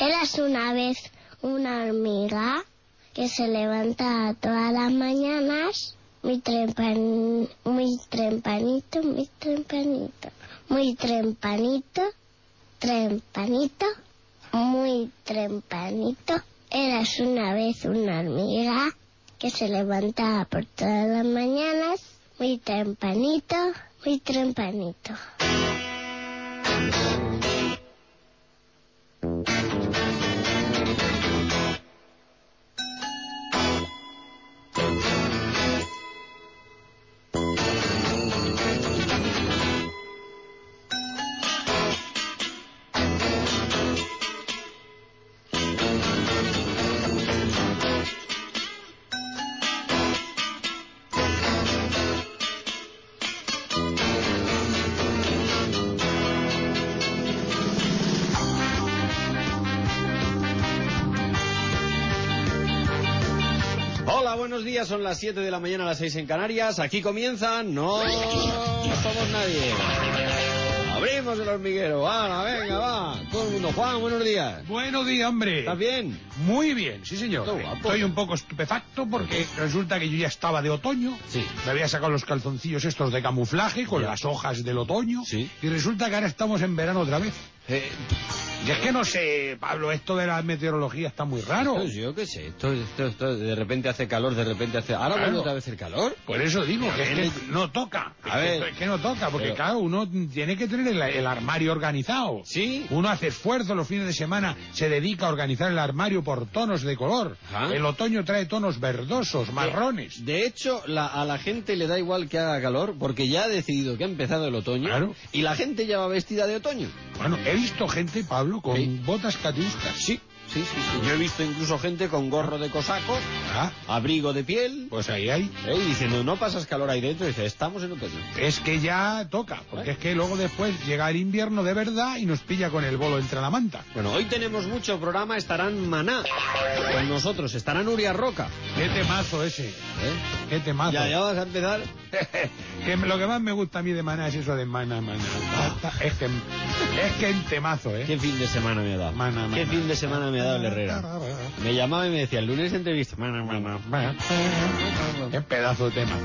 Eras una vez una hormiga que se levantaba todas las mañanas muy tempranito, muy tempranito, muy tempranito. Eras una vez una hormiga que se levantaba por todas las mañanas muy tempranito, muy tempranito. Buenos días, son las 7 de la mañana, a las 6 en Canarias. Aquí comienzan No Somos Nadie. Abrimos el hormiguero. Venga, va. Todo el mundo. Juan, buenos días. Buenos días, hombre. ¿Estás bien? Muy bien, sí, señor. Estoy un poco estupefacto porque resulta que yo ya estaba de otoño. Sí. Me había sacado los calzoncillos estos de camuflaje con las hojas del otoño. Sí. Y resulta que ahora estamos en verano otra vez. Y es que no sé, Pablo, esto de la meteorología está muy raro. Pues yo qué sé, esto de repente hace calor, de repente hace... ¿Ahora vuelve otra vez el calor? Por eso digo que es que no toca. Es que no toca, porque claro, uno tiene que tener el armario organizado. Sí. Uno hace esfuerzo los fines de semana, se dedica a organizar el armario por tonos de color. Ajá. El otoño trae tonos verdosos, marrones. De hecho, a la gente le da igual que haga calor, porque ya ha decidido que ha empezado el otoño. Claro. Y la gente ya va vestida de otoño. Bueno, he visto gente, Pablo, con botas catiuscas. Sí. Yo he visto incluso gente con gorro de cosaco, abrigo de piel. Pues ahí hay. Diciendo, no pasas calor ahí dentro. Dice, estamos en otoño. Es que ya toca, porque es que luego después llega el invierno de verdad y nos pilla con el bolo entre la manta. Bueno, hoy tenemos mucho programa. Estarán Maná con nosotros, estará Nuria Roca. Qué temazo ese. Qué temazo. Ya vas a empezar. Que lo que más me gusta a mí de Maná es eso de Maná. Es que el temazo, Qué fin de semana me ha dado. Qué fin de semana me ha dado el Herrera. Me llamaba y me decía, el lunes entrevista. Qué pedazo de tema.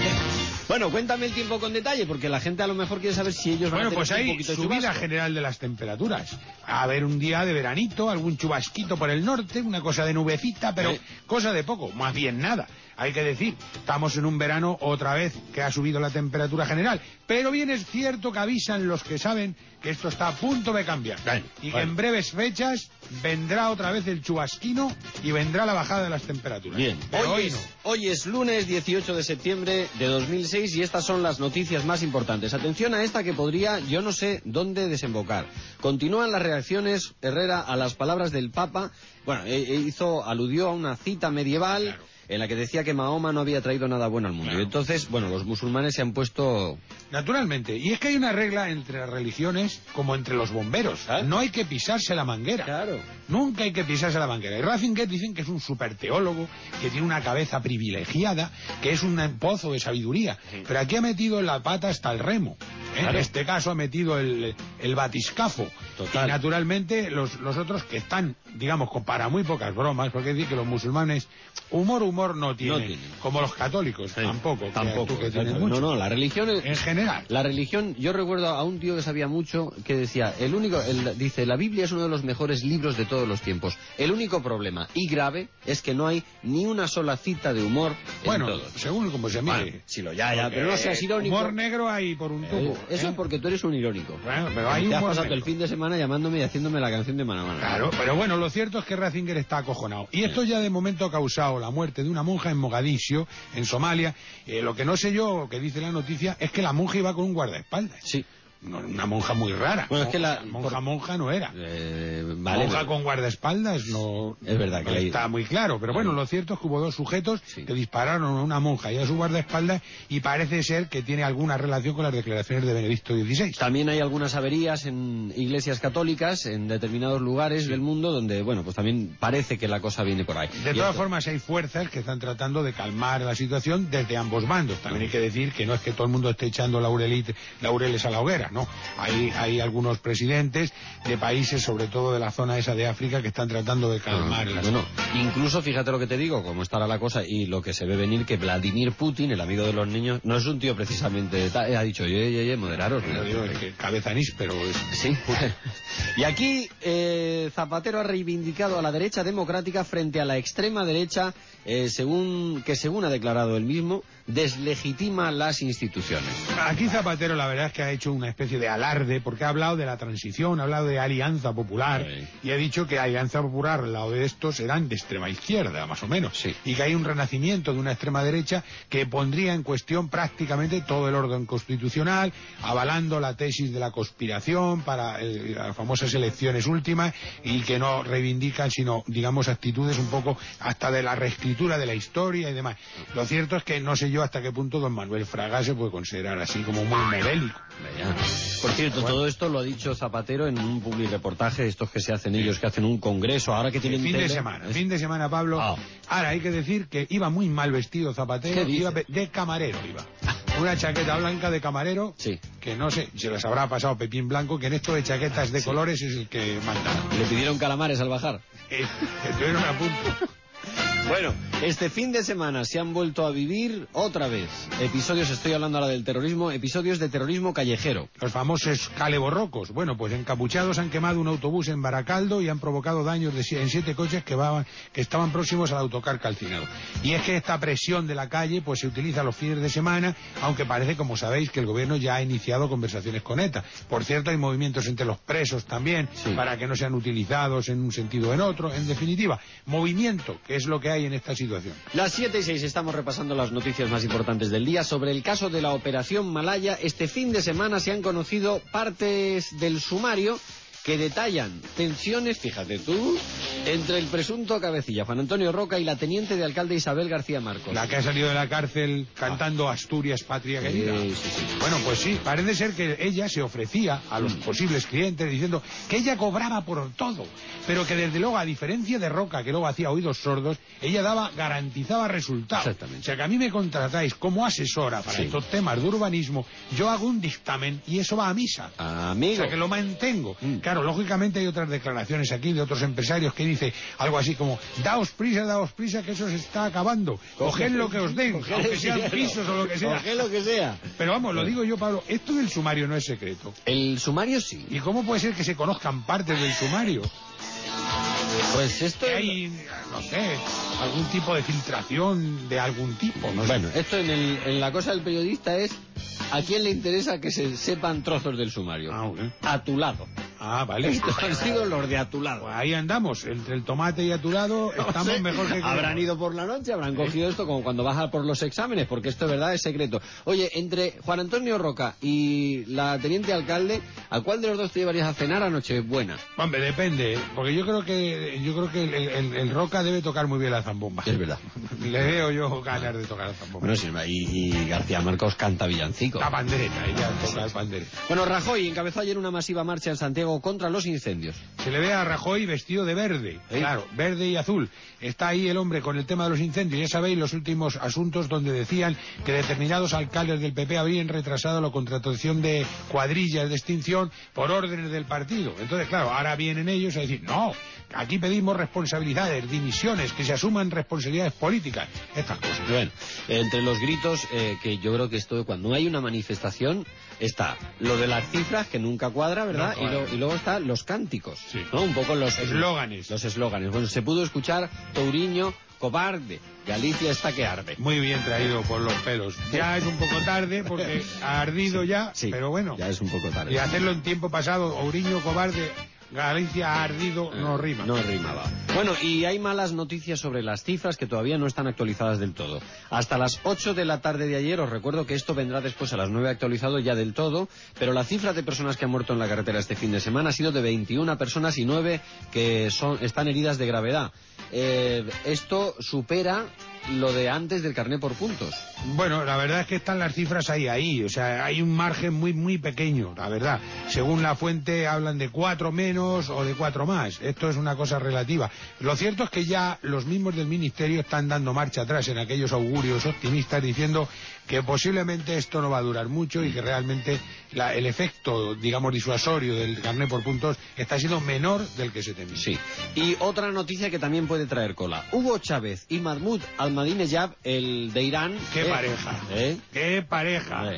Bueno, cuéntame el tiempo con detalle, porque la gente a lo mejor quiere saber si ellos van a tener pues un hay poquito de subida chubasco. general de las temperaturas. A ver, un día de veranito, algún chubasquito por el norte, una cosa de nubecita, pero cosa de poco, más bien nada. Hay que decir, estamos en un verano otra vez que ha subido la temperatura general, pero bien es cierto que avisan los que saben que esto está a punto de cambiar. Y que en breves fechas vendrá otra vez el chubasquino y vendrá la bajada de las temperaturas. Bien, hoy es lunes 18 de septiembre de 2006 y estas son las noticias más importantes. Atención a esta que podría, yo no sé dónde desembocar. Continúan las reacciones, Herrera, a las palabras del Papa. Bueno, aludió a una cita medieval. Claro. En la que decía que Mahoma no había traído nada bueno al mundo. Claro. Y entonces, los musulmanes se han puesto... Naturalmente. Y es que hay una regla entre las religiones como entre los bomberos. No hay que pisarse la manguera. Claro. Nunca hay que pisarse la manguera. Y Ratzinger dicen que es un super teólogo, que tiene una cabeza privilegiada, que es un pozo de sabiduría. Sí. Pero aquí ha metido la pata hasta el remo. Claro. En este caso ha metido el batiscafo. Total. Y naturalmente los otros que están, digamos, para muy pocas bromas, porque decir que los musulmanes humor no tienen. Como los católicos, tampoco. Que tienen mucho. No, la religión... En general. La religión, yo recuerdo a un tío que sabía mucho, que decía, dice, la Biblia es uno de los mejores libros de todos los tiempos. El único problema, y grave, es que no hay ni una sola cita de humor en todo. Según como se mire. Bueno, si pero no seas irónico. Humor negro hay por un tubo. Eso es porque tú eres un irónico. Bueno, pero hay te has pasado negro. el fin de semana llamándome y haciéndome la canción de mano a mano. Claro, pero bueno, lo cierto es que Ratzinger está acojonado. Y esto ya de momento ha causado la muerte de una monja en Mogadiscio, en Somalia. Lo que no sé yo, que dice la noticia, es que la monja iba con un guardaespaldas. Sí. Una monja muy rara. Bueno, es que monja no era. Monja con guardaespaldas no... Es verdad que está muy claro. Pero bueno, lo cierto es que hubo dos sujetos que dispararon a una monja y a su guardaespaldas y parece ser que tiene alguna relación con las declaraciones de Benedicto XVI. También hay algunas averías en iglesias católicas en determinados lugares del mundo donde, pues también parece que la cosa viene por ahí. De todas formas, hay fuerzas que están tratando de calmar la situación desde ambos bandos. También hay que decir que no es que todo el mundo esté echando laureles a la hoguera. No, hay algunos presidentes de países, sobre todo de la zona zona esa de África que están tratando de calmar las... Bueno, incluso fíjate lo que te digo, cómo estará la cosa y lo que se ve venir, que Vladimir Putin, el amigo de los niños, no es un tío precisamente... ha dicho, oye, moderaros. Pero digo, es que cabeza níspero es... Sí. Y aquí Zapatero ha reivindicado a la derecha democrática frente a la extrema derecha, según ha declarado él mismo, deslegitima las instituciones. Aquí Zapatero la verdad es que ha hecho una especie de alarde porque ha hablado de la transición, ha hablado de Alianza Popular, sí, y ha dicho que Alianza Popular al lado de estos eran de extrema izquierda, más o menos, sí, y que hay un renacimiento de una extrema derecha que pondría en cuestión prácticamente todo el orden constitucional, avalando la tesis de la conspiración para las famosas elecciones últimas, y que no reivindican sino, digamos, actitudes un poco hasta de la reescritura de la historia y demás. Lo cierto es que no sé yo hasta qué punto don Manuel Fraga se puede considerar así como muy modélico. Por cierto, todo esto lo ha dicho Zapatero en un publireportaje de estos que se hacen ellos, que hacen un congreso, ahora que tienen fin de semana, Pablo. Ahora hay que decir que iba muy mal vestido Zapatero, iba de camarero, una chaqueta blanca de camarero, sí, que no sé, se las habrá pasado Pepín Blanco, que en esto de chaquetas de colores es el que manda. Le pidieron calamares al bajar. Estuvieron a punto. Bueno, este fin de semana se han vuelto a vivir otra vez episodios, estoy hablando ahora del terrorismo, episodios de terrorismo callejero. Los famosos caleborrocos. Bueno, pues encapuchados han quemado un autobús en Baracaldo y han provocado daños en 7 coches que estaban próximos al autocar calcinado. Y es que esta presión de la calle pues se utiliza los fines de semana, aunque parece, como sabéis, que el gobierno ya ha iniciado conversaciones con ETA. Por cierto, hay movimientos entre los presos también, sí, para que no sean utilizados en un sentido o en otro. En definitiva, movimiento, que es lo que hay en esta situación. Las 7:06 estamos repasando las noticias más importantes del día. Sobre el caso de la Operación Malaya, este fin de semana se han conocido partes del sumario que detallan tensiones, fíjate tú, entre el presunto cabecilla Juan Antonio Roca y la teniente de alcalde Isabel García Marcos. La que ha salido de la cárcel cantando Asturias, patria querida. Sí. Bueno, pues sí, parece ser que ella se ofrecía a los posibles clientes diciendo que ella cobraba por todo, pero que desde luego, a diferencia de Roca, que luego hacía oídos sordos, ella garantizaba resultados. Exactamente. O sea, que a mí me contratáis como asesora para estos temas de urbanismo, yo hago un dictamen y eso va a misa. Amigo. O sea, que lo mantengo. Claro, lógicamente hay otras declaraciones aquí de otros empresarios que dice algo así como, daos prisa, que eso se está acabando. Coged lo que os den, aunque sean pisos o lo que sea. Coged lo que sea. Pero vamos, lo digo yo, Pablo, esto del sumario no es secreto. El sumario sí. ¿Y cómo puede ser que se conozcan partes del sumario? Pues esto hay, no sé, algún tipo de filtración de algún tipo, ¿no? Bueno, esto en la cosa del periodista es ¿a quién le interesa que se sepan trozos del sumario? A tu lado. Ah, vale. Estos han sido los de a tu lado. Pues ahí andamos, entre el tomate y a tu lado estamos mejor que... Habrán ido por la noche, habrán cogido esto como cuando bajan por los exámenes, porque esto de verdad es secreto. Oye, entre Juan Antonio Roca y la teniente alcalde, ¿a cuál de los dos te llevarías a cenar a Nochebuena? Hombre, depende, porque yo creo que el Roca debe tocar muy bien la zambomba. Es verdad. Le veo yo ganas de tocar la zambomba. Bueno, sí, y García Marcos canta villancico. La pandereta, ella toca el pandereta. Bueno, Rajoy encabezó ayer una masiva marcha en Santiago contra los incendios. Se le ve a Rajoy vestido de verde, claro, verde y azul. Está ahí el hombre con el tema de los incendios. Ya sabéis los últimos asuntos donde decían que determinados alcaldes del PP habrían retrasado la contratación de cuadrillas de extinción por órdenes del partido. Entonces, claro, ahora vienen ellos a decir, no, aquí pedimos responsabilidades, dimisiones, que se asuman responsabilidades políticas, estas cosas. Bueno, entre los gritos, que yo creo que esto, cuando hay una manifestación, está lo de las cifras, que nunca cuadra, ¿verdad? No, y luego está los cánticos, sí, ¿no? Un poco los eslóganes. Los eslóganes. Bueno, se pudo escuchar Touriño, cobarde, Galicia está que arde. Muy bien traído por los pelos. Ya es un poco tarde porque ha ardido ya, sí, pero bueno. Ya es un poco tarde. Y hacerlo en tiempo pasado, Touriño, cobarde, Galicia ha ardido, no rima. No rimaba. Bueno, y hay malas noticias sobre las cifras que todavía no están actualizadas del todo. Hasta las 8 de la tarde de ayer, os recuerdo que esto vendrá después a las 9 actualizado ya del todo, pero la cifra de personas que han muerto en la carretera este fin de semana ha sido de 21 personas y 9 que están heridas de gravedad. Esto supera lo de antes del carné por puntos. Bueno, la verdad es que están las cifras ahí, o sea, hay un margen muy pequeño, la verdad. Según la fuente hablan de 4 menos o de 4 más, esto es una cosa relativa. Lo cierto es que ya los mismos del Ministerio están dando marcha atrás en aquellos augurios optimistas diciendo que posiblemente esto no va a durar mucho y que realmente el efecto, digamos, disuasorio del carné por puntos está siendo menor del que se temía. Sí. Y otra noticia que también puede traer cola. Hugo Chávez y Mahmoud Ahmadinejad, el de Irán... ¡Qué pareja! ¡Qué pareja!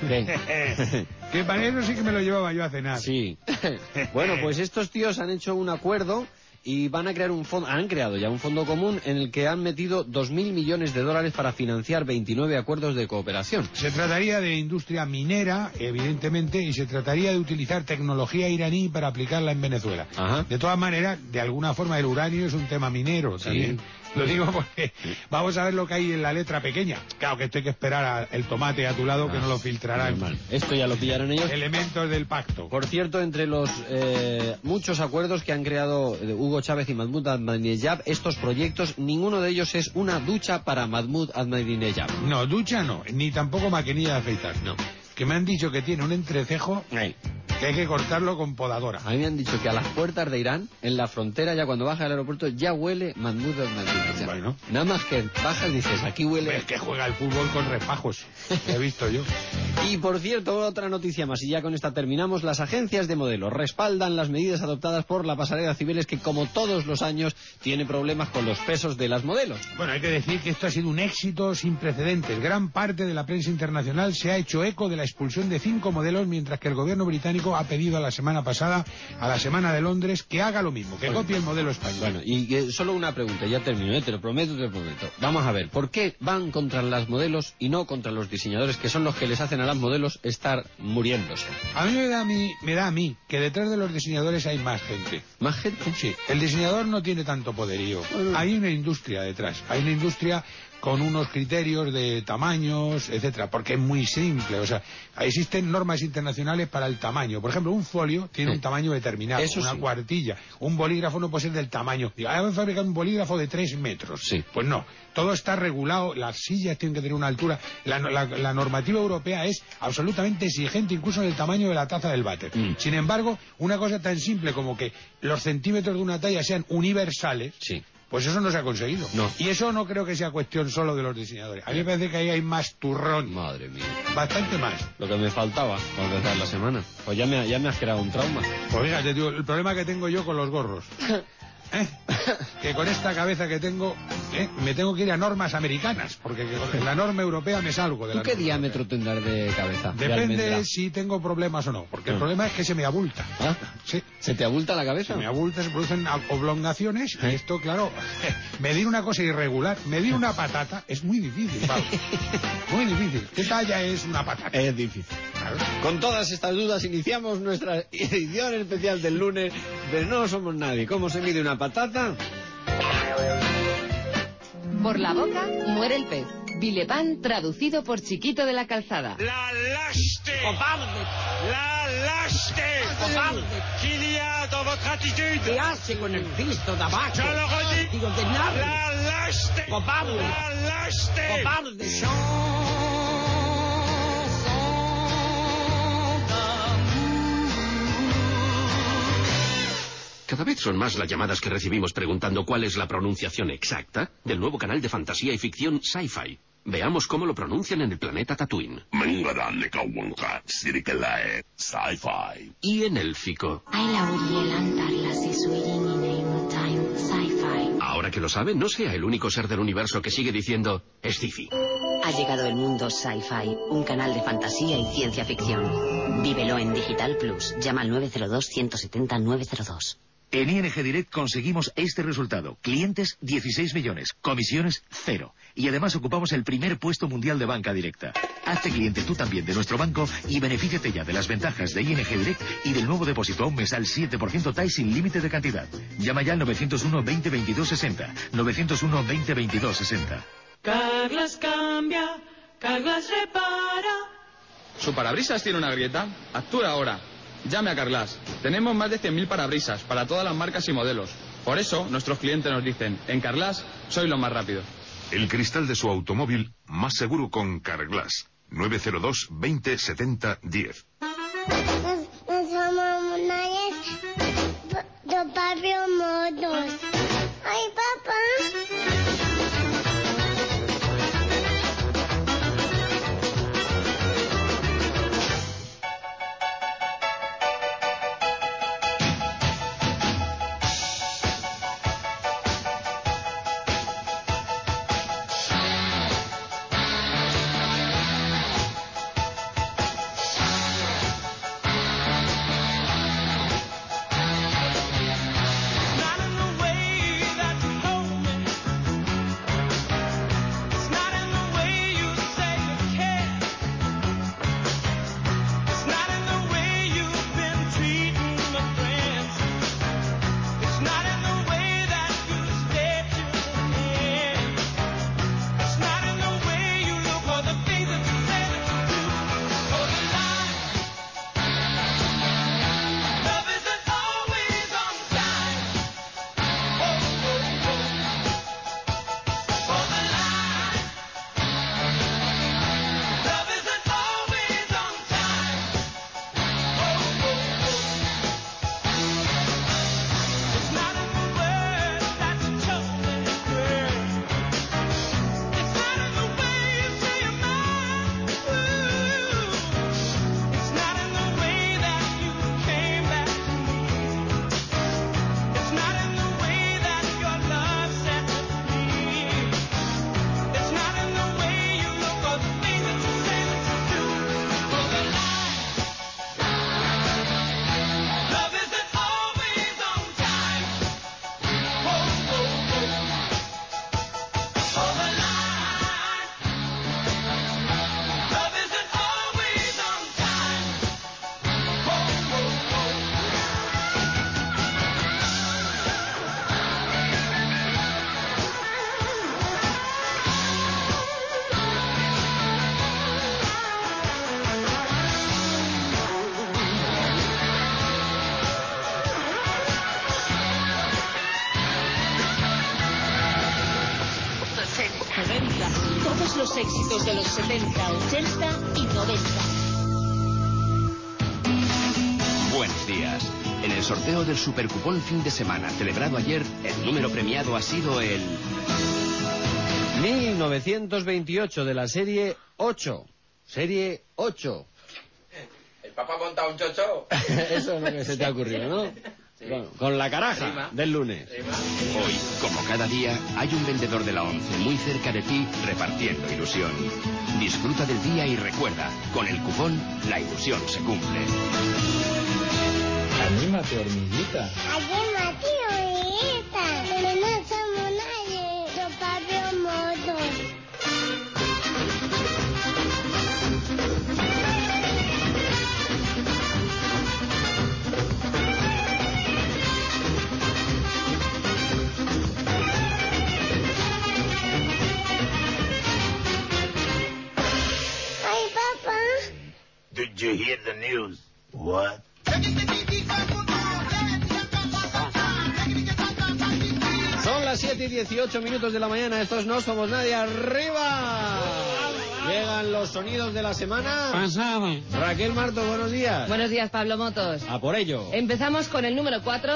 ¿Qué? Que para eso sí que me lo llevaba yo a cenar. Sí. Bueno, pues estos tíos han hecho un acuerdo y van a crear han creado ya un fondo común en el que han metido 2.000 millones de dólares para financiar 29 acuerdos de cooperación. Se trataría de industria minera, evidentemente, y se trataría de utilizar tecnología iraní para aplicarla en Venezuela. Ajá. De todas maneras, de alguna forma el uranio es un tema minero también. Sí. Lo digo porque vamos a ver lo que hay en la letra pequeña. Claro que esto hay que esperar el tomate a tu lado, que no lo filtrarán. Esto ya lo pillaron ellos. Elementos del pacto. Por cierto, entre los muchos acuerdos que han creado Hugo Chávez y Mahmoud Ahmadinejad, estos proyectos, ninguno de ellos es una ducha para Mahmoud Ahmadinejad. No, ducha no, ni tampoco maquinilla de afeitar. No. Que me han dicho que tiene un entrecejo... que hay que cortarlo con podadora. A mí me han dicho que a las puertas de Irán, en la frontera, ya cuando baja al aeropuerto, ya huele Mahmoud Ahmadinejad. Bueno. Nada más que bajas y dices, aquí huele... Es que juega el fútbol con refajos. He visto yo. Y por cierto, otra noticia más, y ya con esta terminamos. Las agencias de modelos respaldan las medidas adoptadas por la pasarela Cibeles, que como todos los años tiene problemas con los pesos de las modelos. Bueno, hay que decir que esto ha sido un éxito sin precedentes. Gran parte de la prensa internacional se ha hecho eco de la expulsión de 5 modelos, mientras que el gobierno británico ha pedido a la semana pasada, a la Semana de Londres, que haga lo mismo, que copie el modelo español. Bueno, y solo una pregunta, ya termino, te lo prometo, te lo prometo. Vamos a ver, ¿por qué van contra las modelos y no contra los diseñadores, que son los que les hacen a las modelos estar muriéndose? A mí me da a mí que detrás de los diseñadores hay más gente. ¿Más gente? Sí, el diseñador no tiene tanto poderío. Hay una industria detrás, hay una industria con unos criterios de tamaños, etcétera, porque es muy simple. O sea, existen normas internacionales para el tamaño. Por ejemplo, un folio tiene un tamaño determinado, una cuartilla. Un bolígrafo no puede ser del tamaño. Digo, voy a fabricar un bolígrafo de 3 metros. Sí. Pues no, todo está regulado, las sillas tienen que tener una altura. La normativa europea es absolutamente exigente, incluso en el tamaño de la taza del váter. Sin embargo, una cosa tan simple como que los centímetros de una talla sean universales... Sí. Pues eso no se ha conseguido. No. Y eso no creo que sea cuestión solo de los diseñadores. A mí me parece que ahí hay más turrón. Madre mía. Bastante más. Lo que me faltaba para empezar la semana. Pues ya me has creado un trauma. Pues fíjate, tío, el problema que tengo yo con los gorros. Que con esta cabeza que tengo, me tengo que ir a normas americanas, porque en la norma europea me salgo de la... ¿Tú qué diámetro tendrás de cabeza? Depende si tengo problemas o no, porque el problema es que se me abulta. ¿Ah? Sí. ¿Se te abulta la cabeza? Se me abulta, se producen oblongaciones, y esto, claro, medir una cosa irregular, medir una patata es muy difícil, Pablo. Muy difícil. ¿Qué talla es una patata? Es difícil. Claro. Con todas estas dudas iniciamos nuestra edición especial del lunes de No Somos Nadie. ¿Cómo se mide una patata? Por la boca muere el pez. Villepin traducido por Chiquito de la Calzada. La lâcheté! La lâcheté! Qu'il y a dans votre attitude! ¿Qué hace con el Cristo de abajo? Je le redis! Digo, de nada. La lâcheté! Cobarde. La lâcheté! Cobarde. Cada vez son más las llamadas que recibimos preguntando cuál es la pronunciación exacta del nuevo canal de fantasía y ficción Sci-Fi. Veamos cómo lo pronuncian en el planeta Tatooine. Sci-Fi. Y en élfico. Ahora que lo sabe, no sea el único ser del universo que sigue diciendo es sci-fi. Ha llegado el mundo Sci-Fi, un canal de fantasía y ciencia ficción. Vívelo en Digital Plus. Llama al 902-170-902. En ING Direct conseguimos este resultado. Clientes 16 millones, comisiones 0. Y además ocupamos el primer puesto mundial de banca directa. Hazte cliente tú también de nuestro banco y benefíciate ya de las ventajas de ING Direct y del nuevo depósito a un mes al 7% TAI sin límite de cantidad. Llama ya al 901 20 22 60. 901 20 22 60. Carglass cambia, Carglass repara. ¿Su parabrisas tiene una grieta? Actúe ahora. Llame a Carglass. Tenemos más de 100.000 parabrisas para todas las marcas y modelos. Por eso, nuestros clientes nos dicen, en Carglass, soy lo más rápido. El cristal de su automóvil más seguro con Carglass. 902 20 70 10. No somos nadie de Pablo Motos. Ay, papá. éxitos de los 70, 80 y 90. Buenos días. En el sorteo del Supercupón fin de semana celebrado ayer, el número premiado ha sido el 1928 de la serie 8. Serie 8. ¿El papá ha montado un chocho? Eso es lo que se te ha ocurrido, ¿no? Sí. Con la caraja del lunes. Hoy, como cada día, hay un vendedor de la 11 muy cerca de ti repartiendo ilusión. Disfruta del día y recuerda, con el cupón, la ilusión se cumple. Anímate, hormiguita. Anímate, hormiguita. Pero no somos nadie. Yo Pablo Motos. Ay, papá. Did you hear the news? What? Son las 7:18 de la mañana, estos No Somos Nadie, ¡arriba! Llegan los sonidos de la semana. Pasado. Raquel Marto, buenos días. Buenos días, Pablo Motos. A por ello. Empezamos con el número 4.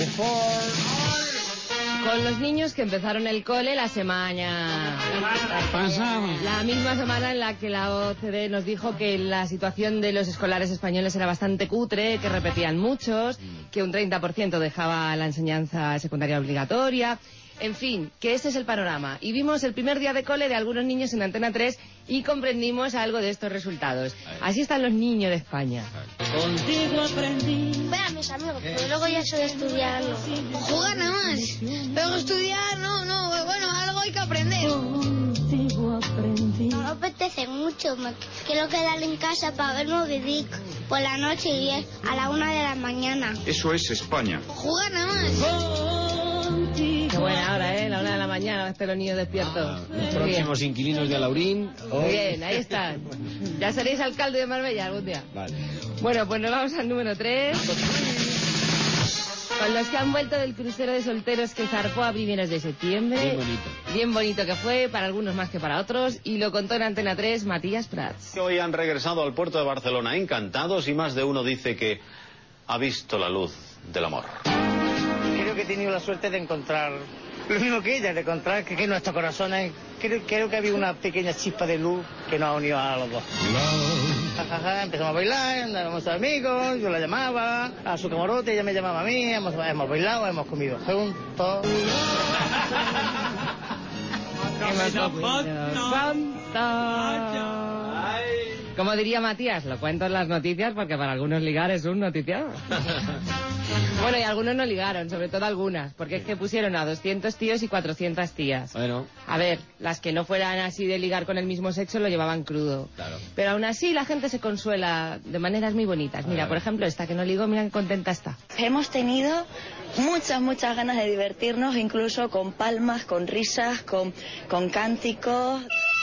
Con los niños que empezaron el cole la semana pasada. La misma semana en la que la OCDE nos dijo que la situación de los escolares españoles era bastante cutre, que repetían muchos, que un 30% dejaba la enseñanza secundaria obligatoria. En fin, que ese es el panorama. Y vimos el primer día de cole de algunos niños en Antena 3 y comprendimos algo de estos resultados. Así están los niños de España. Contigo aprendí. Ve a mis amigos, pero luego ya soy estudiar, no. Jugar nada más. Luego estudiar, no. Bueno, algo hay que aprender. Contigo aprendí. No me apetece mucho. Me quiero quedar en casa para ver Moby Dick por la noche y a la 1 de la mañana. Eso es España. Jugar nada más. Qué buena hora, ¿eh? La 1 de la mañana, están los niños despiertos. Los próximos inquilinos de Alaurín. Muy bien, ahí están. Ya seréis alcalde de Marbella algún día. Vale. Bueno, pues nos vamos al número 3. Con los que han vuelto del crucero de solteros que zarpó a primeros de septiembre. Bien bonito. Bien bonito que fue, para algunos más que para otros. Y lo contó en Antena 3 Matías Prats. Hoy han regresado al puerto de Barcelona encantados y más de uno dice que ha visto la luz del amor. Creo que he tenido la suerte de encontrar lo mismo que ella, de encontrar que nuestros corazones, creo que había una pequeña chispa de luz que nos ha unido a los dos. Empezamos a bailar, andábamos amigos, yo la llamaba a su camarote, ella me llamaba a mí, hemos bailado, hemos comido juntos. Como diría Matías, lo cuento en las noticias porque para algunos ligar es un noticiado. Bueno, y algunos no ligaron, sobre todo algunas, porque es que pusieron a 200 tíos y 400 tías. Bueno. A ver, las que no fueran así de ligar con el mismo sexo lo llevaban crudo. Claro. Pero aún así la gente se consuela de maneras muy bonitas. Mira, por ejemplo, esta que no ligó, mira qué contenta está. Hemos tenido muchas ganas de divertirnos, incluso con palmas, con risas, con cánticos.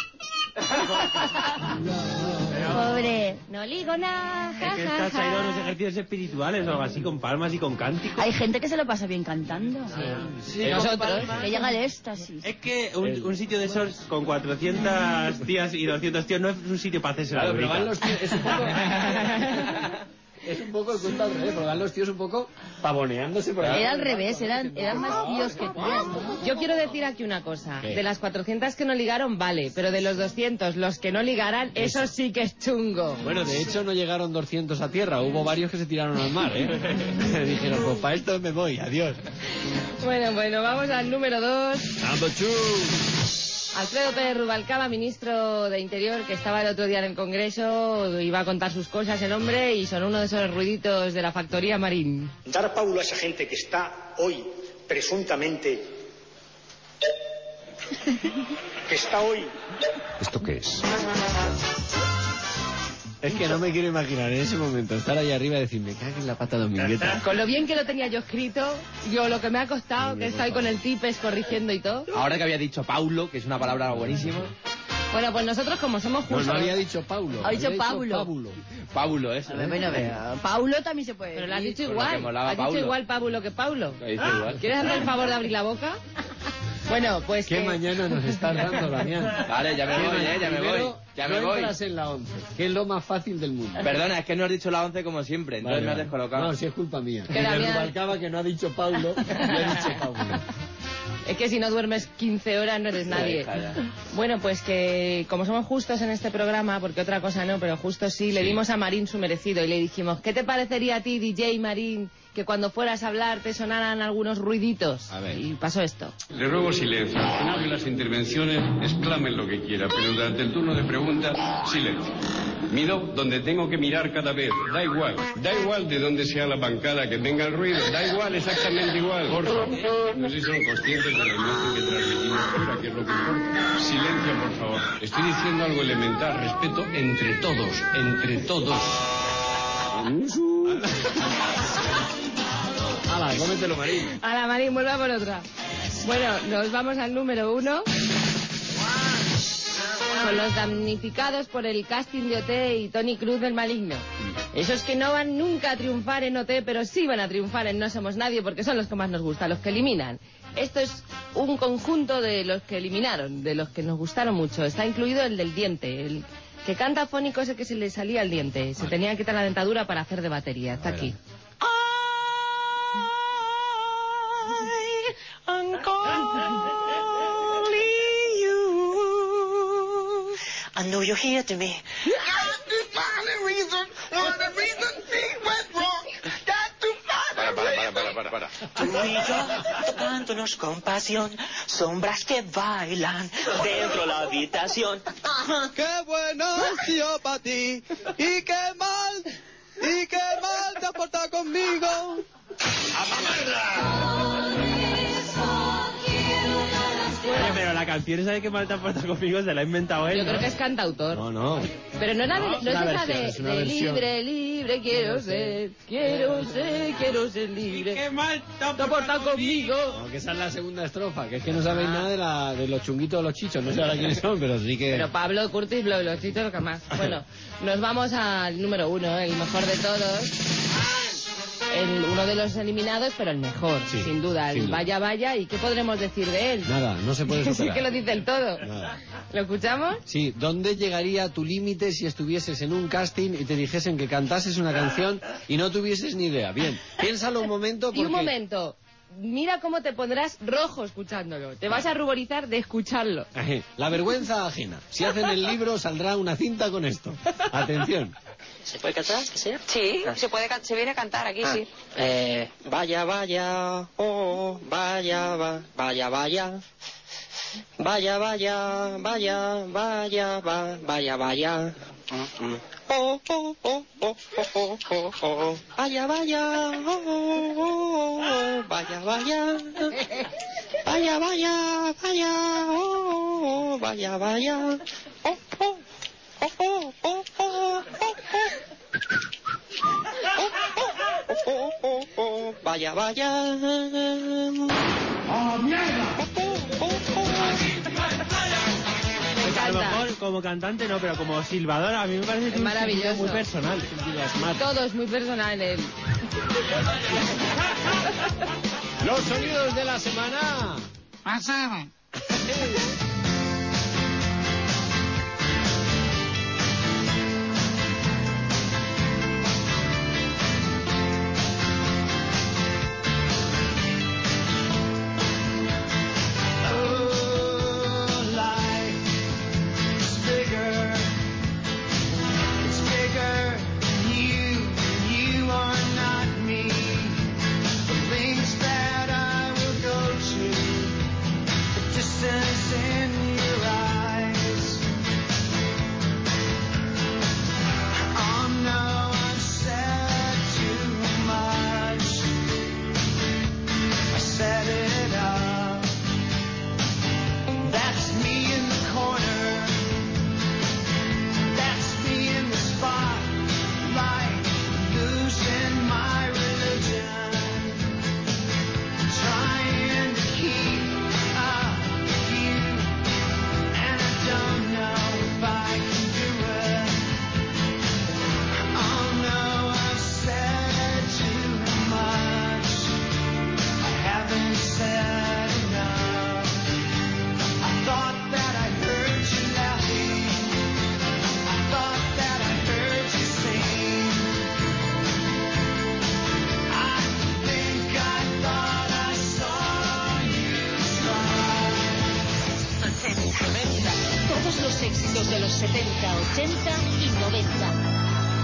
Pobre, no ligo nada. Es que estás ahí unos ejercicios espirituales o algo así, con palmas y con cánticos. Hay gente que se lo pasa bien cantando. Sí, nosotros, que llega al éxtasis. Es que un sitio de esos con 400 tías y 200 tíos no es un sitio para hacerse la pero bonita. van los tíos, es un poco... Es un poco el cuento al revés, pero van los tíos un poco pavoneándose por ahí. Era al revés, eran más tíos que tías. Yo quiero decir aquí una cosa. ¿Qué? De las 400 que no ligaron, vale, pero de los 200, los que no ligaran, eso sí que es chungo. Bueno, de hecho no llegaron 200 a tierra, hubo varios que se tiraron al mar, ¿eh? Dijeron, pues para esto me voy, adiós. Bueno, vamos al número 2. Number 2. Alfredo Pérez Rubalcaba, ministro de Interior, que estaba el otro día en el Congreso, iba a contar sus cosas el hombre y son uno de esos ruiditos de la factoría Marín. Dar Paulo a esa gente que está hoy presuntamente... que está hoy... ¿Esto qué es? Es que no me quiero imaginar en ese momento estar ahí arriba y decir, me cago en la pata domingueta. Con lo bien que lo tenía yo escrito, yo lo que me ha costado, que estoy con el tipes corrigiendo y todo. Ahora que había dicho Paulo, que es una palabra buenísima. Bueno, pues nosotros como somos justos... No había dicho Paulo. Ha dicho Paulo. Paulo, eso. A ver, Paulo también se puede. Pero lo has dicho Con igual. lo que molaba Has dicho Paulo. igual Paulo que Paulo. Lo dice igual. ¿Quieres hacer el favor de abrir la boca? Bueno, pues ¿Qué mañana nos estás dando, Damián? Vale, ya me voy, ya me voy. Ya me voy. Entras en la 11, que es lo más fácil del mundo. Perdona, es que no has dicho la 11 como siempre, entonces me has descolocado. No, si es culpa mía. Que Damián... Rubalcaba que no ha dicho Paulo, y ha dicho Paulo. Es que si no duermes 15 horas no eres nadie. Bueno, pues que como somos justos en este programa, porque otra cosa no, pero justos sí, le dimos a Marín su merecido y le dijimos, ¿qué te parecería a ti, DJ Marín, que cuando fueras a hablar te sonaran algunos ruiditos? A ver. Y pasó esto. Le ruego silencio. Al final de las intervenciones, exclamen lo que quiera, pero durante el turno de preguntas, silencio. Miro donde tengo que mirar cada vez. Da igual de dónde sea la bancada que tenga el ruido. Da igual, exactamente igual. Por favor. No sé si son conscientes de la imagen que transmitimos fuera, que es lo que importa. Silencio, por favor. Estoy diciendo algo elemental. Respeto entre todos. Entre todos. ¡Hala, cómetelo, Marín! ¡Hala, Marín, vuelva por otra! Bueno, nos vamos al número 1. Con los damnificados por el casting de OT y Tony Cruz del Maligno. Esos que no van nunca a triunfar en OT, pero sí van a triunfar en No Somos Nadie, porque son los que más nos gustan, los que eliminan. Esto es un conjunto de los que eliminaron, de los que nos gustaron mucho. Está incluido el del diente, el que canta afónico es el que se le salía el diente. Se tenía que quitar la dentadura para hacer de batería. Está aquí. I know you're here to me. Para. Tú y yo tocándonos con pasión, sombras que bailan dentro de la habitación. Qué bueno ha sido para ti y qué mal te has portado conmigo. Oye, pero la canción esa de que mal te ha portado conmigo se la ha inventado él. Yo ¿no? creo que es cantautor. No. Pero no era no es esa de versión. libre, quiero ser libre. Y qué mal te ha portado conmigo. No, que esa es la segunda estrofa, que es que no sabéis nada de los chunguitos de los chichos, no sé ahora quiénes son, pero sí que... Pero Pablo, Curtis, los chichos, lo que más. Bueno, nos vamos al número 1, el mejor de todos. Uno de los eliminados, pero el mejor, Sí, sin duda. El sin duda. Vaya, ¿y qué podremos decir de él? Nada, no se puede Sí superar. que lo dice el todo. Nada. ¿Lo escuchamos? Sí, ¿dónde llegaría tu límite si estuvieses en un casting y te dijesen que cantases una canción y no tuvieses ni idea? Bien, piénsalo un momento porque... Y un momento, mira cómo te pondrás rojo escuchándolo. Te vas a ruborizar de escucharlo. La vergüenza ajena. Si hacen el libro saldrá una cinta con esto. Atención. ¿Se puede cantar? ¿Que sea? Sí, se viene a cantar aquí, sí. Vaya, oh, vaya. Vaya, vaya. Vaya, oh, vaya, oh, vaya. Vaya, vaya. ¡Oh, mierda! A lo mejor como cantante no, pero como silbador a mí me parece que es un maravilloso. sentido muy personal. Todo es muy personal. Los sonidos de la semana. Pasada. de los 70, 80 y 90.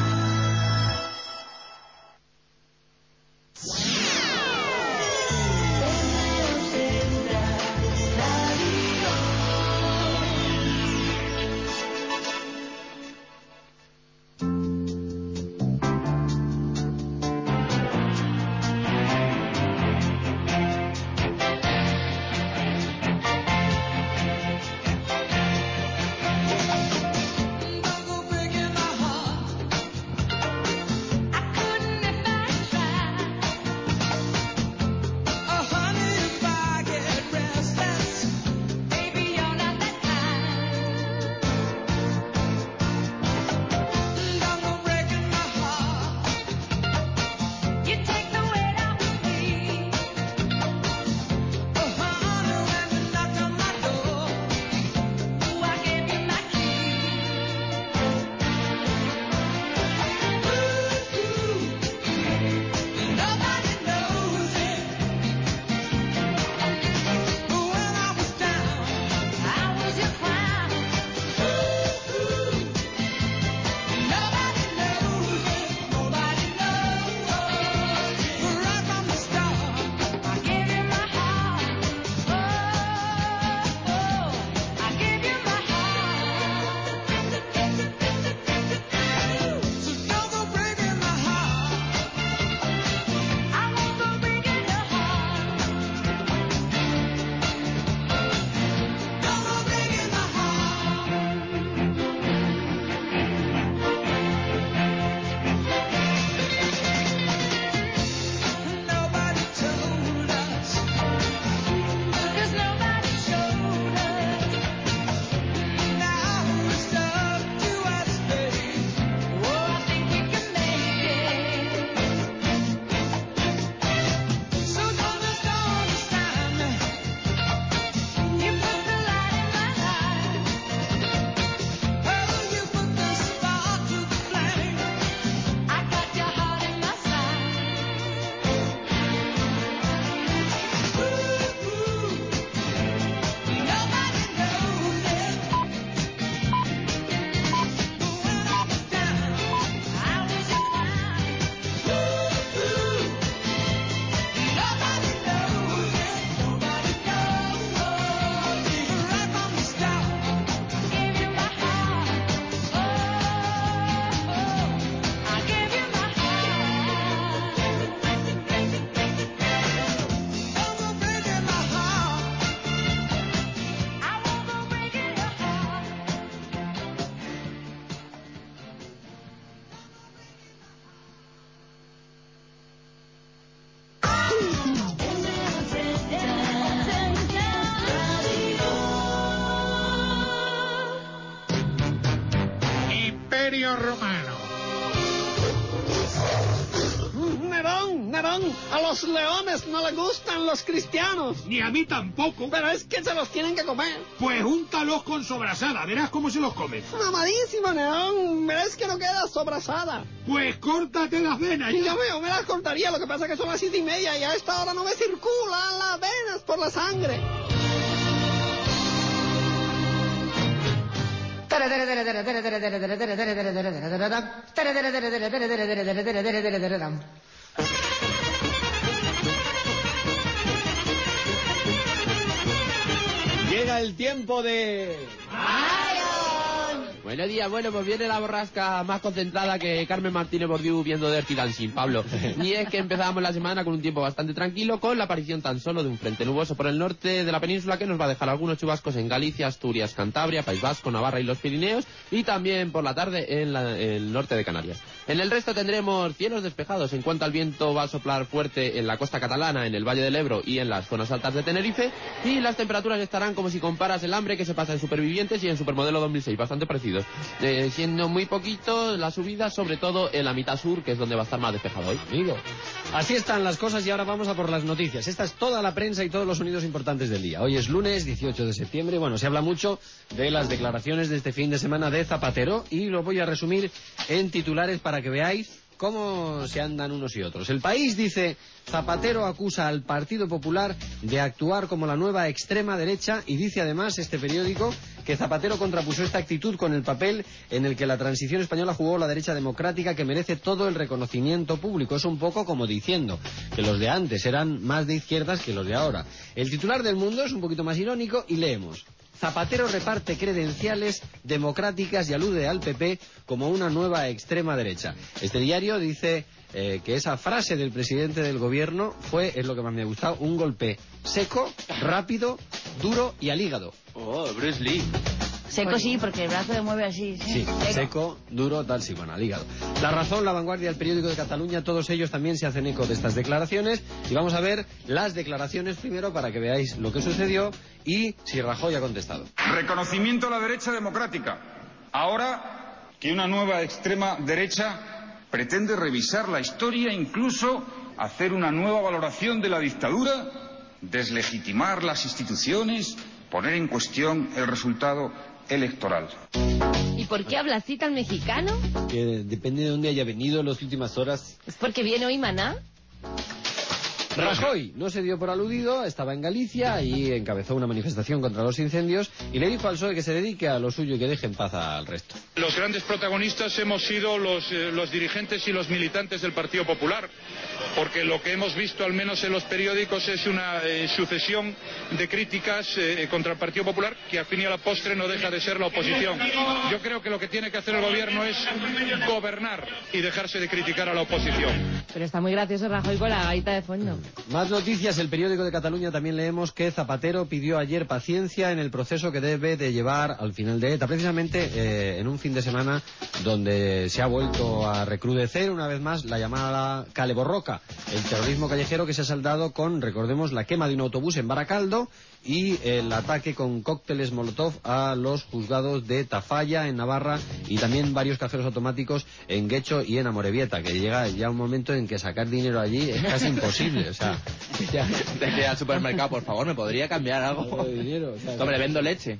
Imperio Romano. Nerón, a los leones no les gustan los cristianos. Ni a mí tampoco. Pero es que se los tienen que comer. Pues úntalos con sobrasada, verás cómo se los comen. Mamadísimo, Nerón, verás que no queda sobrasada. Pues córtate las venas. Y yo me las cortaría, lo que pasa es que son las 7:30 y a esta hora no me circulan las venas por la sangre. Llega el tiempo de... Buenos días, bueno, pues viene la borrasca más concentrada que Carmen Martínez Bordiú viendo Dirty Dancing, Pablo. Y es que empezábamos la semana con un tiempo bastante tranquilo, con la aparición tan solo de un frente nuboso por el norte de la península que nos va a dejar algunos chubascos en Galicia, Asturias, Cantabria, País Vasco, Navarra y los Pirineos, y también por la tarde en el norte de Canarias. En el resto tendremos cielos despejados. En cuanto al viento, va a soplar fuerte en la costa catalana, en el Valle del Ebro y en las zonas altas de Tenerife, y las temperaturas estarán como si comparas el hambre que se pasa en Supervivientes y en Supermodelo 2006, bastante parecidos. Siendo muy poquito la subida, sobre todo en la mitad sur, que es donde va a estar más despejado hoy. Amigo, así están las cosas y ahora vamos a por las noticias. Esta es toda la prensa y todos los sonidos importantes del día. Hoy es lunes 18 de septiembre. Bueno, se habla mucho de las declaraciones de este fin de semana de Zapatero y lo voy a resumir en titulares para que veáis cómo se andan unos y otros. El País dice: Zapatero acusa al Partido Popular de actuar como la nueva extrema derecha y dice además este periódico que Zapatero contrapuso esta actitud con el papel en el que la transición española jugó la derecha democrática, que merece todo el reconocimiento público. Es un poco como diciendo que los de antes eran más de izquierdas que los de ahora. El titular del Mundo es un poquito más irónico y leemos: Zapatero reparte credenciales democráticas y alude al PP como una nueva extrema derecha. Este diario dice que esa frase del presidente del gobierno fue, es lo que más me ha gustado, un golpe seco, rápido, duro y al hígado. Oh, Bruce Lee. Seco sí, porque el brazo le mueve así. Sí, seco, duro, tal, sí, bueno, al hígado. La Razón, La Vanguardia, El Periódico de Cataluña, todos ellos también se hacen eco de estas declaraciones. Y vamos a ver las declaraciones primero para que veáis lo que sucedió y si Rajoy ha contestado. Reconocimiento a la derecha democrática. Ahora que una nueva extrema derecha pretende revisar la historia e incluso hacer una nueva valoración de la dictadura, deslegitimar las instituciones, poner en cuestión el resultado electoral. ¿Y por qué habla así tan mexicano? Que depende de dónde haya venido en las últimas horas. ¿Es porque viene hoy Maná? Rajoy no se dio por aludido, estaba en Galicia y encabezó una manifestación contra los incendios y le dijo al PSOE que se dedique a lo suyo y que deje en paz al resto. Los grandes protagonistas hemos sido los dirigentes y los militantes del Partido Popular, porque lo que hemos visto, al menos en los periódicos, es una sucesión de críticas contra el Partido Popular, que al fin y a la postre no deja de ser la oposición. Yo creo que lo que tiene que hacer el gobierno es gobernar y dejarse de criticar a la oposición. Pero está muy gracioso Rajoy con la gaita de fondo. Más noticias. El Periódico de Cataluña también leemos que Zapatero pidió ayer paciencia en el proceso que debe de llevar al final de ETA, precisamente en un fin de semana donde se ha vuelto a recrudecer una vez más la llamada Kale Borroka, el terrorismo callejero que se ha saldado con, recordemos, la quema de un autobús en Baracaldo y el ataque con cócteles Molotov a los juzgados de Tafalla en Navarra y también varios cajeros automáticos en Guecho y en Amorebieta, que llega ya un momento en que sacar dinero allí es casi imposible. O sea, ya. De que al supermercado, por favor, ¿me podría cambiar algo? De dinero, o sea, hombre, vendo leche.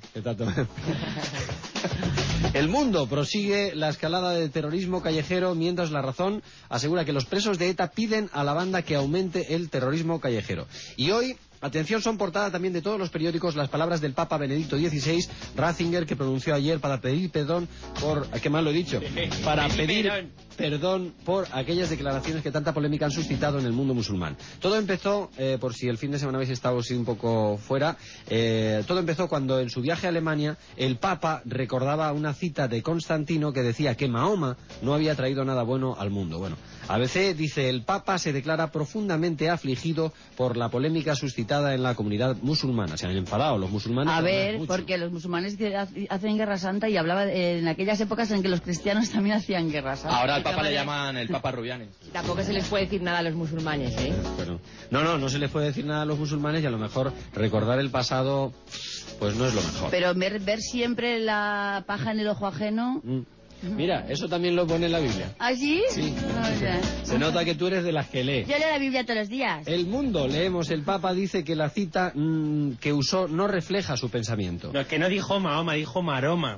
El Mundo prosigue la escalada de terrorismo callejero, mientras La Razón asegura que los presos de ETA piden a la banda que aumente el terrorismo callejero. Y hoy, atención, son portada también de todos los periódicos las palabras del Papa Benedicto XVI, Ratzinger, que pronunció ayer para pedir perdón por... ¿Qué mal lo he dicho? Para pedir perdón por aquellas declaraciones que tanta polémica han suscitado en el mundo musulmán. Todo empezó, por si el fin de semana habéis estado así un poco fuera, todo empezó cuando en su viaje a Alemania el Papa recordaba una cita de Constantino que decía que Mahoma no había traído nada bueno al mundo. Bueno, ABC dice: el Papa se declara profundamente afligido por la polémica suscitada en la comunidad musulmana. Se han enfadado los musulmanes. A ver, porque los musulmanes hacen guerra santa y hablaba en aquellas épocas en que los cristianos también hacían guerra santa. Ahora al Papa le llaman el Papa Rubianes. Tampoco se les puede decir nada a los musulmanes, ¿eh? Pero, no se les puede decir nada a los musulmanes y a lo mejor recordar el pasado pues no es lo mejor. Pero ver siempre la paja en el ojo ajeno... Mira, eso también lo pone en la Biblia. ¿Ah, sí? Sí. Se nota que tú eres de las que lee. Yo leo la Biblia todos los días. El Mundo, leemos, el Papa dice que la cita que usó no refleja su pensamiento. No, que no dijo Mahoma, dijo Maroma.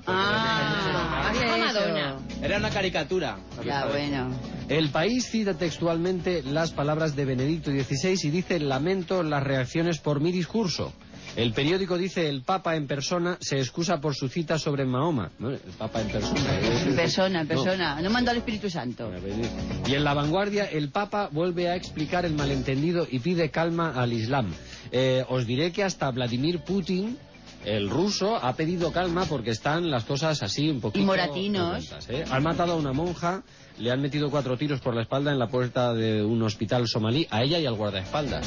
Dijo Madonna. Era una caricatura. Ya, bueno. El País cita textualmente las palabras de Benedicto XVI y dice: lamento las reacciones por mi discurso. El periódico dice: el Papa en persona se excusa por su cita sobre Mahoma. ¿No? El Papa en persona. En persona. No mandó al Espíritu Santo. Y en La Vanguardia, el Papa vuelve a explicar el malentendido y pide calma al Islam. Os diré que hasta Vladimir Putin, el ruso, ha pedido calma porque están las cosas así un poquito... Y moratinos. Han matado a una monja, le han metido 4 tiros por la espalda en la puerta de un hospital somalí, a ella y al guardaespaldas.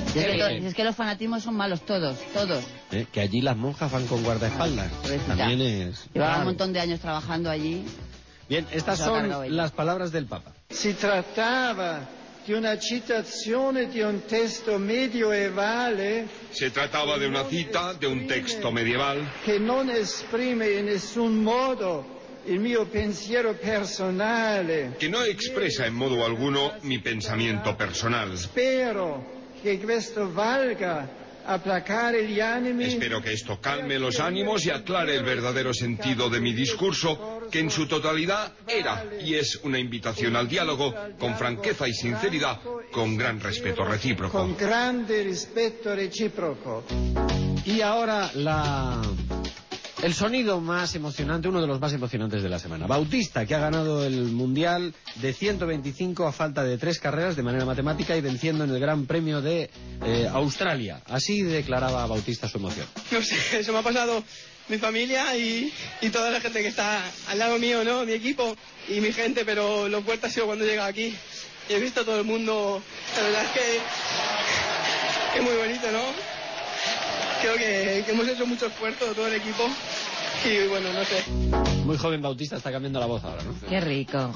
Es que los fanatismos son malos todos. Que allí las monjas van con guardaespaldas. También es... Llevaba un montón de años trabajando allí. Bien, estas son las palabras del Papa. Si trataba de una citazione di un testo medievale. Se trataba de una cita de un texto medieval Que non esprime in nessun modo il mio pensiero personale. que no expresa en modo alguno mi pensamiento personal. Spero che questo valga a placare gli animi. Espero que esto calme los ánimos y aclare el verdadero sentido de mi discurso, que en su totalidad era y es una invitación al diálogo con franqueza y sinceridad, con gran respeto recíproco. Con grande rispetto reciproco. Y ahora El sonido más emocionante, uno de los más emocionantes de la semana. Bautista, que ha ganado el Mundial de 125 a falta de 3 carreras de manera matemática y venciendo en el Gran Premio de Australia. Así declaraba Bautista su emoción. No sé, eso me ha pasado mi familia y toda la gente que está al lado mío, ¿no? Mi equipo y mi gente, pero lo fuerte ha sido cuando he llegado aquí. Y he visto a todo el mundo, la verdad es que es muy bonito, ¿no? Creo que hemos hecho mucho esfuerzo, todo el equipo, y bueno, no sé. Muy joven Bautista, está cambiando la voz ahora, ¿no? Qué rico.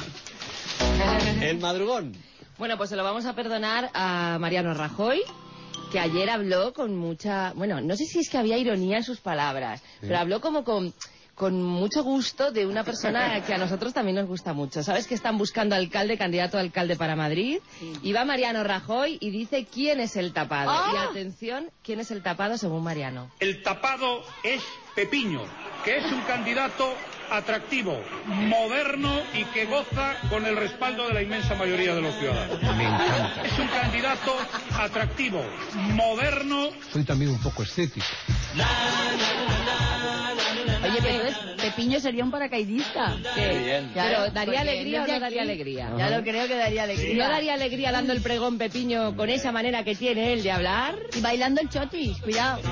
El madrugón. Bueno, pues se lo vamos a perdonar a Mariano Rajoy, que ayer habló con mucha... Bueno, no sé si es que había ironía en sus palabras, pero habló como con mucho gusto de una persona que a nosotros también nos gusta mucho. ¿Sabes que están buscando candidato a alcalde para Madrid? Sí. Y va Mariano Rajoy y dice quién es el tapado. ¡Oh! Y atención, ¿quién es el tapado según Mariano? El tapado es Pepiño, que es un candidato atractivo, moderno y que goza con el respaldo de la inmensa mayoría de los ciudadanos. Me encanta. Es un candidato atractivo, moderno. Soy también un poco escéptico. Oye, pero Pepiño sería un paracaidista. Sí. Bien. Pero ¿daría alegría o no daría alegría? Ya lo creo que daría alegría. Sí. ¿No daría alegría dando el pregón Pepiño con esa manera que tiene él de hablar? Y bailando el chotis, cuidado.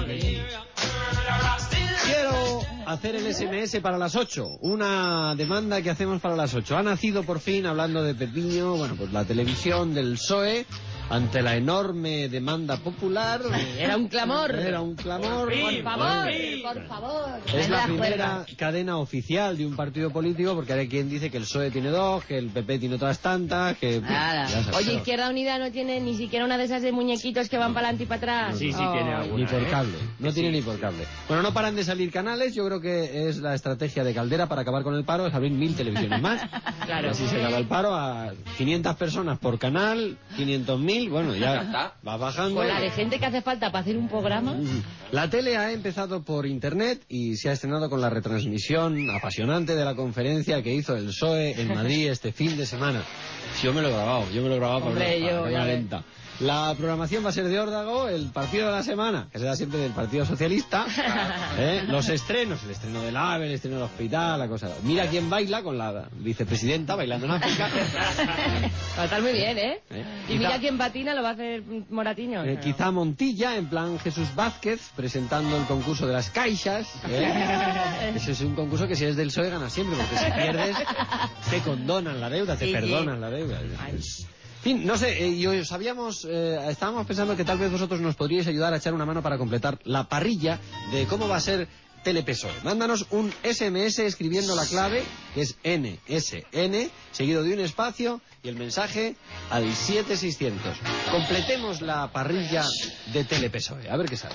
Quiero hacer el SMS para las 8, una demanda que hacemos para las 8. Ha nacido por fin, hablando de Pepiño, bueno, pues la televisión del PSOE, ante la enorme demanda popular. Era un clamor. Era un clamor. Por favor, por favor. Es la primera cadena oficial de un partido político, porque hay quien dice que el PSOE tiene 2, que el PP tiene otras tantas, que... Oye, Izquierda Unida no tiene ni siquiera una de esas de muñequitos que van para adelante y para atrás. Sí, tiene alguna. Ni por cable. No tiene ni por cable. Bueno, no paran de salir canales. Yo creo que es la estrategia de Caldera para acabar con el paro, es abrir 1000 televisiones más. Claro. Así se acaba el paro a 500 personas por canal, 500.000. Bueno, ya va bajando. Con la de gente que hace falta para hacer un programa. La tele ha empezado por internet y se ha estrenado con la retransmisión apasionante de la conferencia que hizo el PSOE en Madrid este fin de semana. Yo me lo he grabado para una lenta. La programación va a ser de órdago, el partido de la semana, que se da siempre del Partido Socialista, los estrenos, el estreno del AVE, el estreno del hospital, la cosa. Mira quién baila, con la vicepresidenta bailando en África. Va a estar muy bien, ¿eh? Y mira quién patina, lo va a hacer Moratiño. Quizá Montilla, en plan Jesús Vázquez, presentando el concurso de las caixas. Ese es un concurso que si es del PSOE gana siempre, porque si pierdes te condonan la deuda, te perdonan la deuda. En fin, no sé, estábamos pensando que tal vez vosotros nos podríais ayudar a echar una mano para completar la parrilla de cómo va a ser Telepsoe. Mándanos un SMS escribiendo la clave, que es NSN, seguido de un espacio, y el mensaje al 7600. Completemos la parrilla de Telepsoe. A ver qué sale.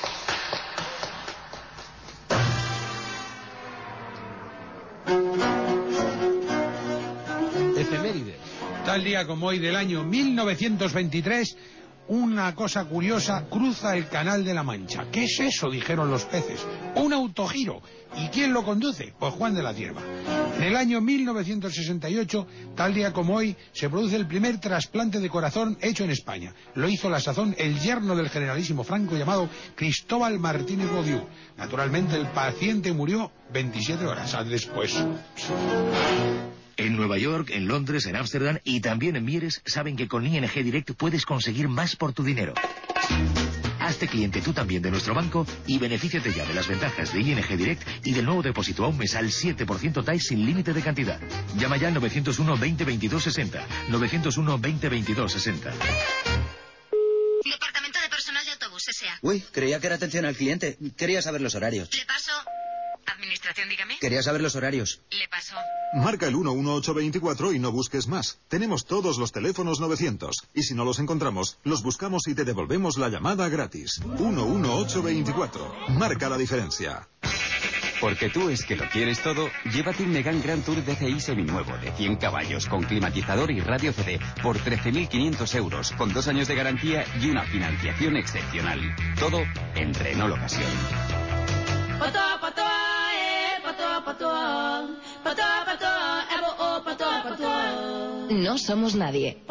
Efemérides. Tal día como hoy del año 1923, una cosa curiosa cruza el Canal de la Mancha. ¿Qué es eso?, dijeron los peces. Un autogiro. ¿Y quién lo conduce? Pues Juan de la Cierva. En el año 1968, tal día como hoy, se produce el primer trasplante de corazón hecho en España. Lo hizo a la sazón el yerno del generalísimo Franco llamado Cristóbal Martínez Bodiú. Naturalmente el paciente murió 27 horas después. En Nueva York, en Londres, en Ámsterdam y también en Mieres saben que con ING Direct puedes conseguir más por tu dinero. Hazte cliente tú también de nuestro banco y benefíciate ya de las ventajas de ING Direct y del nuevo depósito a un mes al 7% TAE sin límite de cantidad. Llama ya al 901 20 22 60. 901 20 22 60. Departamento de Personal de Autobús, S.A. Uy, creía que era atención al cliente. Quería saber los horarios. Le paso. Administración, dígame. Quería saber los horarios. Le paso. Marca el 11824 y no busques más. Tenemos todos los teléfonos 900. Y si no los encontramos, los buscamos y te devolvemos la llamada gratis. 11824. Marca la diferencia. Porque tú es que lo quieres todo, llévate un Megane Grand Tour DCI seminuevo de 100 caballos con climatizador y radio CD por 13.500 euros, con 2 años de garantía y una financiación excepcional. Todo en Renault Ocasión. No somos nadie.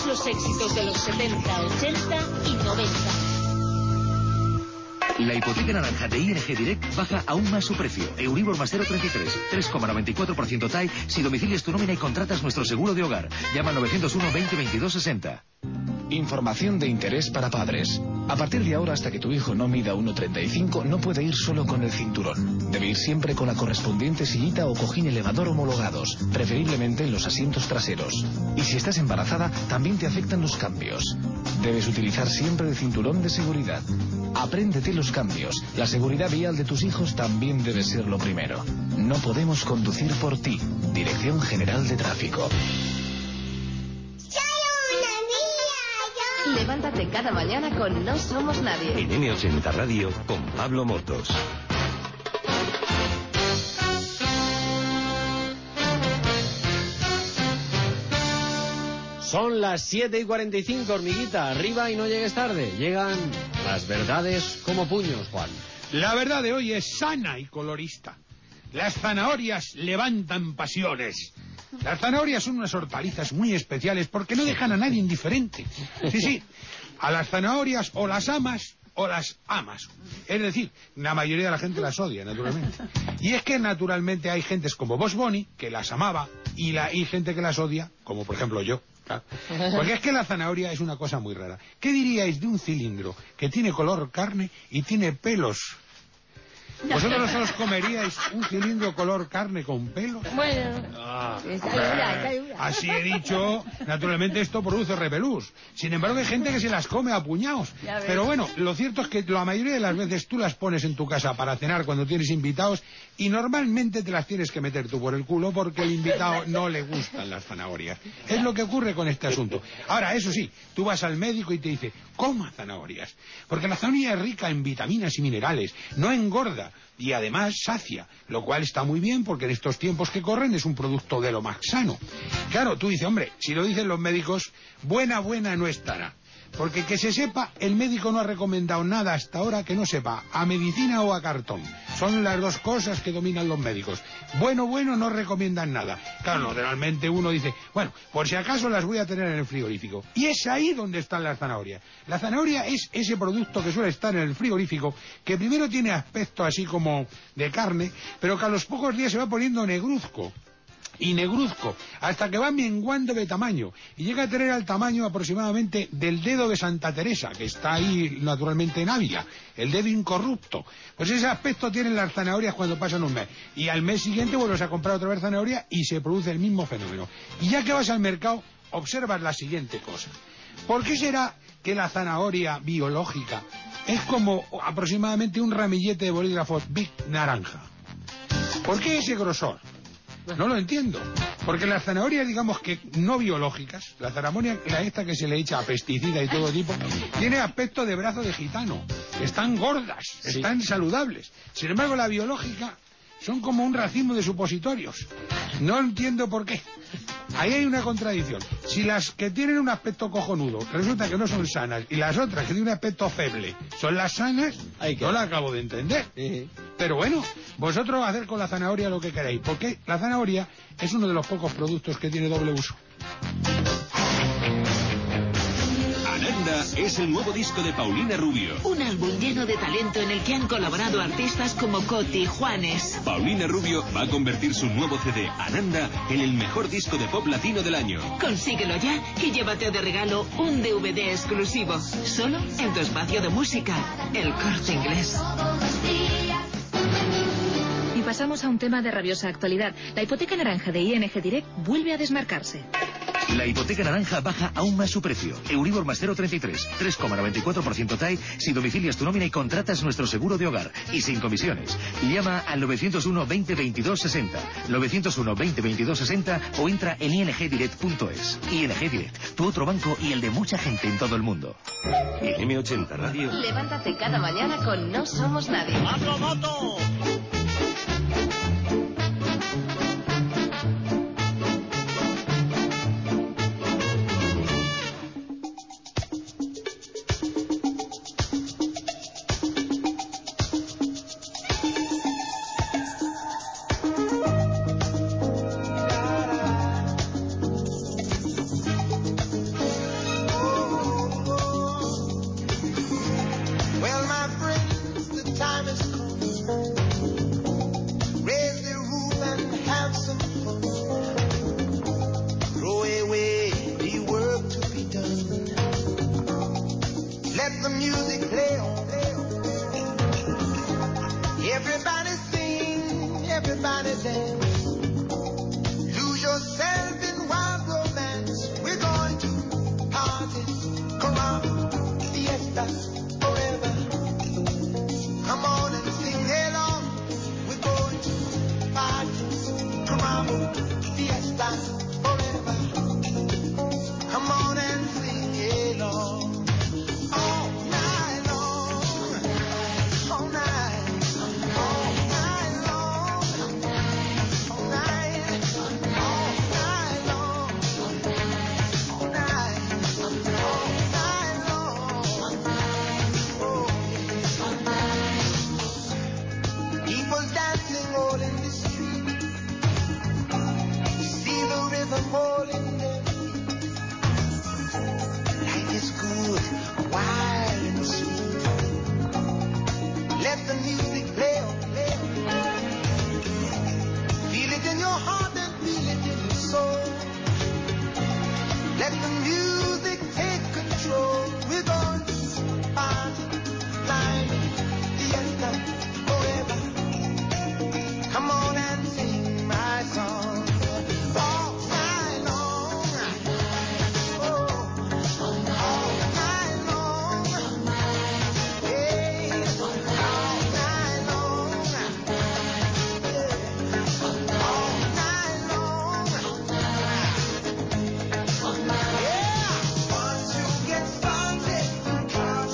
los éxitos de los 70, 80 y 90. La hipoteca naranja de ING Direct baja aún más su precio. Euribor más 0,33, 3,94% TAE si domicilias tu nómina y contratas nuestro seguro de hogar. Llama al 901 20 22 60. Información de interés para padres. A partir de ahora, hasta que tu hijo no mida 1,35, no puede ir solo con el cinturón. Debe ir siempre con la correspondiente sillita o cojín elevador homologados, preferiblemente en los asientos traseros. Y si estás embarazada, también te afectan los cambios. Debes utilizar siempre el cinturón de seguridad. Apréndete los cambios. La seguridad vial de tus hijos también debe ser lo primero. No podemos conducir por ti. Dirección General de Tráfico. Levántate cada mañana con No Somos Nadie. En M80 Radio con Pablo Motos. Son las 7:45, hormiguita. Arriba y no llegues tarde. Llegan las verdades como puños, Juan. La verdad de hoy es sana y colorista. Las zanahorias levantan pasiones. Las zanahorias son unas hortalizas muy especiales porque no dejan a nadie indiferente. Sí, a las zanahorias o las amas o las amas. Es decir, la mayoría de la gente las odia, naturalmente. Y es que naturalmente hay gentes como Boss Bunny, que las amaba, y hay gente que las odia, como por ejemplo yo. Claro. Porque es que la zanahoria es una cosa muy rara. ¿Qué diríais de un cilindro que tiene color carne y tiene pelos? ¿Vosotros os comeríais un cilindro color carne con pelos? Bueno, así he dicho, naturalmente esto produce repelús. Sin embargo, hay gente que se las come a puñados. Pero bueno, lo cierto es que la mayoría de las veces tú las pones en tu casa para cenar cuando tienes invitados y normalmente te las tienes que meter tú por el culo porque al invitado no le gustan las zanahorias. Es lo que ocurre con este asunto. Ahora, eso sí, tú vas al médico y te dice, coma zanahorias. Porque la zanahoria es rica en vitaminas y minerales, no engorda. Y además sacia, lo cual está muy bien porque en estos tiempos que corren es un producto de lo más sano. Claro, tú dices, hombre, si lo dicen los médicos, buena no estará. Porque que se sepa, el médico no ha recomendado nada hasta ahora que no sepa a medicina o a cartón. Son las dos cosas que dominan los médicos. Bueno, no recomiendan nada. Claro, normalmente uno dice, bueno, por si acaso las voy a tener en el frigorífico. Y es ahí donde están las zanahorias. La zanahoria es ese producto que suele estar en el frigorífico, que primero tiene aspecto así como de carne, pero que a los pocos días se va poniendo negruzco. Y negruzco, hasta que va menguando de tamaño, y llega a tener el tamaño aproximadamente del dedo de Santa Teresa, que está ahí naturalmente en Ávila, el dedo incorrupto. Pues ese aspecto tienen las zanahorias cuando pasan un mes, y al mes siguiente vuelves a comprar otra vez zanahoria y se produce el mismo fenómeno. Y ya que vas al mercado, observas la siguiente cosa. ¿Por qué será que la zanahoria biológica es como aproximadamente un ramillete de bolígrafo Bic naranja? ¿Por qué ese grosor? No lo entiendo, porque las zanahorias, digamos que no biológicas, la zanahoria, esta que se le echa a pesticida y todo tipo, tiene aspecto de brazo de gitano, están gordas, están saludables. Sin embargo, la biológica son como un racimo de supositorios. No entiendo por qué. Ahí hay una contradicción. Si las que tienen un aspecto cojonudo resulta que no son sanas y las otras que tienen un aspecto feble son las sanas, no la acabo de entender. Pero bueno, vosotros hacer con la zanahoria lo que queráis, porque la zanahoria es uno de los pocos productos que tiene doble uso. Ananda es el nuevo disco de Paulina Rubio. Un álbum lleno de talento en el que han colaborado artistas como Coti, Juanes. Paulina Rubio va a convertir su nuevo CD, Ananda, en el mejor disco de pop latino del año. Consíguelo ya y llévate de regalo un DVD exclusivo. Solo en tu espacio de música, El Corte Inglés. Y pasamos a un tema de rabiosa actualidad. La hipoteca naranja de ING Direct vuelve a desmarcarse. La hipoteca naranja baja aún más su precio. Euribor más 0,33, 3,94% TAE si domicilias tu nómina y contratas nuestro seguro de hogar. Y sin comisiones. Llama al 901 20 22 60, 901 20 22 60 o entra en ingdirect.es. ING Direct, tu otro banco y el de mucha gente en todo el mundo. En M80 Radio. Levántate cada mañana con No Somos Nadie. ¡Pablo Moto! Let the music play on. Everybody sing, everybody dance. Lose yourself in wild romance. We're going to party, come on, fiesta, forever. Come on and sing along. We're going to party, come on, fiesta, forever. Come on and sing along. All night long, all night, all night long, all night, all night long, all night, all night long. People dancing all in the street. You see the rhythm all in their feet. Life is good, wild and sweet. Let the music play on, play on. Feel it in your heart and feel it in your soul. Let the music take control. We're going to party, climb, fiesta, forever. Come on and sing my song. All night long. Oh, all night long. Hey, all night long. All night long. Yeah, once you get started,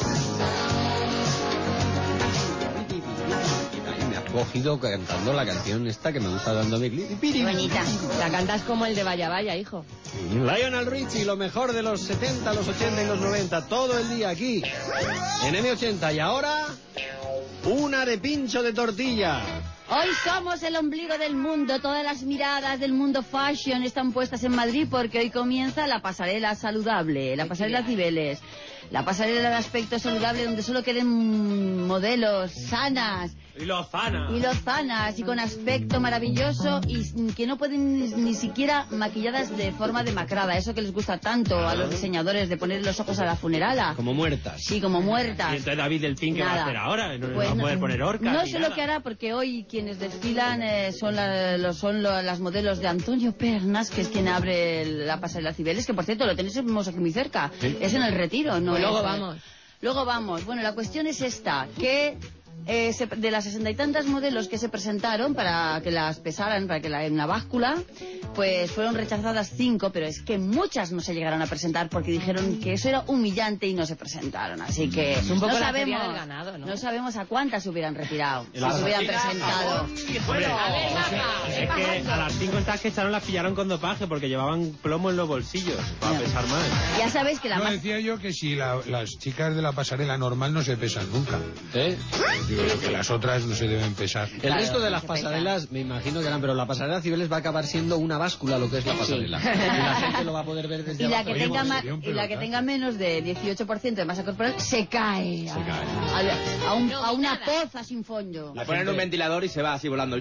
Me has cogido cantando la canción esta que me gusta dándome clic. Qué bonita. La cantas como el de Vaya Vaya, hijo. Lionel Richie, lo mejor de los 70, los 80 y los 90, todo el día aquí, en M80. Y ahora, una de pincho de tortilla. Hoy somos el ombligo del mundo. Todas las miradas del mundo fashion están puestas en Madrid porque hoy comienza la pasarela saludable, la pasarela Cibeles, la pasarela de aspecto saludable donde solo queden modelos sanas Y lozanas. y lozanas y con aspecto maravilloso y que no pueden ni siquiera maquilladas de forma demacrada. Eso que les gusta tanto a los diseñadores de poner los ojos a la funerala. Como muertas. Sí, como muertas. Y entonces David Delfín, ¿qué va a hacer ahora? No Pues va a poder poner orcas no ni sé nada. lo que hará porque hoy quienes desfilan son las modelos de Antonio Pernas, que es quien abre la pasarela Cibeles, que por cierto lo tenemos aquí muy cerca. ¿Sí? Es en el Retiro, ¿no? Pues luego es, vamos. Luego vamos. Bueno, la cuestión es esta, que de las 60 y tantas modelos que se presentaron para que las pesaran, para que en la báscula, pues fueron rechazadas 5, pero es que muchas no se llegaron a presentar porque dijeron que eso era humillante y no se presentaron. Así que Es un poco no la sabemos, feria del ganado, ¿no? no sabemos a cuántas se hubieran retirado, si La- se hubieran presentado. Hombre, A ver, es que a las 5 estas que echaron las pillaron con dopaje porque llevaban plomo en los bolsillos para pesar más. Ya sabéis que la No, más... decía yo que si las chicas de la pasarela normal no se pesan nunca. Yo creo que las otras no se deben pesar. El resto de las pasarelas me imagino que eran, pero la pasarela Cibeles va a acabar siendo una báscula lo que es la pasarela. Y la gente lo va a poder ver desde Y la abajo. que tenga y la que tenga menos de 18% de masa corporal se cae. A una poza sin fondo. Le ponen un ventilador y se va así volando.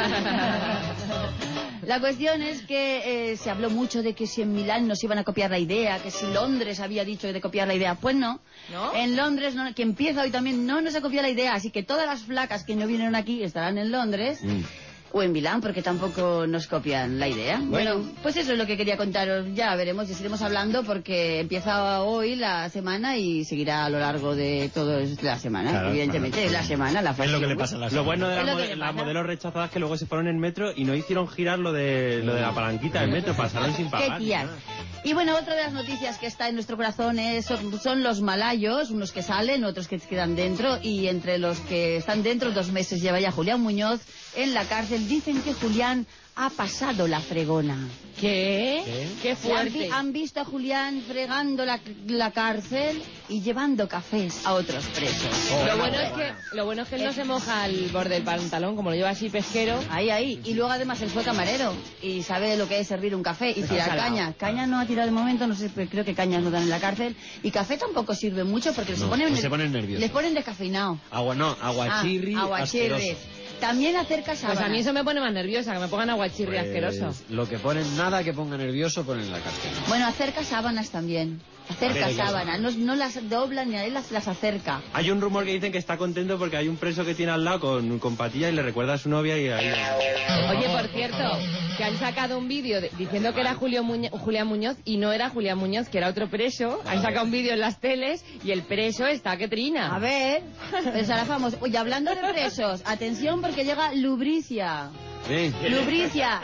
La cuestión es que se habló mucho de que si en Milán nos iban a copiar la idea, que si Londres había dicho de copiar la idea. Pues no. En Londres, que empieza hoy también, no nos ha copiado la idea. Así que todas las flacas que no vinieron aquí estarán en Londres. O en Milán, porque tampoco nos copian la idea. Bueno, pues eso es lo que quería contaros. Ya veremos, ya seguiremos hablando porque empieza hoy la semana y seguirá a lo largo de toda la semana. Claro, evidentemente, claro. es la semana, la Es lo Fashion que le Week. pasa a las Lo bueno de Es lo que las le pasa. modelos rechazadas que luego se fueron en metro y no hicieron girar lo de la palanquita del metro, pasaron sin pagar. Qué tías. Y bueno, otra de las noticias que está en nuestro corazón son los malayos, unos que salen, otros que quedan dentro, y entre los que están dentro 2 meses lleva ya Julián Muñoz en la cárcel. Dicen que Julián ha pasado la fregona. ¿Qué? Qué fuerte. Han visto a Julián fregando la cárcel y llevando cafés a otros presos. Lo bueno es que él no se moja al borde del pantalón, como lo lleva así pesquero. Ahí. Y luego además él fue camarero y sabe lo que es servir un café y tirar caña. Caña no ha tirado de momento, no sé, pero creo que cañas no dan en la cárcel. Y café tampoco sirve mucho porque se ponen nerviosos. Les ponen descafeinado. Aguachirri. Aguachirri. También acerca sábanas. Pues a mí eso me pone más nerviosa, que me pongan aguachirri asqueroso. Lo que ponen, nada que ponga nervioso, ponen en la cárcel. Bueno, acerca sábanas también. Acerca sábanas, no las dobla ni a él las acerca. Hay un rumor que dicen que está contento porque hay un preso que tiene al lado con patilla y le recuerda a su novia y ahí... Oye, por cierto, que han sacado un vídeo diciendo que era Julián Muñoz y no era Julián Muñoz, que era otro preso. Han sacado un vídeo en las teles y el preso está que trina. A ver, pues ahora famoso. Oye, hablando de presos, atención porque llega Lubricia. Lubricia,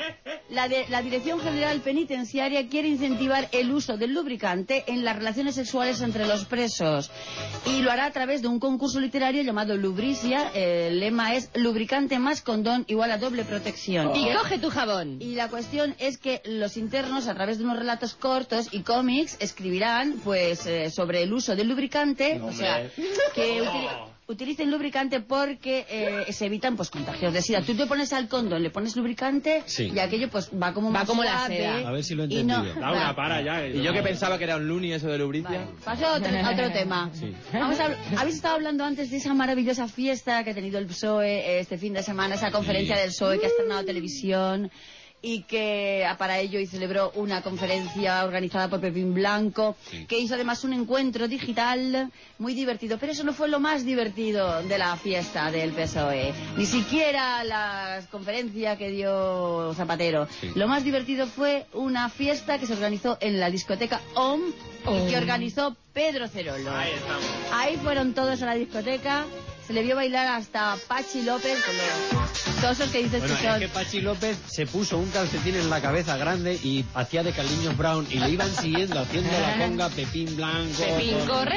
la Dirección General Penitenciaria quiere incentivar el uso del lubricante en las relaciones sexuales entre los presos y lo hará a través de un concurso literario llamado Lubricia. El lema es lubricante más condón igual a doble protección. Y coge tu jabón. Y la cuestión es que los internos, a través de unos relatos cortos y cómics, escribirán pues sobre el uso del lubricante, o sea, que utilicen lubricante porque se evitan pues contagios de sida. Tú te pones al condón, le pones lubricante y aquello pues va como más como la suave. seda. A ver si lo he entendido. Laura, para ya. Y yo que pensaba que era un Looney eso de Lubricia. Vale. Paso a otro tema. Sí. Habéis estado hablando antes de esa maravillosa fiesta que ha tenido el PSOE este fin de semana, esa conferencia del PSOE que ha estrenado televisión y que para ello y celebró una conferencia organizada por Pepín Blanco, que hizo además un encuentro digital muy divertido, pero eso no fue lo más divertido de la fiesta del PSOE, ni siquiera la conferencia que dio Zapatero. Lo más divertido fue una fiesta que se organizó en la discoteca OM y que organizó Pedro Cerolo. Ahí fueron todos a la discoteca. Se le vio bailar hasta Pachi López, con los tosos que dices que son. Es que Pachi López se puso un calcetín en la cabeza grande y hacía de Carliños Brown y le iban siguiendo haciendo la conga Pepín Blanco. Pepín,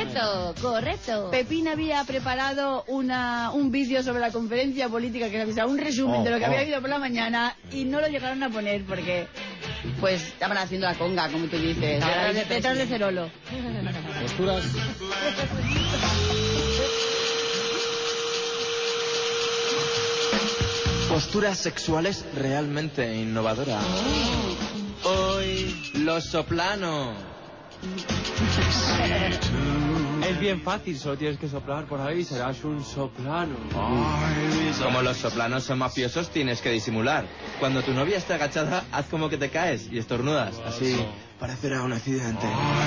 correcto. Pepín había preparado un vídeo sobre la conferencia política, que era un resumen de lo que había habido por la mañana y no lo llegaron a poner porque pues estaban haciendo la conga, como tú dices, detrás de Cerolo. Posturas. Posturas sexuales realmente innovadoras. Hoy, los soplano. Es bien fácil, solo tienes que soplar por ahí y serás un soplano. Como los soplanos son mafiosos, tienes que disimular. Cuando tu novia está agachada, haz como que te caes y estornudas. Así parecerá un accidente.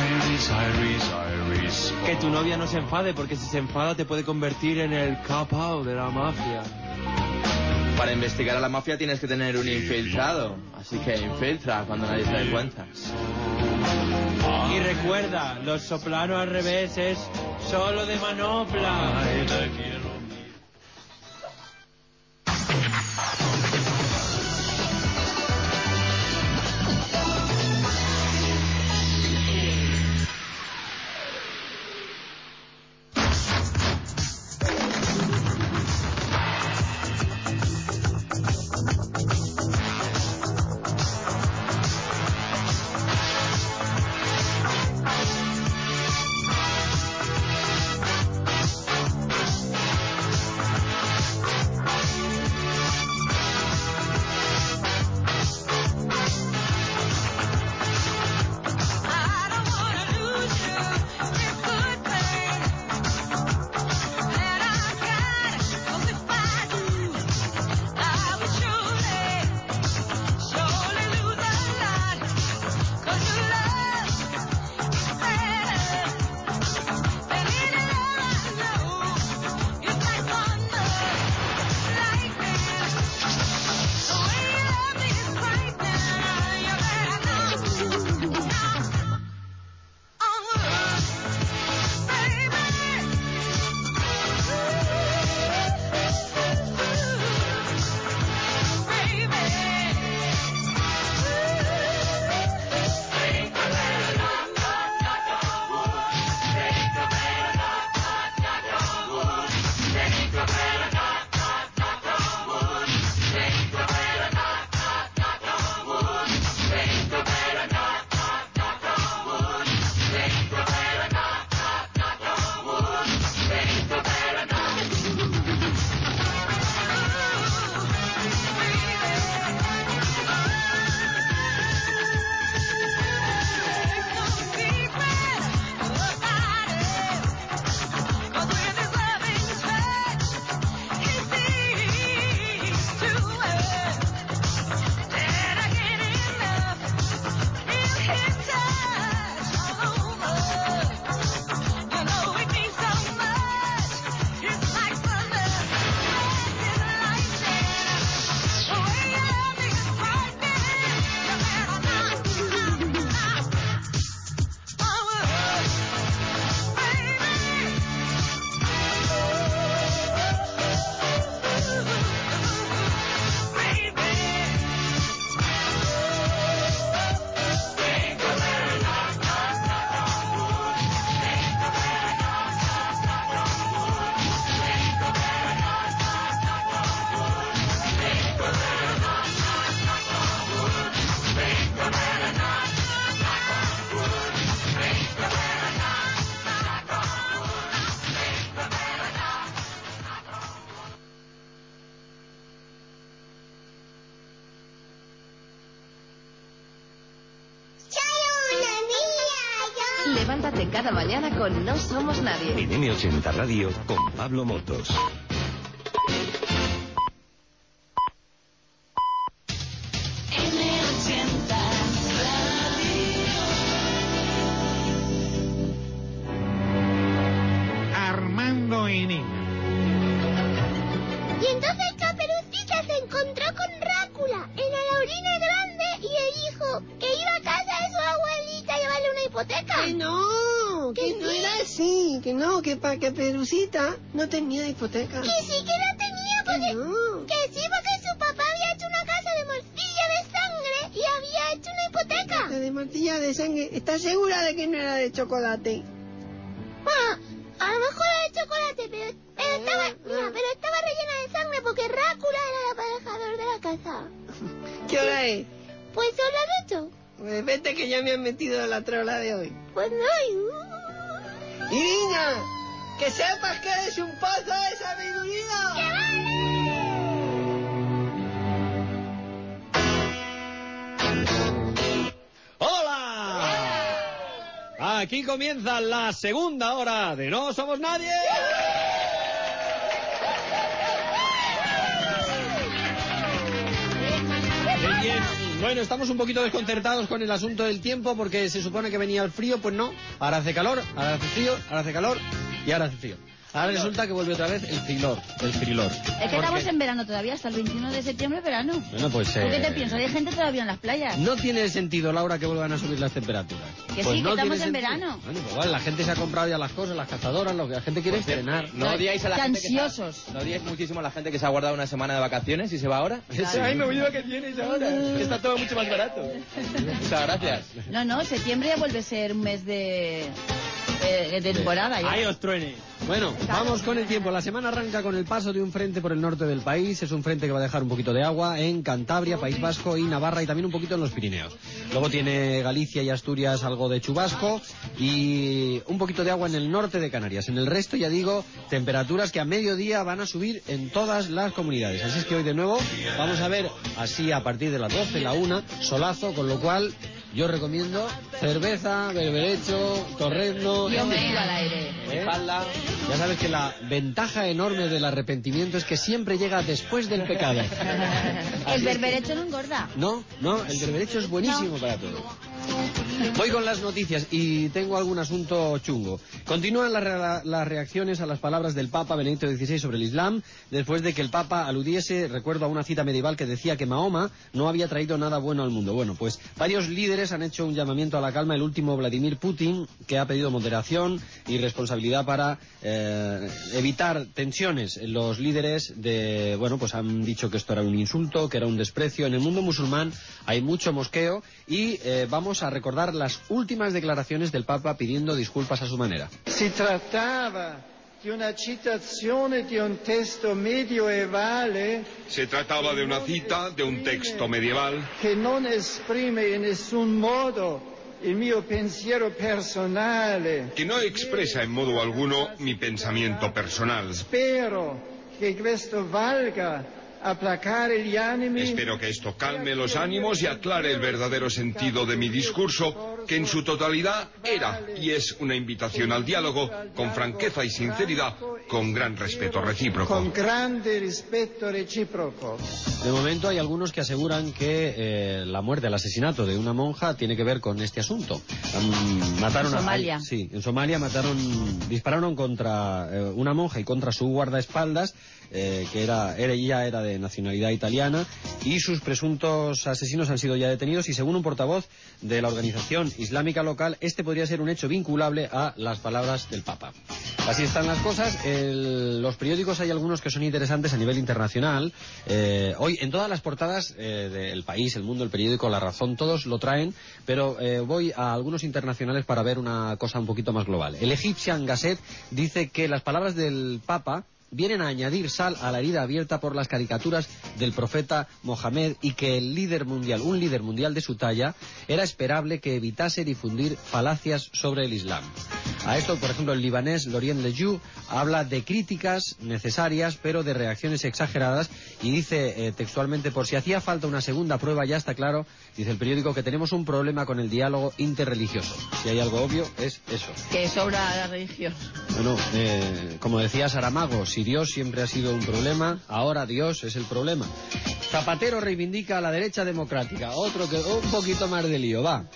Que tu novia no se enfade, porque si se enfada te puede convertir en el capo de la mafia. Para investigar a la mafia tienes que tener un infiltrado. Así que infiltra cuando nadie se dé cuenta. Y recuerda, los soplanos al revés es solo de manopla. Diviértete cada mañana con No Somos Nadie. En M80 Radio con Pablo Motos. Armando y Nina. Y entonces Caperucita se encontró con Drácula en la orina grande y le dijo que iba a casa de su abuelita a llevarle una hipoteca. Que no, que no era así, que no, que para Caperucita no tenía hipoteca. Que sí que la tenía, porque... Que sí, porque su papá había hecho una casa de morcilla de sangre y había hecho una hipoteca. La de morcilla de sangre, ¿estás segura de que no era de chocolate? Bueno, a lo mejor era de chocolate, pero estaba rellena de sangre porque Drácula era el aparejador de la casa. ¿Qué hora es? Pues son las 8. Pues vete que ya me han metido en la trola de hoy. Pues no. Y niña, que sepas que eres un pozo de sabiduría. ¡Que vale! ¡Hola! Aquí comienza la segunda hora de No Somos Nadie. Bueno, estamos un poquito desconcertados con el asunto del tiempo porque se supone que venía el frío, pues no. Ahora hace calor, ahora hace frío, ahora hace calor y ahora hace frío. Ahora resulta que vuelve otra vez el frilor. Es que estamos en verano todavía, hasta el 21 de septiembre verano. Bueno, pues... ¿Tú qué te piensas? Hay gente todavía en las playas. No tiene sentido, Laura, que vuelvan a subir las temperaturas. Que pues sí, no que estamos tiene en sentido. verano. Bueno, pues vale, la gente se ha comprado ya las cosas, las cazadoras, lo que la gente quiere es estrenar. No odiáis a la gente ansiosos. ¿No odiáis muchísimo a la gente que se ha guardado una semana de vacaciones y se va ahora? Claro. Ay, me voy de vacaciones ahora. Está todo mucho más barato. Muchas gracias. No, septiembre ya vuelve a ser un mes de temporada. Ya. Ahí os truene. Bueno, vamos con el tiempo. La semana arranca con el paso de un frente por el norte del país. Es un frente que va a dejar un poquito de agua en Cantabria, País Vasco y Navarra y también un poquito en los Pirineos. Luego tiene Galicia y Asturias algo de chubasco y un poquito de agua en el norte de Canarias. En el resto, ya digo, temperaturas que a mediodía van a subir en todas las comunidades. Así es que hoy de nuevo vamos a ver así a partir de las 12, la 1, solazo, con lo cual... Yo recomiendo cerveza, berberecho, torrezno... Y ombligo al aire. Espalda. Ya sabes que la ventaja enorme del arrepentimiento es que siempre llega después del pecado. El berberecho no engorda. No, el berberecho es buenísimo para todo. Voy con las noticias y tengo algún asunto chungo. Continúan las reacciones a las palabras del Papa Benedicto XVI sobre el Islam, después de que el Papa aludiese, recuerdo, a una cita medieval que decía que Mahoma no había traído nada bueno al mundo. Bueno, pues varios líderes han hecho un llamamiento a la calma. El último, Vladimir Putin, que ha pedido moderación y responsabilidad para evitar tensiones. Los líderes pues han dicho que esto era un insulto, que era un desprecio. En el mundo musulmán hay mucho mosqueo y vamos a recordar las últimas declaraciones del Papa pidiendo disculpas a su manera. Si trataba de una citazione di un testo medievale. Se trataba de una cita de un texto medieval Que non esprime in nessun modo il mio pensiero personale. que no expresa en modo alguno mi pensamiento personal. Spero che questo valga aplacare gli animi. Espero que esto calme los ánimos y aclare el verdadero sentido de mi discurso, que en su totalidad era y es una invitación al diálogo con franqueza y sinceridad, con gran respeto recíproco. Con grande rispetto reciproco. De momento hay algunos que aseguran que la muerte, el asesinato de una monja tiene que ver con este asunto. Mataron en Somalia. En Somalia dispararon contra una monja y contra su guardaespaldas, que ella era de nacionalidad italiana, y sus presuntos asesinos han sido ya detenidos, y según un portavoz de la organización islámica local, este podría ser un hecho vinculable a las palabras del Papa. Así están las cosas. Los periódicos hay algunos que son interesantes a nivel internacional. Hoy en todas las portadas del País, El Mundo, El Periódico, La Razón, todos lo traen, pero voy a algunos internacionales para ver una cosa un poquito más global. El Egyptian Gazette dice que las palabras del Papa vienen a añadir sal a la herida abierta por las caricaturas del profeta Mohamed y que un líder mundial de su talla, era esperable que evitase difundir falacias sobre el Islam. A esto, por ejemplo, el libanés Lorien Lejoux habla de críticas necesarias, pero de reacciones exageradas, y dice textualmente: por si hacía falta una segunda prueba, ya está claro, dice el periódico, que tenemos un problema con el diálogo interreligioso. Si hay algo obvio, es eso. Que sobra la religión. Bueno, como decía Saramago, si Dios siempre ha sido un problema, ahora Dios es el problema. Zapatero reivindica a la derecha democrática. Otro que un poquito más de lío, va.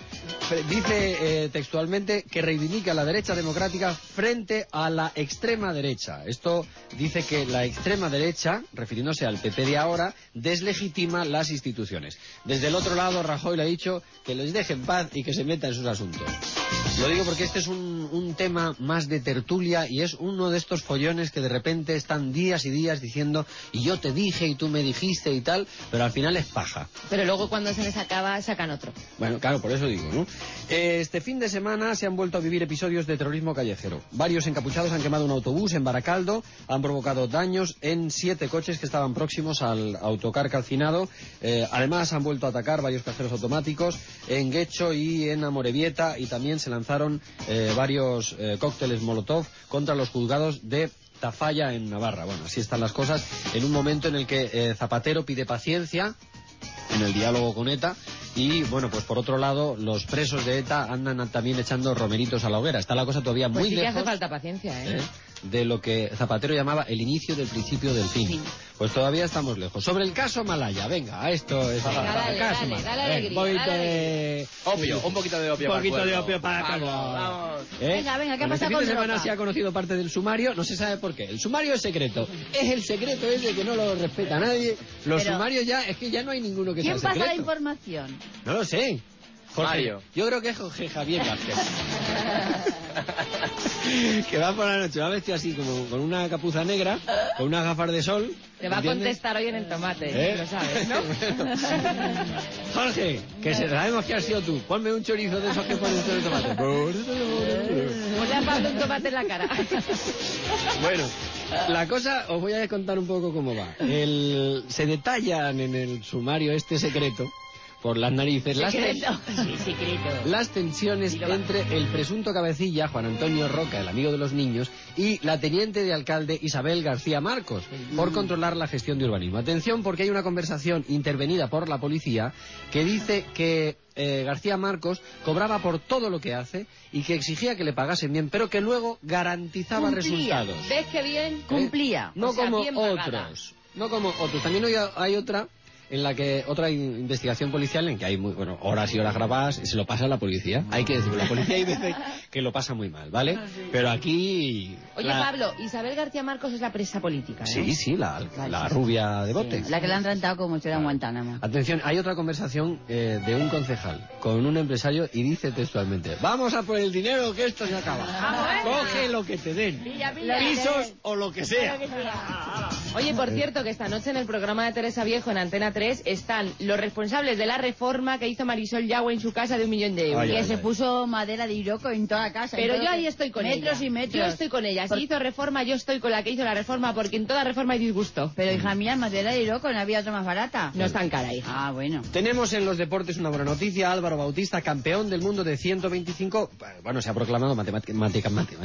Dice textualmente que reivindica a la derecha democrática frente a la extrema derecha. Esto dice que la extrema derecha, refiriéndose al PP de ahora, deslegitima las instituciones. Desde el otro lado, Rajoy le ha dicho que les deje en paz y que se meta en sus asuntos. Lo digo porque este es un tema más de tertulia y es uno de estos follones que de repente están días y días diciendo y yo te dije y tú me dijiste y tal, pero al final es paja. Pero luego cuando se les acaba sacan otro. Bueno, claro, por eso digo, ¿no? Este fin de semana se han vuelto a vivir episodios de terrorismo callejero. Varios encapuchados han quemado un autobús en Baracaldo, han provocado daños en 7 coches que estaban próximos al autocar calcinado. Además han vuelto a atacar varios cajeros automáticos en Guecho y en Amorebieta, y también se lanzaron varios cócteles Molotov contra los juzgados de Tafalla en Navarra. Bueno, así están las cosas en un momento en el que Zapatero pide paciencia en el diálogo con ETA. Y bueno, pues por otro lado, los presos de ETA andan también echando romeritos a la hoguera. Está la cosa todavía muy sí lejos. Que hace falta paciencia, de lo que Zapatero llamaba el inicio del principio del fin. Pues todavía estamos lejos. Sobre el caso Malaya, venga, esto es... Venga, dale alegría, un poquito de opio, un poquito de opio para el pueblo. Un poquito de opio para el pueblo. Vamos. Venga, ¿qué pasa con con esta semana droga? se ha conocido parte del sumario, no se sabe por qué. El sumario es secreto. Es el secreto ese que no lo respeta nadie. Los sumarios ya, es que ya no hay ninguno que sea secreto. ¿Quién pasa la información? No lo sé. Mario. Yo creo que es Jorge Javier Vázquez. Que va por la noche, va vestido así como con una capuza negra, con unas gafas de sol. Te va a contestar hoy en el tomate, lo sabes, ¿no? Jorge, que sabemos que has sido tú. Ponme un chorizo de esos que pones en el tomate. Ponle a Pablo un tomate en la cara. Bueno, la cosa, os voy a contar un poco cómo va. Se detallan en el sumario este secreto por las narices las tensiones entre el presunto cabecilla Juan Antonio Roca, el amigo de los niños, y la teniente de alcalde Isabel García Marcos por controlar la gestión de urbanismo. Atención, porque hay una conversación intervenida por la policía que dice que García Marcos cobraba por todo lo que hace y que exigía que le pagasen bien, pero que luego garantizaba resultados. ¿Ves que bien? Cumplía. No, o sea, como bien otros. No como otros. También hay otra en la que otra investigación policial en que hay horas y horas grabadas y se lo pasa a la policía. Hay que decirlo, la policía hay veces que lo pasa muy mal, ¿vale? Pero aquí... Oye, Pablo, Isabel García Marcos es la presa política, ¿no? Sí, la rubia de bote. Sí, la que le han tratado como si fuera en Guantánamo. Atención, hay otra conversación de un concejal con un empresario y dice textualmente: vamos a por el dinero que esto se acaba. Coge lo que te den. Pisos o lo que sea. Oye, por cierto, que esta noche en el programa de Teresa Viejo en Antena 3 están los responsables de la reforma que hizo Marisol Yagüe en su casa de 1 millón de euros. Que se puso madera de Iroco en toda la casa. Pero yo ahí estoy con ella. Metros y metros. Yo estoy con ella. Si hizo reforma, yo estoy con la que hizo la reforma, porque en toda reforma hay disgusto. Pero hija mía, madera de Iroco, ¿no había otra más barata? No es tan cara, hija. Ah, bueno. Tenemos en los deportes una buena noticia. Álvaro Bautista, campeón del mundo de 125... Bueno, se ha proclamado matemáticamente.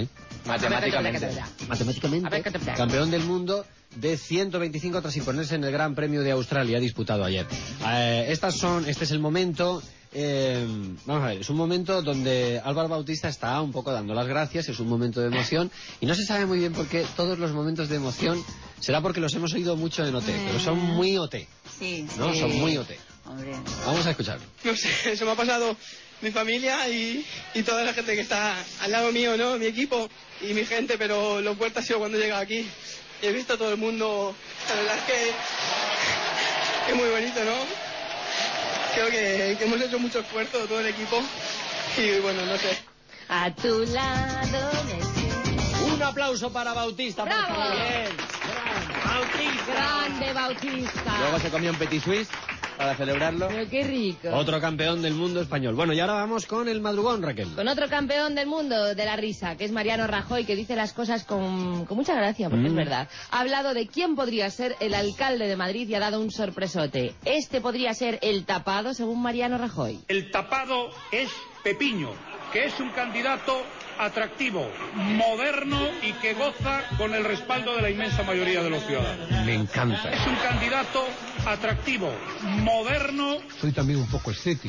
Campeón del mundo de 125 tras imponerse en el Gran Premio de Australia disputado ayer. Este es el momento... vamos a ver, es un momento donde Álvaro Bautista está un poco dando las gracias, es un momento de emoción y no se sabe muy bien por qué todos los momentos de emoción, será porque los hemos oído mucho en OT, pero son muy OT. Sí, ¿no? sí. Son muy OT. Hombre. Vamos a escucharlo. No sé, eso me ha pasado mi familia y toda la gente que está al lado mío, ¿no? Mi equipo y mi gente, pero lo fuerte ha sido cuando he llegado aquí. He visto a todo el mundo, la verdad es que es muy bonito, ¿no? Creo que hemos hecho mucho esfuerzo todo el equipo y bueno, no sé. A tu lado Un aplauso para Bautista. ¡Bravo! Bien. Bautista. Grande Bautista. Luego se comió un petit suisse. para celebrarlo. Pero qué rico. Otro campeón del mundo español. Bueno, y ahora vamos con el madrugón, Raquel. Con otro campeón del mundo de la risa, que es Mariano Rajoy, que dice las cosas con mucha gracia, porque es verdad. Ha hablado de quién podría ser el alcalde de Madrid y ha dado un sorpresote. Este podría ser el tapado, según Mariano Rajoy. El tapado es Pepiño, que es un candidato atractivo, moderno y que goza con el respaldo de la inmensa mayoría de los ciudadanos. Me encanta. Es un candidato atractivo, moderno. Soy también un poco escéptico.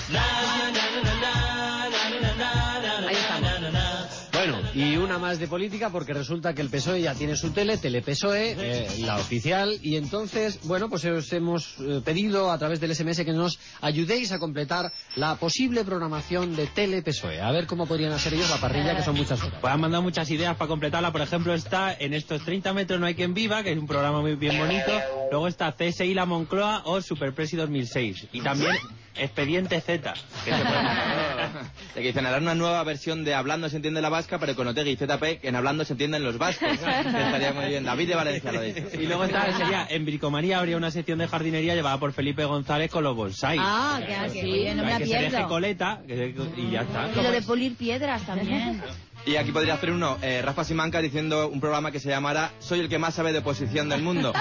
Ahí estamos. Bueno, y una más de política, porque resulta que el PSOE ya tiene su Tele-PSOE, la oficial, y entonces, bueno, pues os hemos pedido a través del SMS que nos ayudéis a completar la posible programación de Tele-PSOE. A ver cómo podrían hacer ellos la parrilla, que son muchas horas. Pues han mandado muchas ideas para completarla. Por ejemplo, está En estos 30 metros no hay quien viva, que es un programa muy bien bonito. Luego está CSI La Moncloa o Superpresi 2006. Y también Expediente Z. Que se que dicen, harán una nueva versión de Hablando se entiende la vasca, pero con Otegi y ZP, que en Hablando se entienden los vascos. Estaría muy bien. David de Valencia lo dice. Y luego sería, en Bricomanía habría una sección de jardinería llevada por Felipe González con los bonsai. Ah, que así, no me la que se deje pierdo. coleta, y ya está. Y lo de pulir piedras también. Y aquí podría hacer uno, Rafa Simanca diciendo un programa que se llamara Soy el que más sabe de oposición del mundo.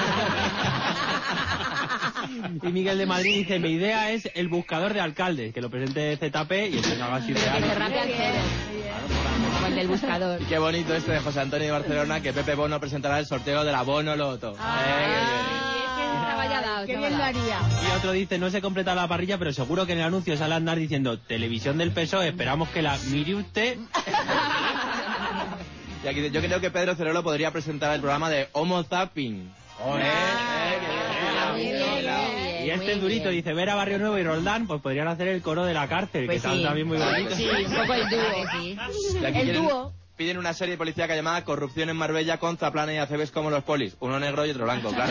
Y Miguel de Madrid dice, mi idea es el buscador de alcaldes, que lo presente ZP y el que haga así Que se rape al cero. Como el del buscador. Y qué bonito esto de José Antonio de Barcelona, que Pepe Bono presentará el sorteo de la Bono Loto. Qué bien lo haría. Y otro dice, no se completa la parrilla, pero seguro que en el anuncio sale a andar diciendo, televisión del PSOE, esperamos que la mire usted. Y aquí, yo creo que Pedro Cerolo podría presentar el programa de Homo Zapping. Y este durito dice, ver a Barrio Nuevo y Roldán, pues podrían hacer el coro de la cárcel, Pues que están también muy bonitos. Sí, un poco el dúo. Y aquí El dúo. piden una serie policíaca llamada Corrupción en Marbella con Zaplana y Aceves como los polis. Uno negro y otro blanco, claro.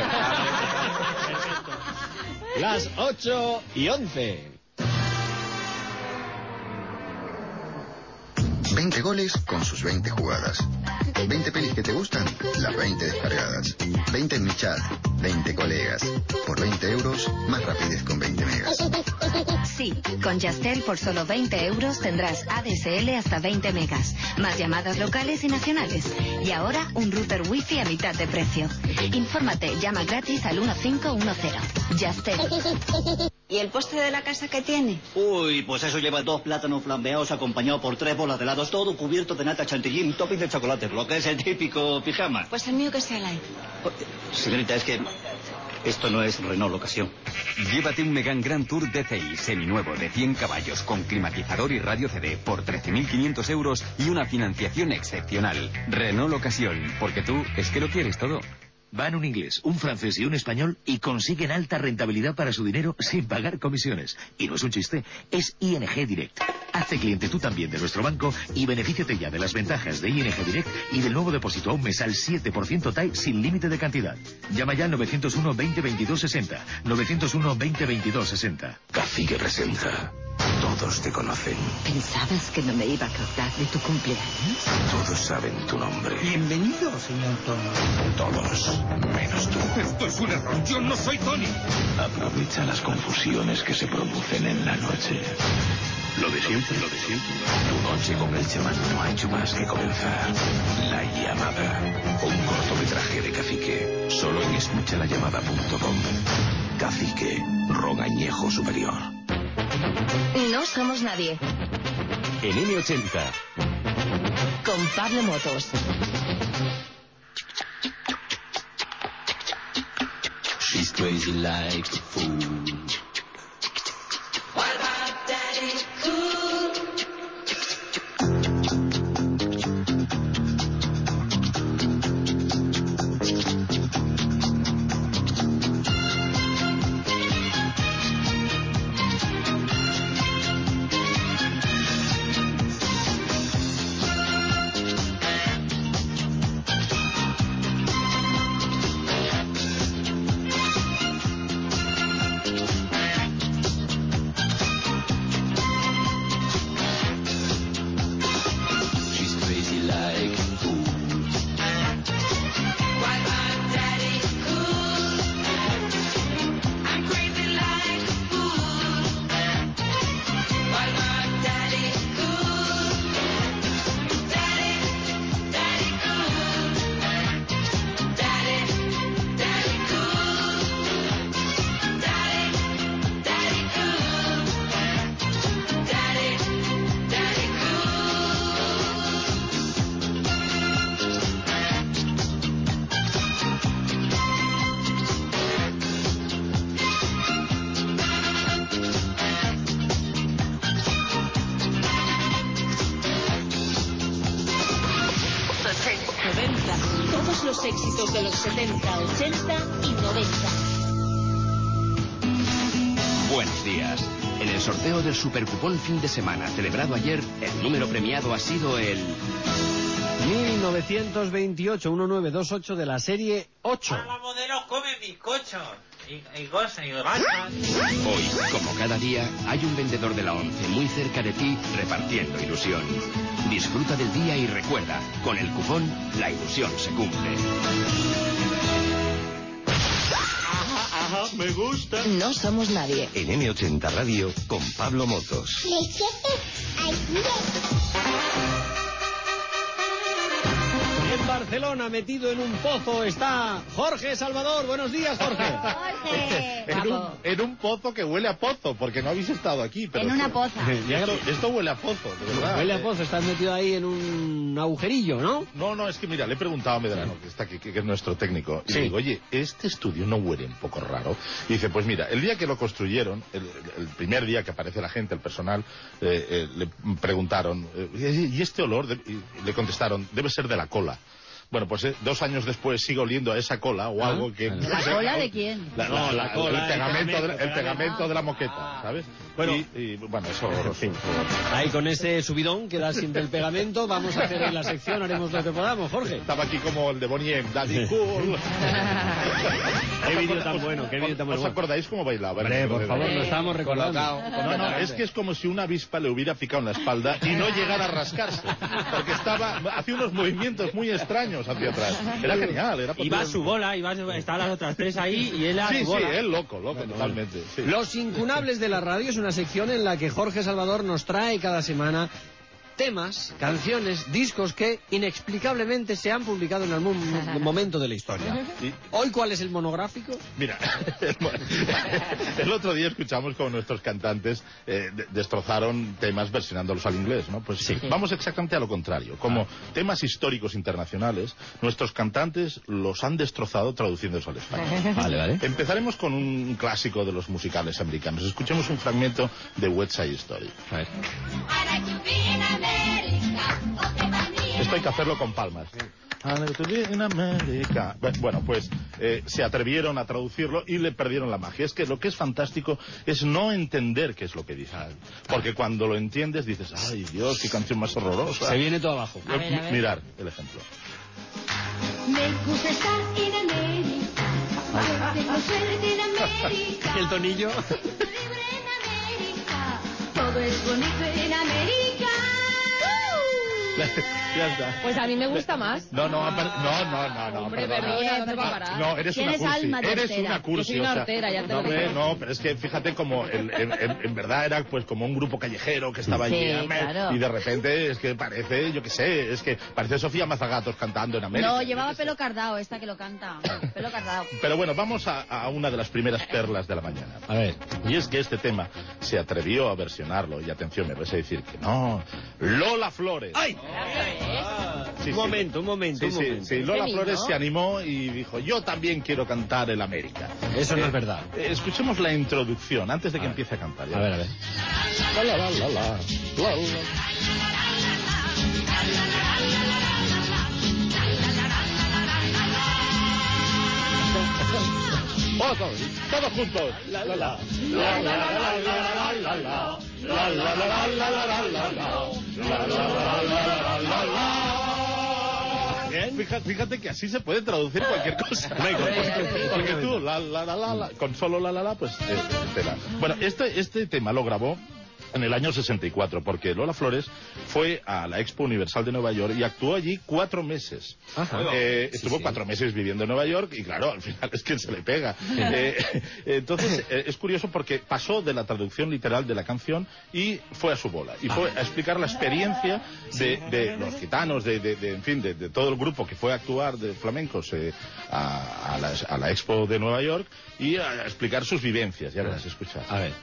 Las 8:11. 20 goles con sus 20 jugadas. 20 pelis que te gustan, las 20 descargadas. 20 en mi chat, 20 colegas. Por 20 euros, más rapidez con 20 megas. Sí, con Yastel por solo 20 euros tendrás ADSL hasta 20 megas, más llamadas locales y nacionales. Y ahora un router wifi a mitad de precio. Infórmate, llama gratis al 1510. Yastel. ¿Y el postre de la casa qué tiene? Uy, pues eso lleva 2 plátanos flambeados acompañado por 3 bolas de helados, todo cubierto de nata chantilly y un topping de chocolate, lo que es el típico pijama. Pues el mío que sea light. Señorita, es que esto no es Renault ocasión. Llévate un Megane Grand Tour DCI seminuevo de 100 caballos con climatizador y radio CD por 13.500 euros y una financiación excepcional. Renault Ocasión, porque tú es que lo quieres todo. Van un inglés, un francés y un español y consiguen alta rentabilidad para su dinero sin pagar comisiones. Y no es un chiste, es ING Direct. Hazte cliente tú también de nuestro banco y benefíciate ya de las ventajas de ING Direct y del nuevo depósito a un mes al 7% TAE sin límite de cantidad. Llama ya al 901 20 22 60. 901 20 22 60. Cacique presenta. Todos te conocen. ¿Pensabas que no me iba a acordar de tu cumpleaños? Todos saben tu nombre. Bienvenido, señor Tony. Todos, menos tú. Esto es un error. Yo no soy Tony. Aprovecha las confusiones que se producen en la noche. Lo de siempre, lo de siempre. Tu noche con el chamán no ha hecho más que comenzar. La llamada. Un cortometraje de Cacique. Solo en escuchalayamada.com. Cacique. Ron añejo superior. No somos nadie. En M80. Con Pablo Motos. She's crazy like a fool. What about Daddy Cool? los éxitos de los 70, 80 y 90. Buenos días. En el sorteo del Supercupón fin de semana celebrado ayer, el número premiado ha sido el 1928, 1928 de la serie 8. Los modelos comen bizcochos y gozan y bajan. Hoy, como cada día, hay un vendedor de la 11 muy cerca de ti repartiendo ilusión. Disfruta del día y recuerda, con el cupón, la ilusión se cumple. Ajá, me gusta. No somos nadie. En M80 Radio con Pablo Motos. En Barcelona, metido en un pozo, está Jorge Salvador. Buenos días, Jorge. En un pozo que huele a pozo, porque no habéis estado aquí. Pero En una poza. Esto huele a pozo, de verdad. Huele a pozo, estás metido ahí en un agujerillo, ¿no? No, es que mira, le he preguntado a Medrano, que está aquí, que es nuestro técnico, y le digo, oye, ¿este estudio no huele un poco raro? Y dice, pues mira, el día que lo construyeron, el primer día que aparece la gente, el personal, le preguntaron, ¿y este olor? Y le contestaron, debe ser de la cola. Bueno, pues 2 años después sigo oliendo a esa cola o algo que... ¿La cola de quién? La cola, el pegamento Ah. de la moqueta, ¿sabes? Bueno, y bueno, eso... Ahí con ese subidón que da siempre el pegamento, vamos a hacer en la sección, haremos lo que podamos, Jorge. Estaba aquí como el de Bonnie M, Daddy Cool. Qué vídeo tan bueno, qué vídeo tan bueno. ¿Os acordáis cómo bailaba? Hombre, por favor, lo estábamos recordando. No, es que es como si una avispa le hubiera picado en la espalda y no llegara a rascarse. Porque hacía unos movimientos muy extraños hacia atrás. Era genial. Iba a su bola, estaban las otras tres ahí y él a su bola. Sí, él loco, totalmente. Sí. Los incunables de la radio es una sección en la que Jorge Salvador nos trae cada semana temas, canciones, discos que inexplicablemente se han publicado en algún momento de la historia. ¿Hoy cuál es el monográfico? Mira, el otro día escuchamos como nuestros cantantes destrozaron temas versionándolos al inglés, ¿no? Pues sí. Vamos exactamente a lo contrario. Como temas históricos internacionales, nuestros cantantes los han destrozado traduciéndolos al español. Vale. Empezaremos con un clásico de los musicales americanos. Escuchemos un fragmento de West Side Story. A ver. Esto hay que hacerlo con palmas. En América. Bueno, pues se atrevieron a traducirlo y le perdieron la magia. Es que lo que es fantástico es no entender qué es lo que dicen. Porque cuando lo entiendes dices, ay Dios, qué canción más horrorosa. Se viene todo abajo. A ver. Mirar el ejemplo. Me gusta estar en América. Tengo suerte en América. ¿El tonillo? Libre en América. Todo es bonito en América. Ya está. Pues a mí me gusta más. No. Hombre, perdona. perdona, ¿dónde va a parar? No, eres una Tienes cursi. alma de Eres hortera. una cursi. Yo soy una hortera, ya te lo digo. No, pero es que fíjate como en verdad era pues como un grupo callejero que estaba allí Sí, claro. y de repente es que parece, yo qué sé, es que parece Sofía Mazagatos cantando en América. No, llevaba pelo cardado, esta que lo canta. Pelo cardado. Pero bueno, vamos a una de las primeras perlas de la mañana. A ver. Y es que este tema se atrevió a versionarlo, y atención, me vais a decir que no. Lola Flores. ¡Ay! Sí, un momento. Sí, Lola Flores se animó y dijo, yo también quiero cantar el América. Eso no es verdad. Escuchemos la introducción antes de que empiece a cantar. ¿Ya? A ver. Todos juntos. Fíjate que así se puede traducir cualquier cosa. Porque tú, con solo la, pues tela. Bueno, este tema lo grabó en el año 64, porque Lola Flores fue a la Expo Universal de Nueva York y actuó allí 4 meses. Estuvo 4 meses viviendo en Nueva York y claro, al final es quien se le pega. Entonces, es curioso porque pasó de la traducción literal de la canción y fue a su bola. Y fue a explicar la experiencia de los gitanos, en fin, de todo el grupo que fue a actuar de flamencos a la Expo de Nueva York y a explicar sus vivencias. Ya verás, escuchar. A ver.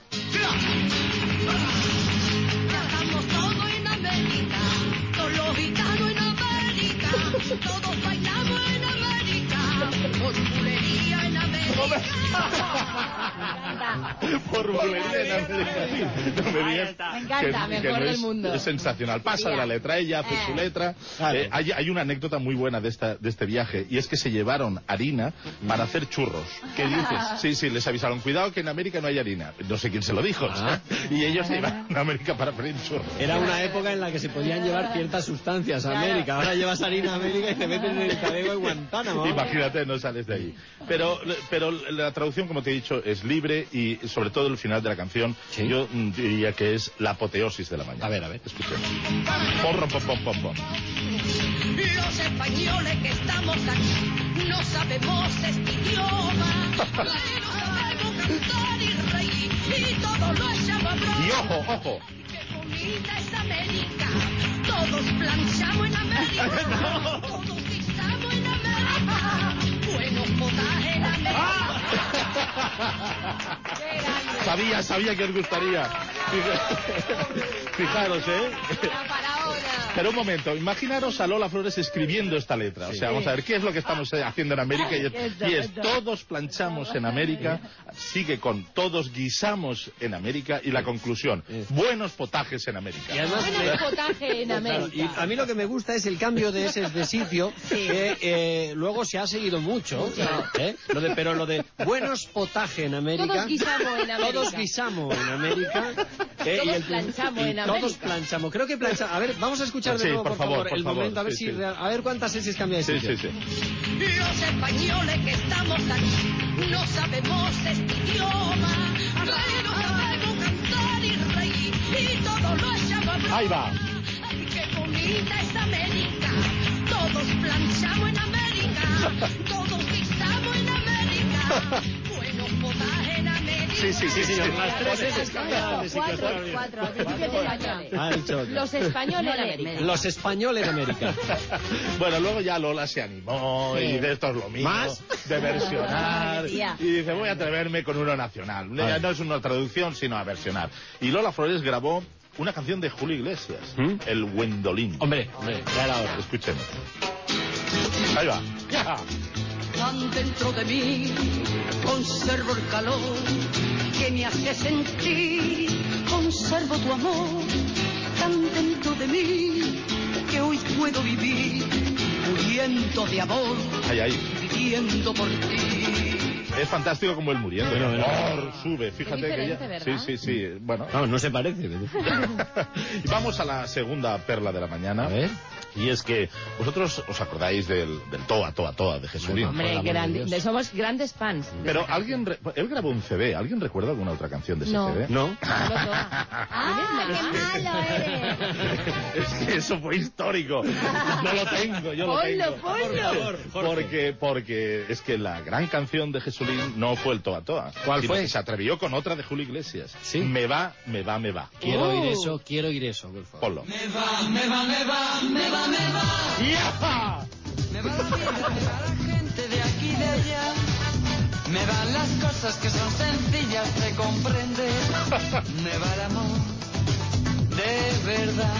Viajamos todo en América, todos los gitanos en América, todos bailamos en América, por bulería en América. Por burbulería en América. No me digas Me encanta, que mejor no del mundo. es sensacional. Pasa de la letra, ella hace su letra. Hay una anécdota muy buena de este viaje, y es que se llevaron harina para hacer churros. ¿Qué dices? Sí, les avisaron, cuidado que en América no hay harina. No sé quién se lo dijo. Y ellos se llevaron a América para freír churros. Era una época en la que se podían llevar ciertas sustancias a América. Ahora llevas harina a América y te meten en el Tadeo y Guantánamo. Imagínate, no sales de ahí. Pero la traducción, como te he dicho, es libre, y sobre todo el final de la canción, yo diría que es la apoteosis de la mañana. A ver, escuchemos. Pom. Los españoles que estamos aquí no sabemos este idioma, pero sabemos cantar y reír y todo lo echamos a broma. Y ojo. Qué bonita es América, todos planchamos en América, todos guisamos en América, buenos potajes en América. Sabía que os gustaría. Fijaros, Pero un momento, imaginaros a Lola Flores escribiendo esta letra. O sea, vamos a ver, ¿qué es lo que estamos haciendo en América? Y es todos planchamos en América, sigue con todos guisamos en América, y la conclusión, buenos potajes en América. Y además, buenos potajes en América. Y a mí lo que me gusta es el cambio de ese de sitio, que luego se ha seguido mucho. Pero lo de buenos potajes en América. Todos guisamos en América. Todos guisamos en América. Todos planchamos en América. Todos planchamos. Creo que planchamos. A ver, vamos a escuchar de nuevo, por favor, el momento, a ver si a ver cuántas S cambia de sitio. Los españoles que estamos aquí no sabemos este idioma, pero sabemos cantar y reír y todo lo echamos a broma. Ahí va. Qué bonita es América, todos planchamos en América, todos guisamos en América, buenos potajes en América. Sí, señor. Las tres S cambian de sitio. Cuatro, al principio de españoles. Ha dicho otro. Los españoles de América. Los españoles de América. Bueno, luego ya Lola se animó y de esto es lo mismo. ¿Más? De versionar. Y dice, voy a atreverme con uno nacional. Ya no es una traducción, sino a versionar. Y Lola Flores grabó una canción de Julio Iglesias, El Gwendolyn. Hombre, ya era hora. Escuchemos. Ahí va. Ya. Tan dentro de mí conservo el calor que me hace sentir, conservo tu amor tan dentro de mí que hoy puedo vivir muriendo de amor, viviendo por ti. Es fantástico como él muriendo. Sube, fíjate que ella... ¿verdad? Sí. Bueno. No se parece. Y vamos a la segunda perla de la mañana. A ver. Y es que vosotros os acordáis del Toa de Jesulín. Hombre, somos grandes fans. Pero él grabó un CD. ¿Alguien recuerda alguna otra canción de ese CD? No. ¡Qué malo eres! Es que eso fue histórico. No lo tengo, yo lo tengo. Ponlo. Porque es que la gran canción de Jesulín no fue el Toa. ¿Cuál fue? Se atrevió con otra de Julio Iglesias. Sí. Me va. Quiero oír eso, por favor. Ponlo. Me va. ¡Ya! Me va la vida, me va la gente de aquí y de allá. Me van las cosas que son sencillas de comprender. Me va el amor de verdad.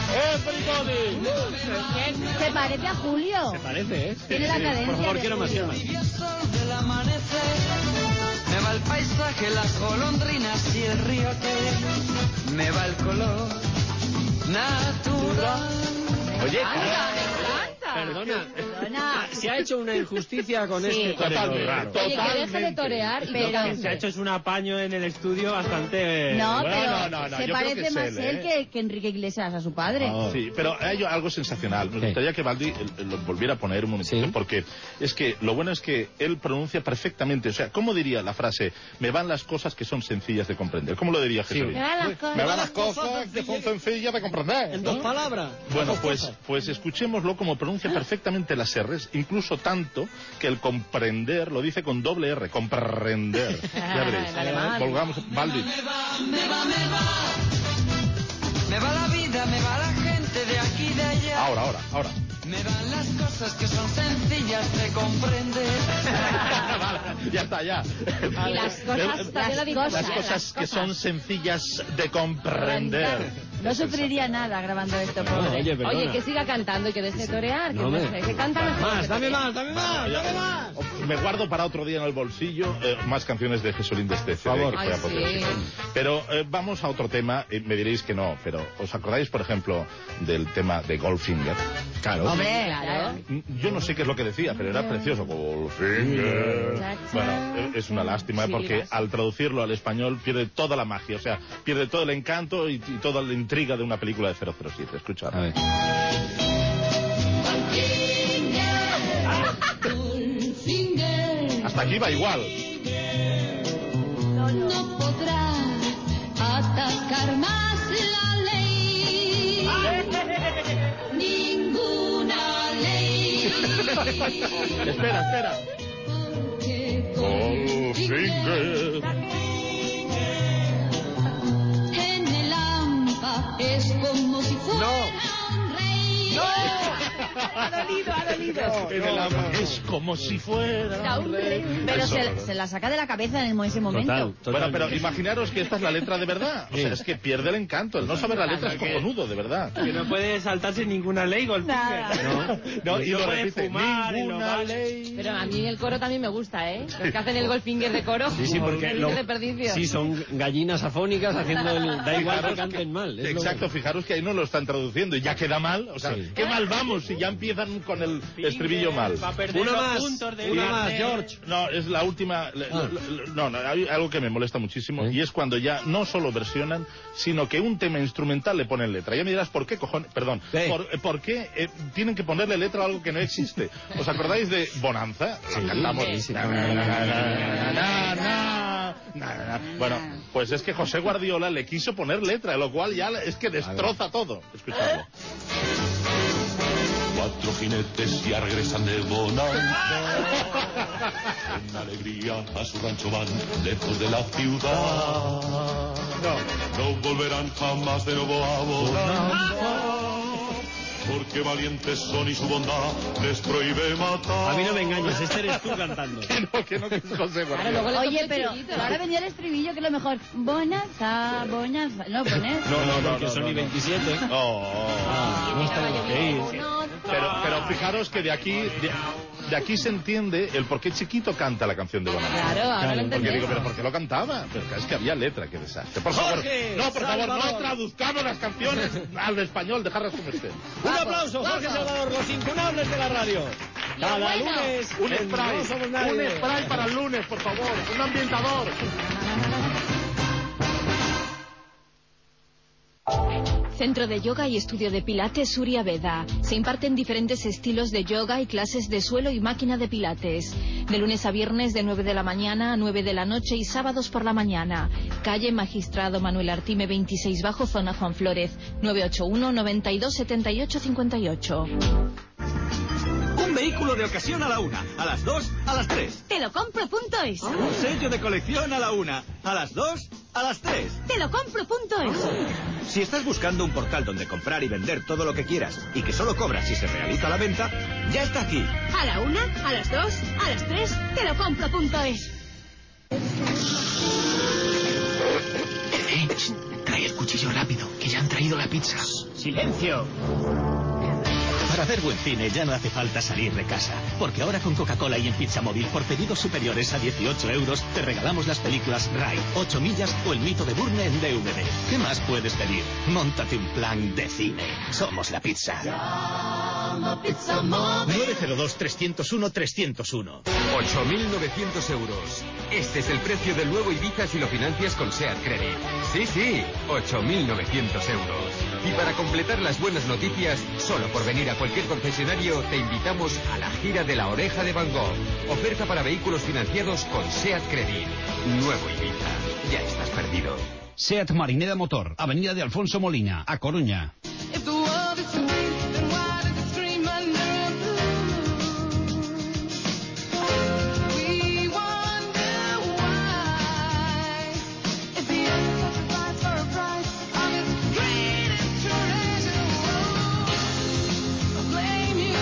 Se parece a Julio. Se parece, Tiene la cadencia. Por favor, quiero más. Y el sol del amanecer. Me va el paisaje, las golondrinas y el río que me va el color natural. Oye, Perdona. Se ha hecho una injusticia con este totalmente. Oye, que deje de torear, pero... Se ha hecho es un apaño en el estudio bastante... No, no, se yo parece creo que más es él que Enrique Iglesias a su padre. Sí, pero hay algo sensacional. Me gustaría que Baldi lo volviera a poner un momentito, porque es que lo bueno es que él pronuncia perfectamente. O sea, ¿cómo diría la frase? Me van las cosas que son sencillas de comprender. ¿Cómo lo diría Jesús? Me van las cosas que son sencillas de comprender. En dos palabras. Bueno, pues escuchémoslo como pronuncia perfectamente las R's, incluso tanto que el comprender lo dice con doble R, comprender. Ya veréis. Volvamos, Baldi. Me va la vida, me va la gente de aquí y de allá. Ahora. Me van las cosas que son sencillas de comprender. Ya está, ya. Y las cosas, también lo digo, Las cosas que son sencillas de comprender. No sufriría nada grabando esto, pobre. Oye, que siga cantando y que deje de torear, que canta mejor. Más, dame más, dame más, dame más. Me guardo para otro día en el bolsillo más canciones de Jesulín de este CD, Por favor. que fue apoteósico. Pero vamos a otro tema, me diréis que no, pero ¿os acordáis, por ejemplo, del tema de Goldfinger? Claro. Hombre, claro. Yo no sé qué es lo que decía, pero era precioso. Goldfinger. Bueno, es una lástima porque al traducirlo al español pierde toda la magia, o sea, pierde todo el encanto y toda la intriga de una película de 007. Escuchad. A ver. Hasta aquí va igual. No podrá atacar más la ley. Ninguna ley. Espera. Goldfinger. En el hampa es como si fuera un rey. Ha dolido. En el ama es como si fuera un rey. Pero se la saca de la cabeza en ese momento. Bueno, pero imaginaros que esta es la letra de verdad. O sea, es que pierde el encanto. El no saber la letra es cojonudo, de verdad. Que no puede saltarse ninguna ley, Goldfinger. No, y lo puede repite. fumar, Ninguna ley. Pero a mí el coro también me gusta, ¿eh? Los que hacen el Goldfinger de coro. Sí, porque de perdicio. sí, son gallinas afónicas haciendo el... Da igual que canten mal. Exacto, fijaros que ahí no lo están traduciendo y ya queda mal. O sea, qué mal vamos si ya empiezan con el estribillo mal. Una más, George. No, es la última. No, hay algo que me molesta muchísimo y es cuando ya no solo versionan, sino que un tema instrumental le ponen letra. Ya me dirás, ¿por qué cojones? Perdón. ¿Por qué tienen que ponerle letra a algo que no existe? ¿Os acordáis de Bonanza? La cantamos. Bueno, pues es que José Guardiola le quiso poner letra, lo cual ya es que destroza todo. Escuchadlo. 4 jinetes ya regresan de bonanza. En alegría a su rancho van, lejos de la ciudad. No volverán jamás de nuevo a bonanza. Porque valientes son y su bondad les prohíbe matar. A mí no me engañes, este eres tú cantando. que no es José Guardiola. Oye, pero ahora venía el estribillo, que es lo mejor. Bonanza. ¿No pones? No, porque son y 27. No está lo que ir. Pero fijaros que de aquí se entiende el por qué Chiquito canta la canción de Bonanza. Claro, ahora lo Porque entendí. digo, ¿pero por qué lo cantaba? Pero es que había letra, qué desastre. Por favor, no traduzcamos las canciones al español, dejarlas como estén. Un aplauso, Jorge Salvador, los incunables de la radio. Cada lunes, Un en No Somos Nadie. un spray para el lunes, por favor, un ambientador. Centro de Yoga y Estudio de Pilates Surya Veda. Se imparten diferentes estilos de yoga y clases de suelo y máquina de pilates. De lunes a viernes de 9 de la mañana a 9 de la noche y sábados por la mañana. Calle Magistrado Manuel Artime 26 bajo, zona Juan Flórez. 981 92 78 58. Un vehículo de ocasión a la 1, a las 2, a las 3. Te lo compro.es. Un sello de colección a la 1, a las 2, a las 3. Te lo compro.es. Si estás buscando un portal donde comprar y vender todo lo que quieras y que solo cobras si se realiza la venta, ya está aquí. A la 1, a las 2, a las 3. Te lo compro.es. Trae el cuchillo rápido, que ya han traído la pizza. ¡Silencio! Para ver buen cine ya no hace falta salir de casa, porque ahora con Coca-Cola y en Pizza Móvil por pedidos superiores a 18 euros te regalamos las películas Ride, 8 millas o El mito de Burne en DVD. ¿Qué más puedes pedir? Móntate un plan de cine. Somos la pizza. 902-301-301. 8.900 euros. Este es el precio del nuevo Ibiza si lo financias con SEAT Credit. Sí, 8.900 euros. Y para completar las buenas noticias, solo por venir a cualquier concesionario te invitamos a la gira de la Oreja de Van Gogh. Oferta para vehículos financiados con SEAT Credit. Nuevo Ibiza. Ya estás perdido. SEAT Marineda Motor, Avenida de Alfonso Molina, A Coruña. Blame you.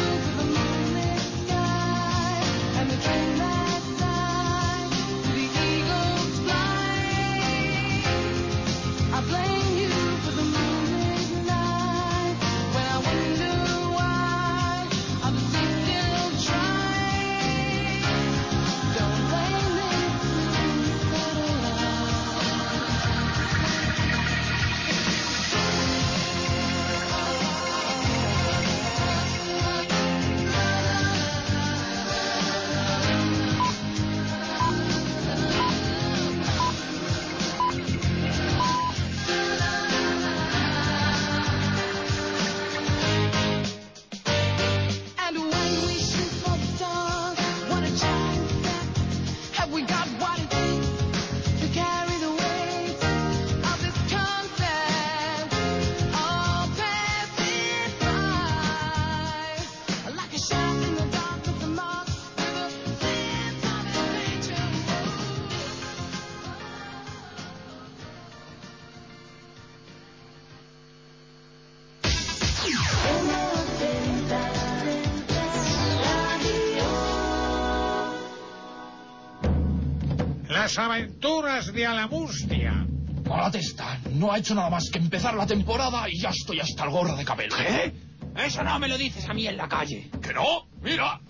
las aventuras de Alamustia. Hola, Testa. No ha hecho nada más que empezar la temporada y ya estoy hasta el gorro de Camelo. ¿Qué? Eso no me lo dices a mí en la calle. ¿Que no? ¡Mira!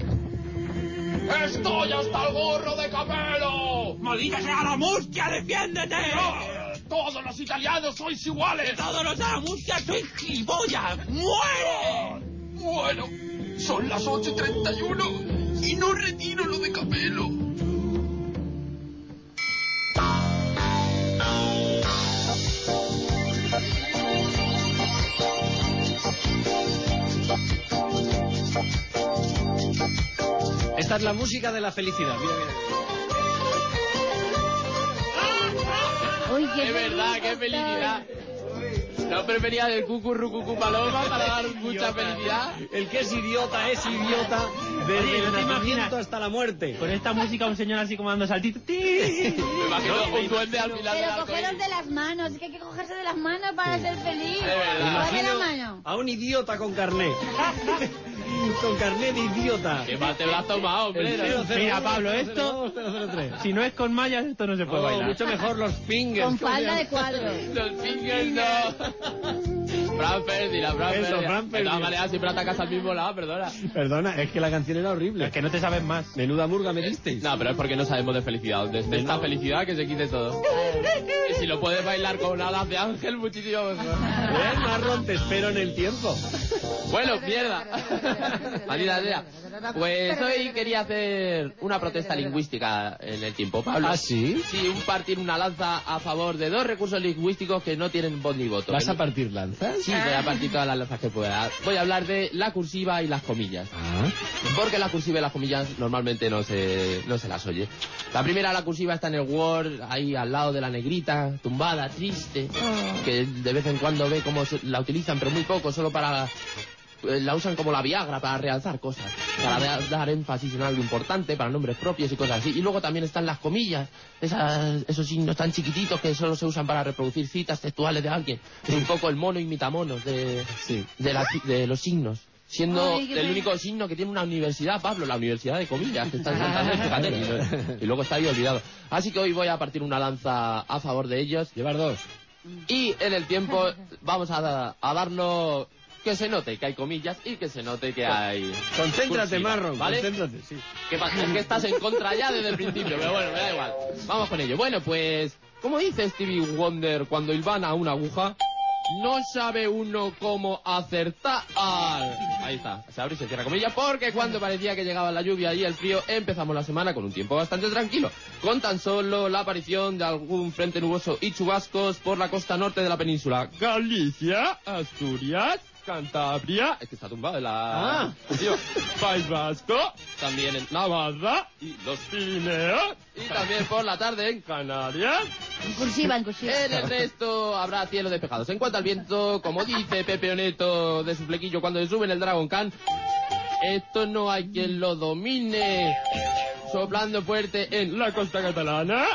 ¡Estoy hasta el gorro de Camelo! ¡Maldita sea la mustia, defiéndete! ¡No! ¡Todos los italianos sois iguales! ¡Todos los de la mustia sois gilipollas! ¡Muere! Bueno, son las 8:31 y no retiro lo de Camelo. Esta es la música de la felicidad. Mira, mira. Uy, qué Es verdad, qué felicidad. No prefería el cucurrucucu paloma para dar mucha felicidad. El que es idiota desde Oye, el ¿no te nacimiento imaginas? hasta la muerte. Con esta música un señor así como dando saltitos. Me imagino un duende al final del Pero arcoíris. cogeros de las manos, es que hay que cogerse de las manos para ser feliz. verdad. Coge la mano. A un idiota con carné. Con carné de idiota. Qué mal te lo has tomado, hombre. Mira, Pablo, esto, 003. si no es con mallas, esto no se puede bailar. Mucho mejor los fingers. Con falda de cuadro. Los fingers no. Fran Ferdinand, Fran Eso, Ferdinand. Fran De todas Ferdinand. maneras, siempre atacas al mismo lado, perdona. Perdona, es que la canción era horrible. Es que no te sabes más. Menuda murga me disteis. No, pero es porque no sabemos de felicidad. Desde esta felicidad que se quite todo. Y si lo puedes bailar con alas de ángel, muchísimo mejor. Bien, Marrón, te espero en el tiempo. Bueno, mierda. Maldita sea. Pues hoy quería hacer una protesta lingüística en el tiempo, Pablo. ¿Ah, sí? Sí, partir una lanza a favor de dos recursos lingüísticos que no tienen voz ni voto. ¿Vas a partir lanzas? Sí, voy a partir todas las lanzas que pueda. Voy a hablar de la cursiva y las comillas. Ah. Porque la cursiva y las comillas normalmente no se las oye. La primera, la cursiva, está en el Word, ahí al lado de la negrita, tumbada, triste, que de vez en cuando ve cómo la utilizan, pero muy poco, solo para... La usan como la Viagra para realzar cosas, para dar énfasis en algo importante, para nombres propios y cosas así. Y luego también están las comillas, esos signos tan chiquititos que solo se usan para reproducir citas textuales de alguien. Es un poco el mono imita monos de los signos. Siendo Ay, el único signo que tiene una universidad, Pablo, la Universidad de Comillas, que está en Santander, fíjate, y luego está ahí olvidado. Así que hoy voy a partir una lanza a favor de ellos. Llevar dos. Y en el tiempo vamos a darnos... Que se note que hay comillas y que se note que hay... Concéntrate, cursiva, Marron, ¿vale? concéntrate, sí. ¿Qué pasa? Es que estás en contra ya desde el principio, pero bueno, me da igual. Vamos con ello. Bueno, pues, como dice Stevie Wonder cuando hilvana una aguja, no sabe uno cómo acertar. Ahí está, se abre y se cierra comillas, porque cuando parecía que llegaba la lluvia y el frío, empezamos la semana con un tiempo bastante tranquilo, con tan solo la aparición de algún frente nuboso y chubascos por la costa norte de la península. Galicia, Asturias, Cantabria, es que está tumbado en la... País Vasco, también en Navarra y los Pirineos, y también por la tarde en Canarias. En cursiva, en cursiva. En el resto habrá cielo despejado. En cuanto al viento, como dice Pepe Oneto de su flequillo cuando se sube en el Dragon Khan, esto no hay quien lo domine. Soplando fuerte en la costa catalana,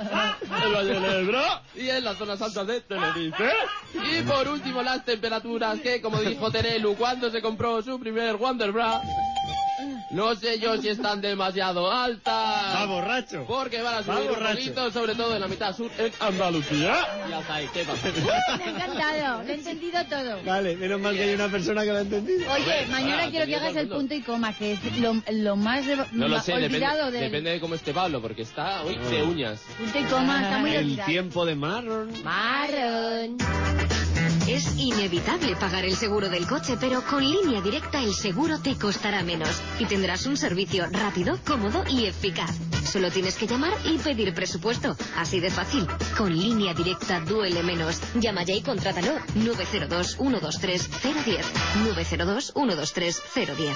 el Valle del Ebro y en las zonas altas de Tenerife. Y por último las temperaturas que, como dijo Terelu cuando se compró su primer Wonderbra, no sé yo si están demasiado altas. Va borracho. Porque van a subir un poquito, sobre todo en la mitad sur, en Andalucía. Y hasta ahí, ¿qué pasa? Me ha encantado, lo he entendido todo. Vale, menos mal que hay una persona que lo ha entendido. Oye, mañana quiero que hagas el punto y coma, que es lo más No lo sé, olvidado depende de cómo esté Pablo, porque está hoy de uñas. Punto y coma, está muy El olvidado. tiempo de Marron. Marrón. Es inevitable pagar el seguro del coche, pero con Línea Directa el seguro te costará menos y tendrás un servicio rápido, cómodo y eficaz. Solo tienes que llamar y pedir presupuesto. Así de fácil. Con Línea Directa duele menos. Llama ya y contrátalo. 902-123-010. 902-123-010.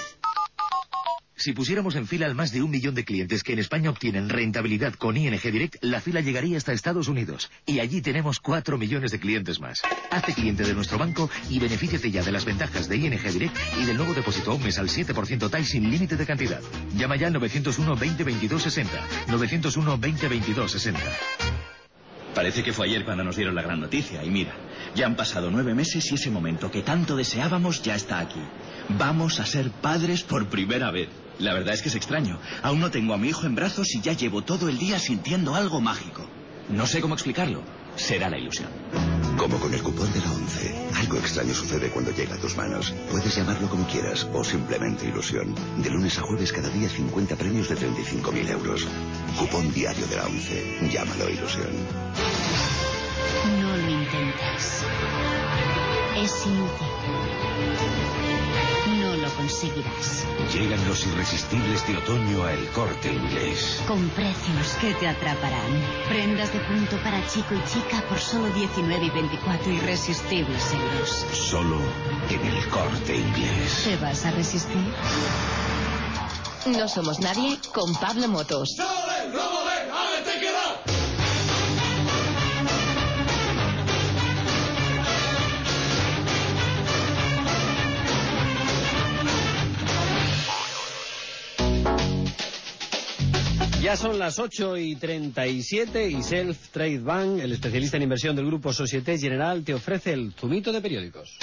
Si pusiéramos en fila al más de 1 millón de clientes que en España obtienen rentabilidad con ING Direct, la fila llegaría hasta Estados Unidos. Y allí tenemos 4 millones de clientes más. Hazte cliente de nuestro banco y benefíciate ya de las ventajas de ING Direct y del nuevo depósito a un mes al 7% TAI sin límite de cantidad. Llama ya al 901 20 22 60. 901 20 22 60. Parece que fue ayer cuando nos dieron la gran noticia. Y mira, ya han pasado 9 meses y ese momento que tanto deseábamos ya está aquí. Vamos a ser padres por primera vez. La verdad es que es extraño. Aún no tengo a mi hijo en brazos y ya llevo todo el día sintiendo algo mágico. No sé cómo explicarlo. Será la ilusión. Como con el cupón de la 11. Algo extraño sucede cuando llega a tus manos. Puedes llamarlo como quieras o simplemente ilusión. De lunes a jueves cada día 50 premios de 35.000 euros. Cupón diario de la 11. Llámalo ilusión. No lo intentes. Es inútil. No lo conseguirás. Llegan los irresistibles de otoño a El Corte Inglés. Con precios que te atraparán. Prendas de punto para chico y chica por solo 19 y 24 irresistibles euros. Solo en El Corte Inglés. ¿Te vas a resistir? No somos nadie con Pablo Motos. Ya son las 8:37 y Self Trade Bank, el especialista en inversión del grupo Société Générale, te ofrece el zumito de periódicos.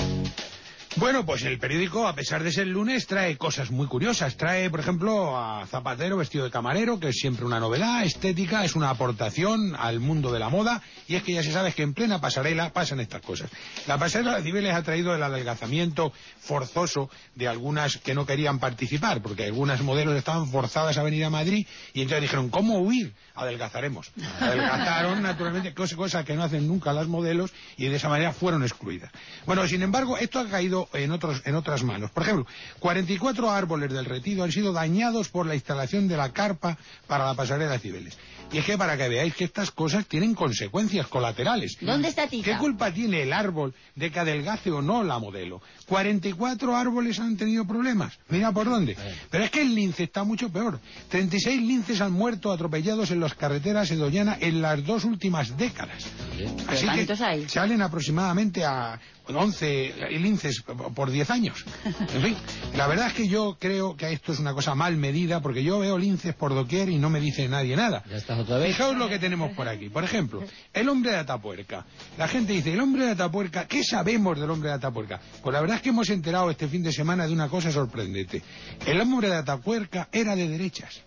Bueno, pues el periódico, a pesar de ser lunes, trae cosas muy curiosas. Trae, por ejemplo, a Zapatero vestido de camarero, que es siempre una novedad estética, es una aportación al mundo de la moda, y es que ya se sabe que en plena pasarela pasan estas cosas. La pasarela de Cibeles ha traído el adelgazamiento forzoso de algunas que no querían participar, porque algunas modelos estaban forzadas a venir a Madrid, y entonces dijeron, ¿cómo huir? Adelgazaremos. Adelgazaron, naturalmente, cosa que no hacen nunca las modelos, y de esa manera fueron excluidas. Bueno, sin embargo, esto ha caído en otras manos. Por ejemplo, 44 árboles del Retiro han sido dañados por la instalación de la carpa para la pasarela de Cibeles. Y es que para que veáis que estas cosas tienen consecuencias colaterales. ¿Dónde está Tita? ¿Qué culpa tiene el árbol de que adelgace o no la modelo? 44 árboles han tenido problemas. Mira por dónde. Pero es que el lince está mucho peor. 36 linces han muerto atropellados en las carreteras de Doñana en las 2 últimas décadas. Así que hay? salen aproximadamente a 11 linces por 10 años. En fin, la verdad es que yo creo que esto es una cosa mal medida, porque yo veo linces por doquier y no me dice nadie nada. Ya estás otra vez. Fijaos lo que tenemos por aquí. Por ejemplo, el hombre de Atapuerca. La gente dice, el hombre de Atapuerca, ¿qué sabemos del hombre de Atapuerca? Pues la verdad es que hemos enterado este fin de semana de una cosa sorprendente. El hombre de Atapuerca era de derechas.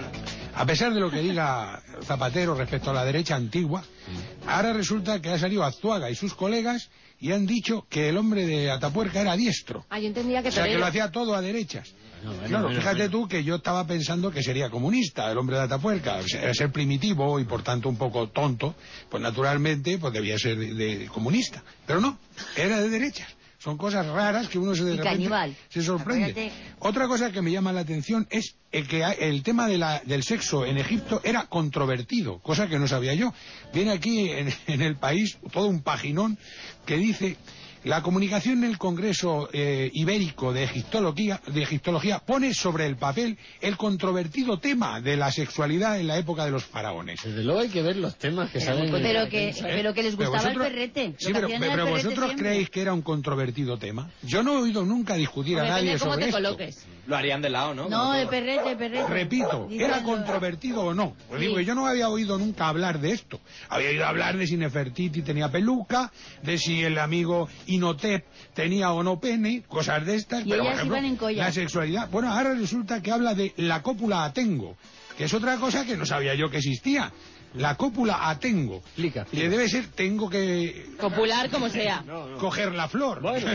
A pesar de lo que diga Zapatero respecto a la derecha antigua, ahora resulta que ha salido Azuaga y sus colegas y han dicho que el hombre de Atapuerca era diestro. Ah, yo entendía que O sea, que lo hacía todo a derechas. Claro, fíjate tú que yo estaba pensando que sería comunista el hombre de Atapuerca, o sea, era ser primitivo y por tanto un poco tonto, pues naturalmente pues debía ser de comunista, pero no, era de derechas. Son cosas raras que uno de repente se sorprende. Acuérdate. Otra cosa que me llama la atención es que el tema del sexo en Egipto era controvertido, cosa que no sabía yo. Viene aquí en el país todo un paginón que dice: la comunicación en el Congreso Ibérico de Egiptología pone sobre el papel el controvertido tema de la sexualidad en la época de los faraones. Desde luego hay que ver los temas que salen. Pero que les gustaba el perrete. Sí, pero vosotros creéis que era un controvertido tema. Yo no he oído nunca discutir a nadie sobre esto. Coloques. Lo harían de lado, ¿no? No, el perrete. Repito, ¿era controvertido o no? Pues digo que yo no había oído nunca hablar de esto. Había oído hablar de si Nefertiti tenía peluca, de si el amigo Inhotep tenía o no pene, cosas de estas. Y Pero, por ellas ejemplo, iban en collar. la sexualidad. Bueno, ahora resulta que habla de la cópula Atengo, que es otra cosa que no sabía yo que existía. La cópula Atengo. Que debe ser, tengo que... Copular como sea. Coger la flor.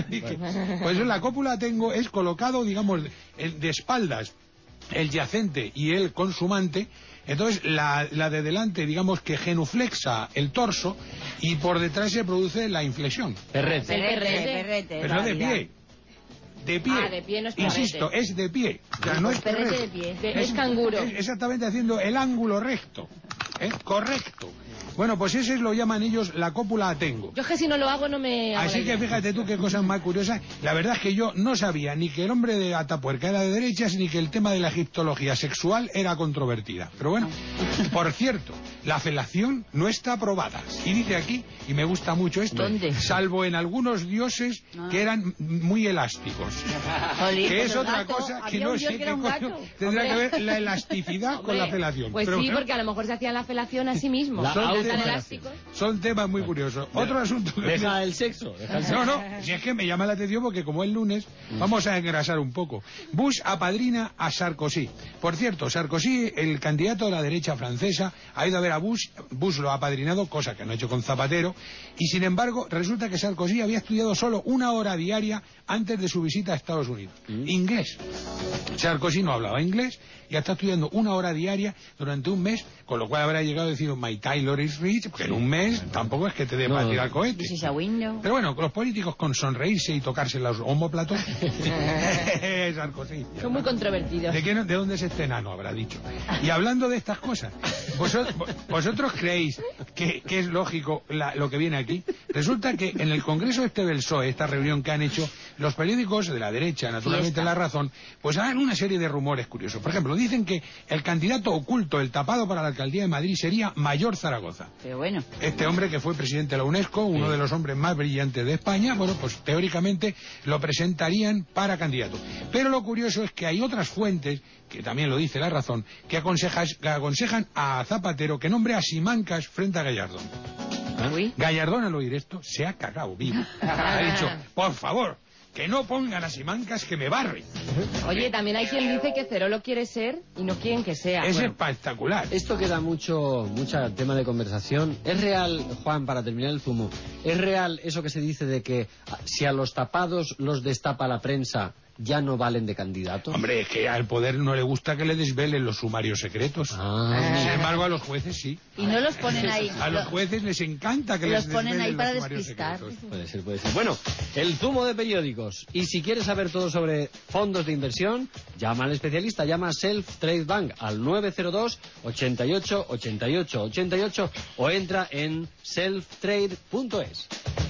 Pues la cópula Atengo es colocado, digamos, de espaldas el yacente y el consumante. Entonces la de delante, digamos que genuflexa el torso y por detrás se produce la inflexión. Perrete. Pero de pie. De pie. Ah, de pie no es perrete. Insisto, es de pie. O sea, no es Perrete perrete. de pie. Es canguro. Es exactamente haciendo el ángulo recto. Correcto. Bueno, pues ese lo llaman ellos la cópula Atengo. Yo es que si no lo hago no me hago Así la que idea. fíjate tú qué cosas más curiosas. La verdad es que yo no sabía ni que el hombre de Atapuerca era de derechas ni que el tema de la egiptología sexual era controvertida. Pero bueno, por cierto, la felación no está aprobada. Y dice aquí, y me gusta mucho esto, ¿dónde? Salvo en algunos dioses que eran muy elásticos. Jolín, Que es pero otra gato, cosa que había no un sé dios que qué era un coño gato. tendrá que Hombre. ver la elasticidad con la felación. Pues Pero sí, creo- porque a lo mejor se hacían la felación a sí mismos. son, Tan elásticos. son temas muy curiosos. Otro asunto que... Deja el sexo. No, si es que me llama la atención porque como es lunes, vamos a engrasar un poco. Bush apadrina a Sarkozy. Por cierto, Sarkozy, el candidato de la derecha francesa, ha ido a ver a Bush. Bush lo ha apadrinado, cosa que no ha hecho con Zapatero. Y sin embargo, resulta que Sarkozy había estudiado solo 1 hora diaria antes de su visita a Estados Unidos. Inglés. Sarkozy no hablaba inglés y está estudiando 1 hora diaria durante un mes, con lo cual habrá llegado a decir My Taylor is rich, porque en un mes tampoco es que te dé para tirar cohetes. This is a window. Pero bueno, los políticos con sonreírse y tocarse los omóplatos. Sarkozy. Son muy controvertidos. ¿De dónde es este enano? Habrá dicho. Y hablando de estas cosas, ¿vosotros creéis que es lógico lo que viene aquí? Resulta que en el Congreso del PSOE, esta reunión que han hecho, los periódicos de la derecha, naturalmente La Razón, pues dan una serie de rumores curiosos. Por ejemplo, dicen que el candidato oculto, el tapado para la alcaldía de Madrid, sería Mayor Zaragoza. Pero bueno. Este hombre que fue presidente de la UNESCO, uno de los hombres más brillantes de España, bueno, pues teóricamente lo presentarían para candidato. Pero lo curioso es que hay otras fuentes, que también lo dice La Razón, que aconsejan a Zapatero que nombre a Simancas frente a Gallardón. Gallardón, al oír esto, se ha cagado vivo. Ha dicho, por favor, que no pongan a Simancas que me barre. Oye, también hay quien dice que Cerolo quiere ser y no quieren que sea. Es Bueno, espectacular. Esto queda mucho tema de conversación. ¿Es real, Juan, para terminar el zumo, es real eso que se dice de que si a los tapados los destapa la prensa, ya no valen de candidatos? Hombre, es que al poder no le gusta que le desvelen los sumarios secretos. Sin embargo, a los jueces sí. Y no los ponen ahí. A los jueces les encanta que Los les ponen ahí desvelen para los sumarios despistar. secretos. Puede ser, puede ser. Bueno, el zumo de periódicos. Y si quieres saber todo sobre fondos de inversión, llama al especialista, llama a Self Trade Bank al 902 88 88 88 o entra en selftrade.es.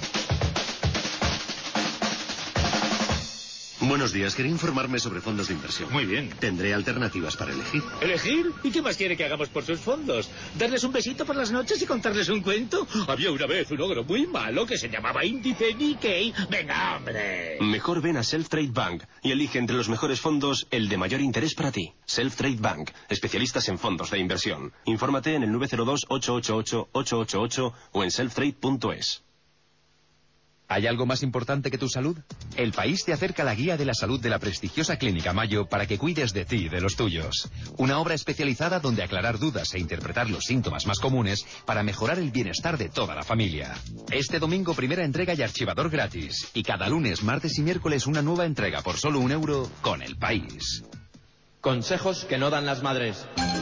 Buenos días, quería informarme sobre fondos de inversión. Muy bien. Tendré alternativas para elegir. ¿Elegir? ¿Y qué más quiere que hagamos por sus fondos? ¿Darles un besito por las noches y contarles un cuento? Había una vez un ogro muy malo que se llamaba Índice Nikkei. ¡Venga, hombre! Mejor ven a Self Trade Bank y elige entre los mejores fondos el de mayor interés para ti. Self Trade Bank, especialistas en fondos de inversión. Infórmate en el 902 888 888 o en selftrade.es. ¿Hay algo más importante que tu salud? El País te acerca la guía de la salud de la prestigiosa Clínica Mayo para que cuides de ti y de los tuyos. Una obra especializada donde aclarar dudas e interpretar los síntomas más comunes para mejorar el bienestar de toda la familia. Este domingo primera entrega y archivador gratis. Y cada lunes, martes y miércoles una nueva entrega por solo €1 con El País. Consejos que no dan las madres.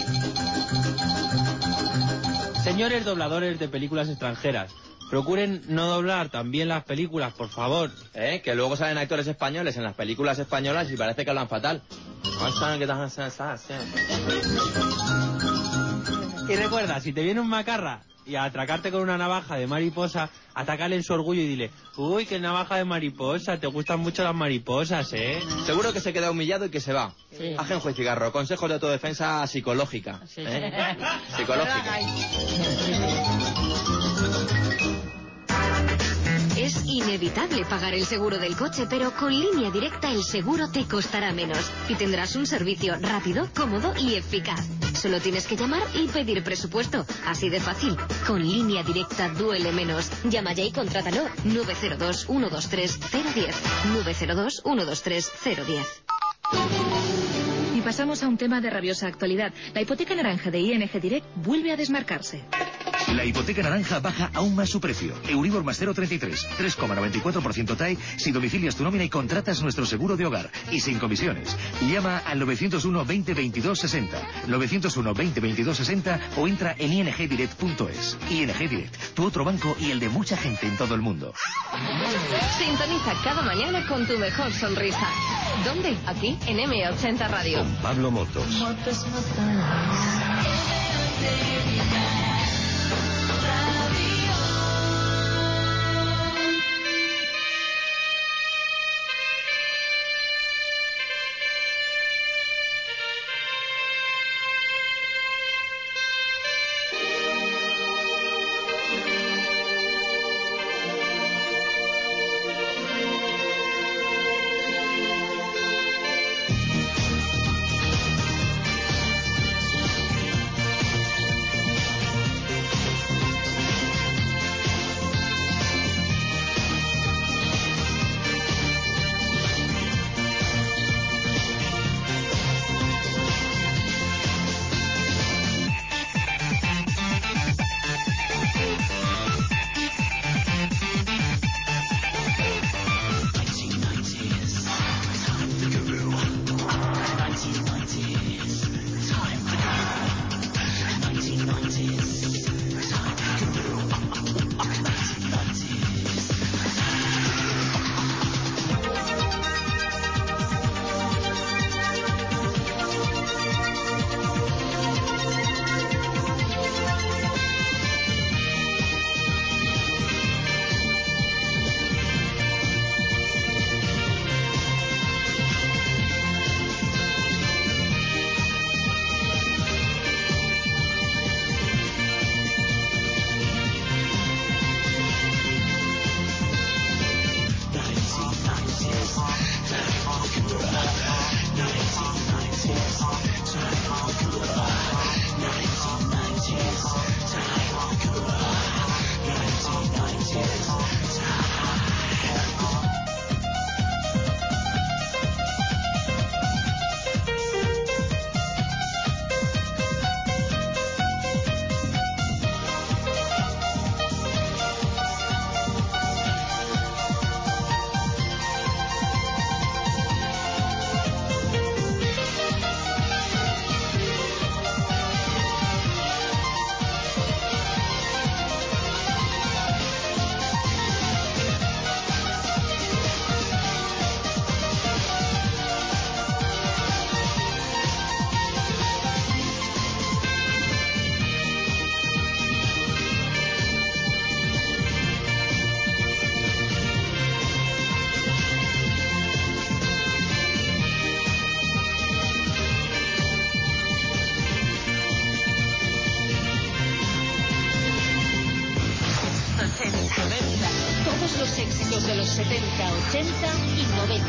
Señores dobladores de películas extranjeras, procuren no doblar también las películas, por favor. Que luego salen actores españoles en las películas españolas y parece que hablan fatal. Y recuerda, si te viene un macarra y a atracarte con una navaja de mariposa, atácale en su orgullo y dile: uy, qué navaja de mariposa, te gustan mucho las mariposas, ¿eh? Seguro que se queda humillado y que se va. Sí. Ajenjo y cigarro, consejos de autodefensa psicológica. Psicológica. Es inevitable pagar el seguro del coche, pero con Línea Directa el seguro te costará menos y tendrás un servicio rápido, cómodo y eficaz. Solo tienes que llamar y pedir presupuesto. Así de fácil. Con Línea Directa duele menos. Llama ya y contrátalo. 902 123 010. 902 123 010. Y pasamos a un tema de rabiosa actualidad. La hipoteca naranja de ING Direct vuelve a desmarcarse. La hipoteca naranja baja aún más su precio. Euribor más 0,33, 3,94% TAE si domicilias tu nómina y contratas nuestro seguro de hogar. Y sin comisiones. Llama al 901 20 22 60, 901 20 22 60 o entra en ingdirect.es. ING Direct, tu otro banco y el de mucha gente en todo el mundo. Sintoniza cada mañana con tu mejor sonrisa. ¿Dónde? Aquí, en M80 Radio. Con Pablo Motos. Éxitos de los 70, 80 y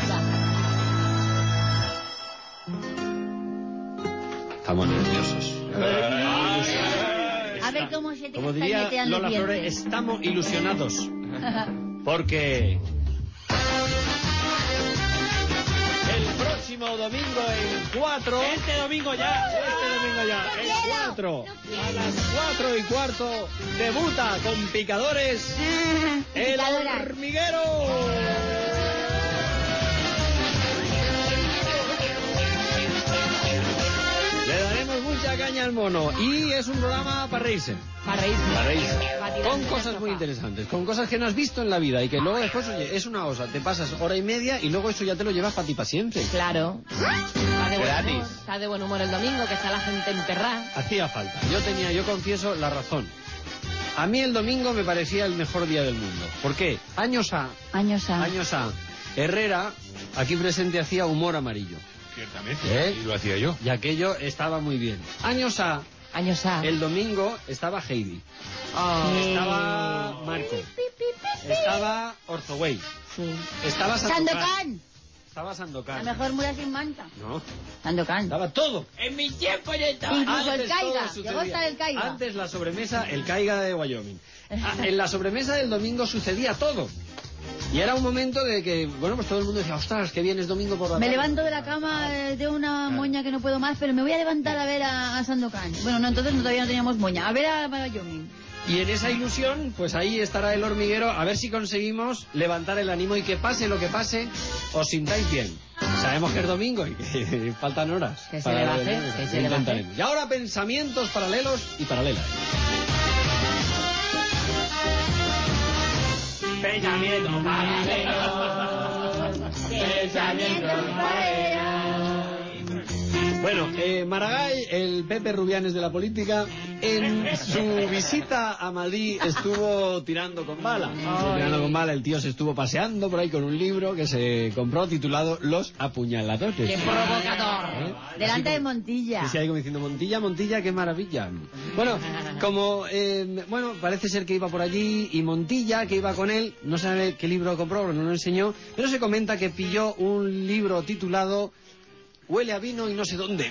90. Estamos nerviosos. A ver cómo se te Como está diría cañeteando Lola el Flores, diente. estamos ilusionados. Porque el próximo domingo en 4... Este domingo ya. En 4. A las 4:15 debuta con Picadores El Picadora. Hormiguero. Le daremos mucha caña al mono y es un programa para reírse. Para reírse. Para reírse. Para tirarse Con del cosas sofá. muy interesantes, con cosas que no has visto en la vida y que luego después, oye, es una cosa, te pasas hora y media y luego eso ya te lo llevas para ti para siempre. Claro. Está de buen Gratis. humor, está de buen humor el domingo, que está la gente emperrada. Hacía falta. Yo confieso, la razón. A mí el domingo me parecía el mejor día del mundo. ¿Por qué? Años A, Herrera, aquí presente, hacía humor amarillo. Ciertamente, y lo hacía yo. Y aquello estaba muy bien. Años A, el domingo estaba Heidi. Estaba Marco. Estaba Orzoway. Estaba Sandokan. Estaba Sandokan. La mejor mula sin manta. No. Sandokan. Estaba todo. En mi tiempo ya estaba. Incluso el Antes todo caiga. sucedía. Llegó hasta el caiga. Antes la sobremesa, el caiga de Wyoming. En la sobremesa del domingo sucedía todo. Y era un momento de que, bueno, pues todo el mundo decía, ostras, qué bien es domingo por la Me tarde. levanto de la cama de una moña que no puedo más, pero me voy a levantar a ver a Sandokan. Bueno, no, entonces todavía no teníamos moña. A ver a Wyoming. Y en esa ilusión, pues ahí estará el hormiguero, a ver si conseguimos levantar el ánimo y que pase lo que pase, os sintáis bien. Sabemos que es domingo y que faltan horas. Que se le va a hacer, que se le va a hacer. Y ahora pensamientos paralelos y paralelas. Pensamiento Bueno, Maragall, el Pepe Rubianes de la política, en su visita a Madrid estuvo tirando con bala. El tío se estuvo paseando por ahí con un libro que se compró titulado Los Apuñaladores. ¡Qué provocador! Delante de Montilla. Y se ahí como diciendo, Montilla, Montilla, qué maravilla. Bueno, como, parece ser que iba por allí y Montilla, que iba con él, no sabe qué libro compró, no lo enseñó, pero se comenta que pilló un libro titulado Huele a vino y no sé dónde.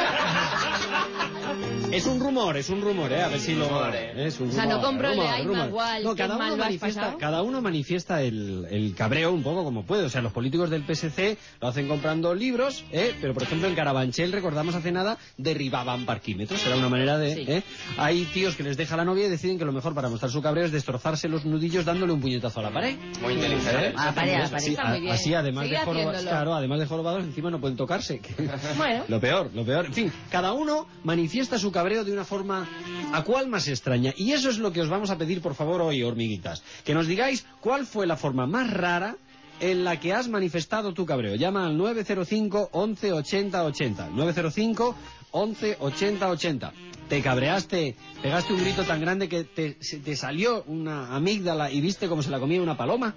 Es un rumor, a ver si lo... Es un O sea, no rumor, compro el de rumor, Ay, rumor. Magual, No, qué mal lo has pasado. cada uno manifiesta el cabreo un poco como puede. O sea, los políticos del PSC lo hacen comprando libros, pero por ejemplo en Carabanchel, recordamos hace nada, derribaban parquímetros. Era una manera de... Sí. Hay tíos que les deja la novia y deciden que lo mejor para mostrar su cabreo es destrozarse los nudillos dándole un puñetazo a la pared. Muy inteligente. A la pared. Sí, Está muy bien. así además Sigue de jorobados, haciéndolo. claro, además de jorobados encima no pueden tocarse. Bueno. Lo peor. En fin, cada uno manifiesta su cabreo de una forma a cual más extraña. Y eso es lo que os vamos a pedir, por favor, hoy, hormiguitas. Que nos digáis cuál fue la forma más rara en la que has manifestado tu cabreo. Llama al 905 11 80 80. 905 11 80 80. Te cabreaste, pegaste un grito tan grande que se te salió una amígdala y viste cómo se la comía una paloma.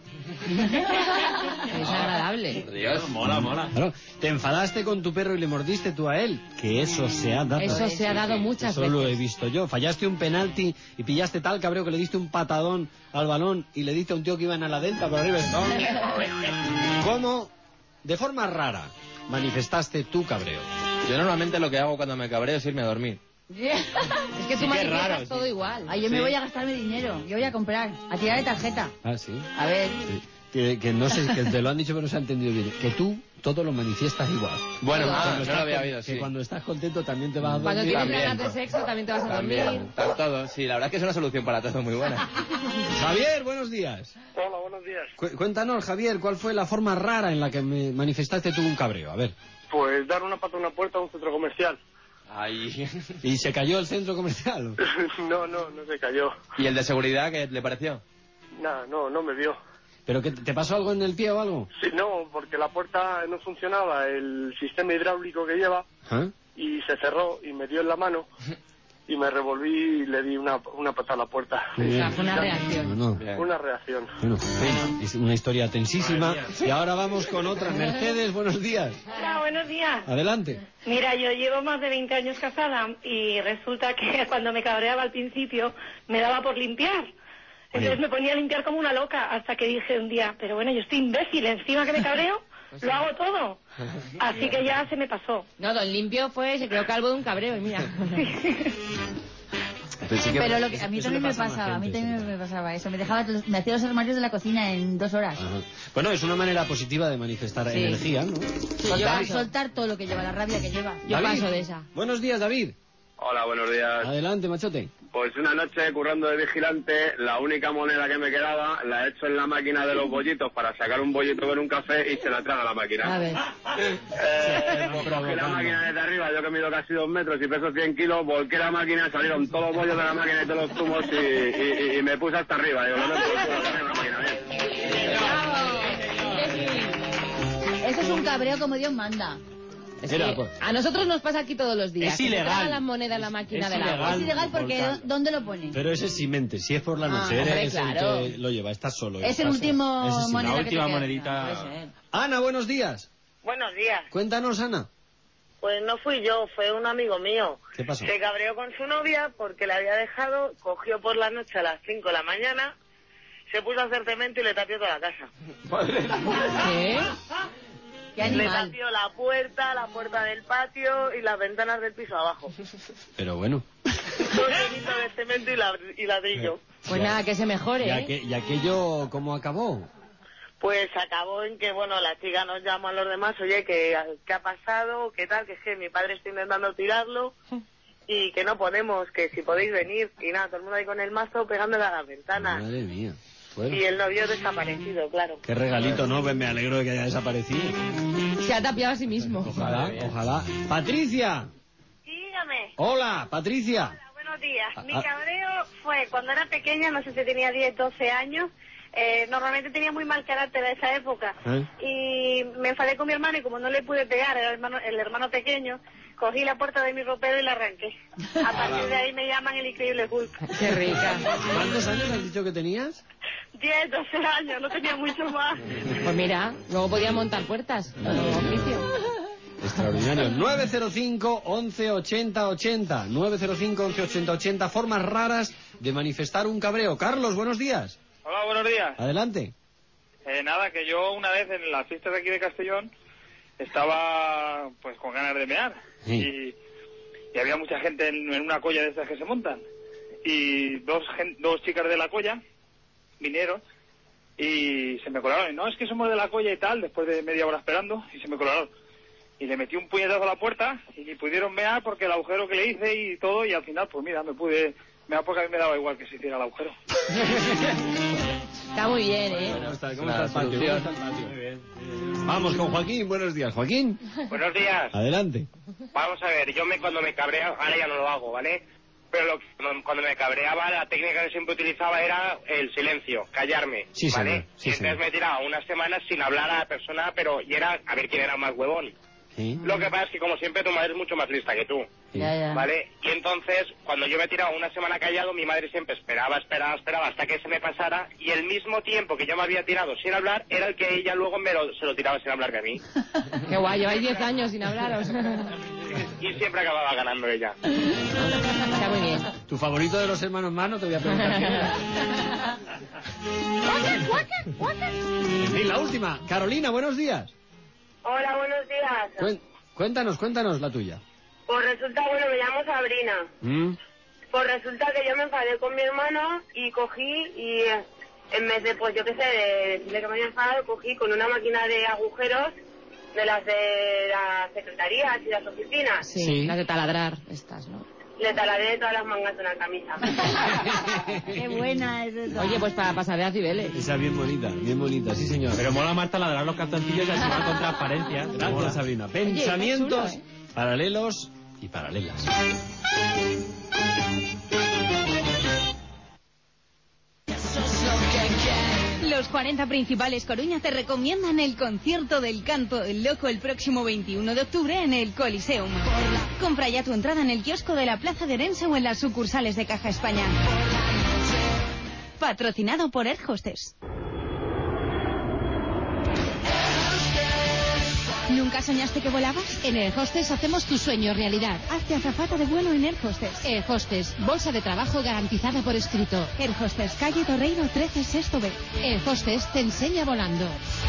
Es agradable. Dios, mola. Claro, te enfadaste con tu perro y le mordiste tú a él. Que eso se ha dado. Eso se ha dado muchas Eso lo he veces. visto yo. Fallaste un penalti y pillaste tal cabreo que le diste un patadón al balón y le diste a un tío que iba en ala delta por arriba. ¿Cómo, de forma rara, manifestaste tu cabreo? Yo normalmente lo que hago cuando me cabreo es irme a dormir. Es que tú Sí que es manifiestas raro, todo sí. igual. Ay, yo me voy a gastar mi dinero. Yo voy a comprar. A tirar de tarjeta. Ah, sí. A ver. Que no sé, que te lo han dicho pero no se ha entendido bien. Que tú todo lo manifiestas igual. Bueno, Cuando no estás lo había con- oído, Que sí. cuando estás contento también te vas a Cuando dormir. tienes ganas de sexo también te vas a dormir. También, todo. Sí, la verdad es que es una solución para todo muy buena. Javier, buenos días. Hola, buenos días. Cuéntanos, Javier, ¿cuál fue la forma rara en la que me manifestaste tú un cabreo? A ver. Pues dar una pata a una puerta a un centro comercial. Ay. ¿Y se cayó el centro comercial? No se cayó. ¿Y el de seguridad qué le pareció? Nada, no me vio. ¿Pero que te pasó algo en el pie o algo? Sí, no, porque la puerta no funcionaba, el sistema hidráulico que lleva, ¿Ah? y se cerró y me dio en la mano y me revolví y le di una pata a la puerta. Muy bien. Fue una reacción. No. Una reacción. Bueno, es una historia tensísima. Y ahora vamos con otra. Mercedes, buenos días. Hola, buenos días. Adelante. Mira, yo llevo más de 20 años casada y resulta que cuando me cabreaba al principio me daba por limpiar. Entonces me ponía a limpiar como una loca, hasta que dije un día, pero bueno, yo estoy imbécil, encima que me cabreo, lo hago todo. Así que ya se me pasó. No, don Limpio se quedó calvo de un cabreo, y mira. Pero lo que a mí también me pasaba, eso. Me hacía los armarios de la cocina en 2 horas. Ajá. Bueno, es una manera positiva de manifestar energía, ¿no? Soltar todo lo que lleva, la rabia que lleva. Yo paso de esa. Buenos días, David. Hola, buenos días. Adelante, machote. Pues una noche currando de vigilante, la única moneda que me quedaba la he hecho en la máquina de los bollitos para sacar un bollito con un café y se la traga la máquina. A ver. Cogí la máquina desde arriba, yo que mido casi 2 metros y peso 100 kilos, volqué la máquina, salieron todos los bollos de la máquina y todos los zumos y me puse hasta arriba. Digo, no, la máquina, Eso es un cabreo como Dios manda. Es que a nosotros nos pasa aquí todos los días. Es ilegal. Que la moneda en la máquina del agua. Es ilegal porque ¿dónde lo pone? Pero ese es simente, si es por la noche, eres el que lo lleva, estás solo. Es el último moneda la que última te monedita. Ana, buenos días. Buenos días. Cuéntanos, Ana. Pues no fui yo, fue un amigo mío. ¿Qué pasó? Se cabreó con su novia porque le había dejado, cogió por la noche a las 5 de la mañana, se puso a hacer cemento y le tapió toda la casa. ¿Qué? Le tapió la puerta del patio y las ventanas del piso abajo. Pero bueno. Todo llenito de cemento y ladrillo. Pues nada, que se mejore, ¿Y aquello cómo acabó? Pues acabó en que, bueno, la chica nos llamó a los demás, oye, ¿qué ha pasado? ¿Qué tal? Que es que mi padre está intentando tirarlo y que no podemos, que si podéis venir. Y nada, todo el mundo ahí con el mazo pegándole a las ventanas. Madre mía. Bueno. Y el novio desaparecido, claro. Qué regalito, ¿no? Me alegro de que haya desaparecido. Se ha tapiado a sí mismo. Ojalá. ¡Patricia! Dígame. Hola, Patricia. Hola, buenos días. Mi cabreo fue cuando era pequeña, no sé si tenía 10, 12 años. Normalmente tenía muy mal carácter a esa época. Y me enfadé con mi hermano y como no le pude pegar, era el hermano pequeño, cogí la puerta de mi ropero y la arranqué. A partir de ahí me llaman el increíble Hulk. Qué rica. ¿Cuántos años has dicho que tenías? 10, 12 años, no tenía mucho más. Pues mira, luego podía montar puertas. Extraordinario. 905 11 80 80. 905 11 80 80. Formas raras de manifestar un cabreo. Carlos, buenos días. Hola, buenos días. Adelante. Nada, que yo una vez en las fiestas de aquí de Castellón estaba pues con ganas de mear. Sí. Y había mucha gente en una colla de estas que se montan. Y dos chicas de la colla vinieron y se me colaron. No, es que somos de la colla y tal, después de media hora esperando, y se me colaron. Y le metí un puñetazo a la puerta y ni pudieron mear porque el agujero que le hice y todo, y al final, pues mira, me pude mear porque a mí me daba igual que se hiciera el agujero. Está muy bien, ¿Cómo está el patio? Muy bien. Vamos con Joaquín. Buenos días, Joaquín. Buenos días. Adelante. Vamos a ver, cuando me cabreo, ahora ya no lo hago, ¿vale? Pero cuando me cabreaba, la técnica que siempre utilizaba era el silencio, callarme, sí, ¿vale? Señor. Sí, y entonces me tiraba unas semanas sin hablar a la persona, pero y era a ver quién era más huevón. ¿Sí? Lo que pasa es que, como siempre, tu madre es mucho más lista que tú, ¿vale? Y entonces, cuando yo me tiraba una semana callado, mi madre siempre esperaba hasta que se me pasara, y el mismo tiempo que yo me había tirado sin hablar, era el que ella luego se lo tiraba sin hablar de mí. Qué guay, lleváis 10 años sin hablaros. Y siempre acababa ganando ella. Está muy bien. ¿Tu favorito de los hermanos más? No te voy a preguntar. En fin, la última. Carolina, buenos días. Hola, buenos días. Cuéntanos la tuya. Pues resulta, me llamo Sabrina. Pues resulta que yo me enfadé con mi hermano y cogí y en vez de, pues yo qué sé, de decirle que me había enfadado, cogí con una máquina de agujeros de las de las secretarías y las oficinas. Sí, las de taladrar, estas, ¿no? Le taladré todas las mangas de una camisa. Qué buena es esa. Oye, pues para pasar de a Cibeles. Esa es bien bonita, sí señor. Pero mola más taladrar los calzoncillos y así van con transparencia. Gracias, Sabrina. Pensamientos paralelos y paralelas. Los 40 principales Coruña te recomiendan el concierto del Canto del Loco el próximo 21 de octubre en el Coliseum. Compra ya tu entrada en el kiosco de la Plaza de Orense o en las sucursales de Caja España. Patrocinado por Air Hostess. ¿Nunca soñaste que volabas? En Air Hostess hacemos tu sueño realidad. Hazte azafata de vuelo en Air Hostess. Air Hostess, bolsa de trabajo garantizada por escrito. Air Hostess, calle Torreiro 13, sexto B. Air Hostess te enseña volando.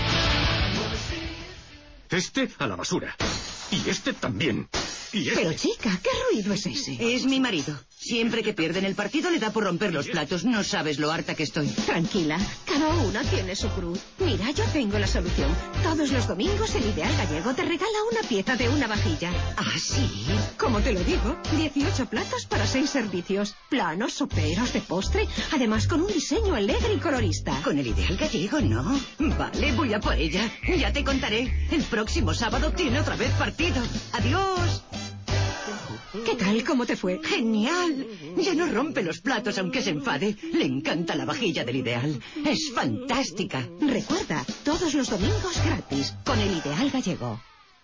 Este a la basura. Y este también. Y este... Pero chica, ¿qué ruido es ese? Es mi marido. Siempre que pierden el partido le da por romper los platos. No sabes lo harta que estoy. Tranquila, cada una tiene su cruz. Mira, yo tengo la solución. Todos los domingos el Ideal Gallego te regala una pieza de una vajilla. ¿Ah, sí? Como te lo digo, 18 platos para 6 servicios. Planos, soperos, de postre, además con un diseño alegre y colorista. Con el Ideal Gallego, no. Vale, voy a por ella. Ya te contaré. El próximo sábado tiene otra vez partido. Adiós. ¿Qué tal? ¿Cómo te fue? Genial. Ya no rompe los platos aunque se enfade. Le encanta la vajilla del Ideal. Es fantástica. Recuerda, todos los domingos gratis con el Ideal Gallego.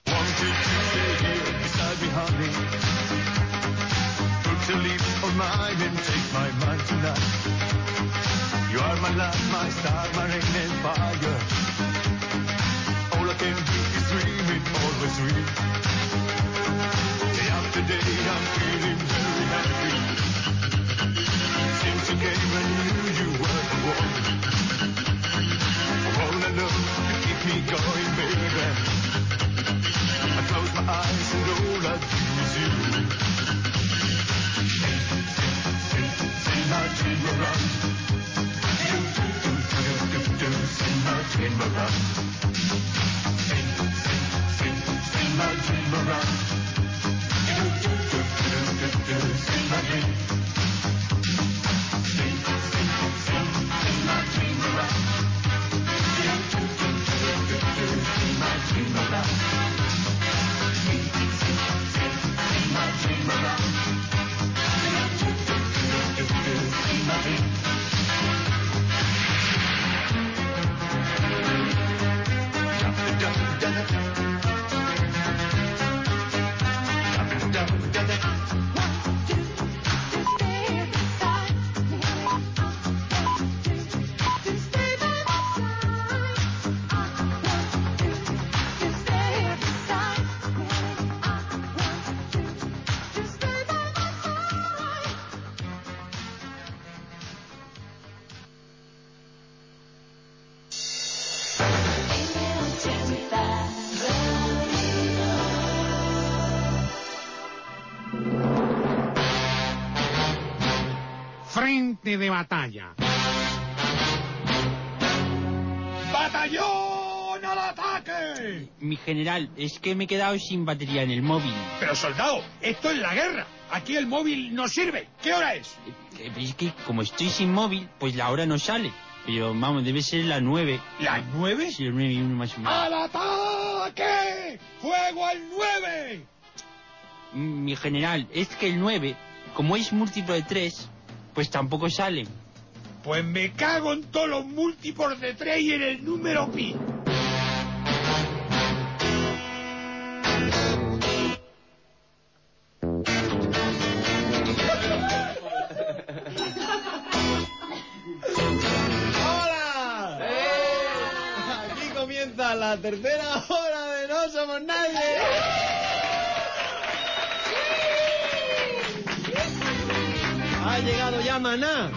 Today I'm feeling very happy. Since you came I knew you were the one. All alone to keep me going, baby. I close my eyes and all I do is you. See my dream around. See my dream around. See my dream around. Frente de batalla. ¡Batallón al ataque! Mi general, es que me he quedado sin batería en el móvil. Pero soldado, esto es la guerra. Aquí el móvil no sirve. ¿Qué hora es? Es que como estoy sin móvil, pues la hora no sale. Pero vamos, debe ser las 9. ¿Las 9? Sí, las 9 y 1 más o menos. ¡Al ataque! ¡Fuego al 9! Mi general, es que el 9, como es múltiplo de 3, pues tampoco sale. Pues me cago en todos los múltiplos de 3 y en el número pi. ¡Hola! Aquí comienza la tercera hora de No Somos Nadie. Ha llegado ya Maná.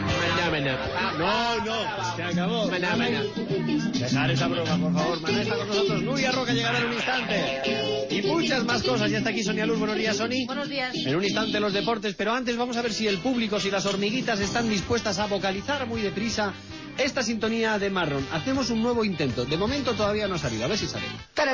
No, se acabó. Dejar esa broma, por favor. Maná está con nosotros. Nuria Roca llegará en un instante. Y muchas más cosas. Ya está aquí Sonia Luz. Buenos días, Soni. Buenos días. En un instante los deportes, pero antes vamos a ver si el público, si las hormiguitas están dispuestas a vocalizar muy deprisa esta sintonía de Marron. Hacemos un nuevo intento. De momento todavía no ha salido. A ver si sale.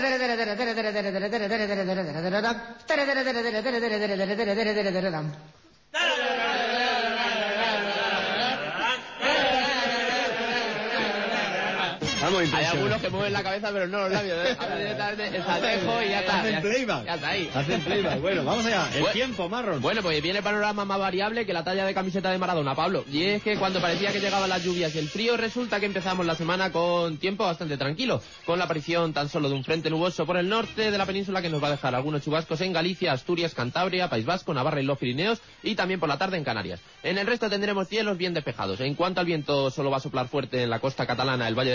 Hay algunos que mueven la cabeza pero no los labios. Directamente el saltejo y ya está. Hacen playback. Ya está ahí. Hacen playback. Bueno, vamos allá. El tiempo, Marron. Bueno, pues viene el panorama más variable que la talla de camiseta de Maradona, Pablo. Y es que cuando parecía que llegaban las lluvias y el frío, resulta que empezamos la semana con tiempo bastante tranquilo, con la aparición tan solo de un frente nuboso por el norte de la península que nos va a dejar algunos chubascos en Galicia, Asturias, Cantabria, País Vasco, Navarra y los Pirineos, y también por la tarde en Canarias. En el resto tendremos cielos bien despejados. En cuanto al viento, solo va a soplar fuerte en la costa catalana, el Valle del Ebro y el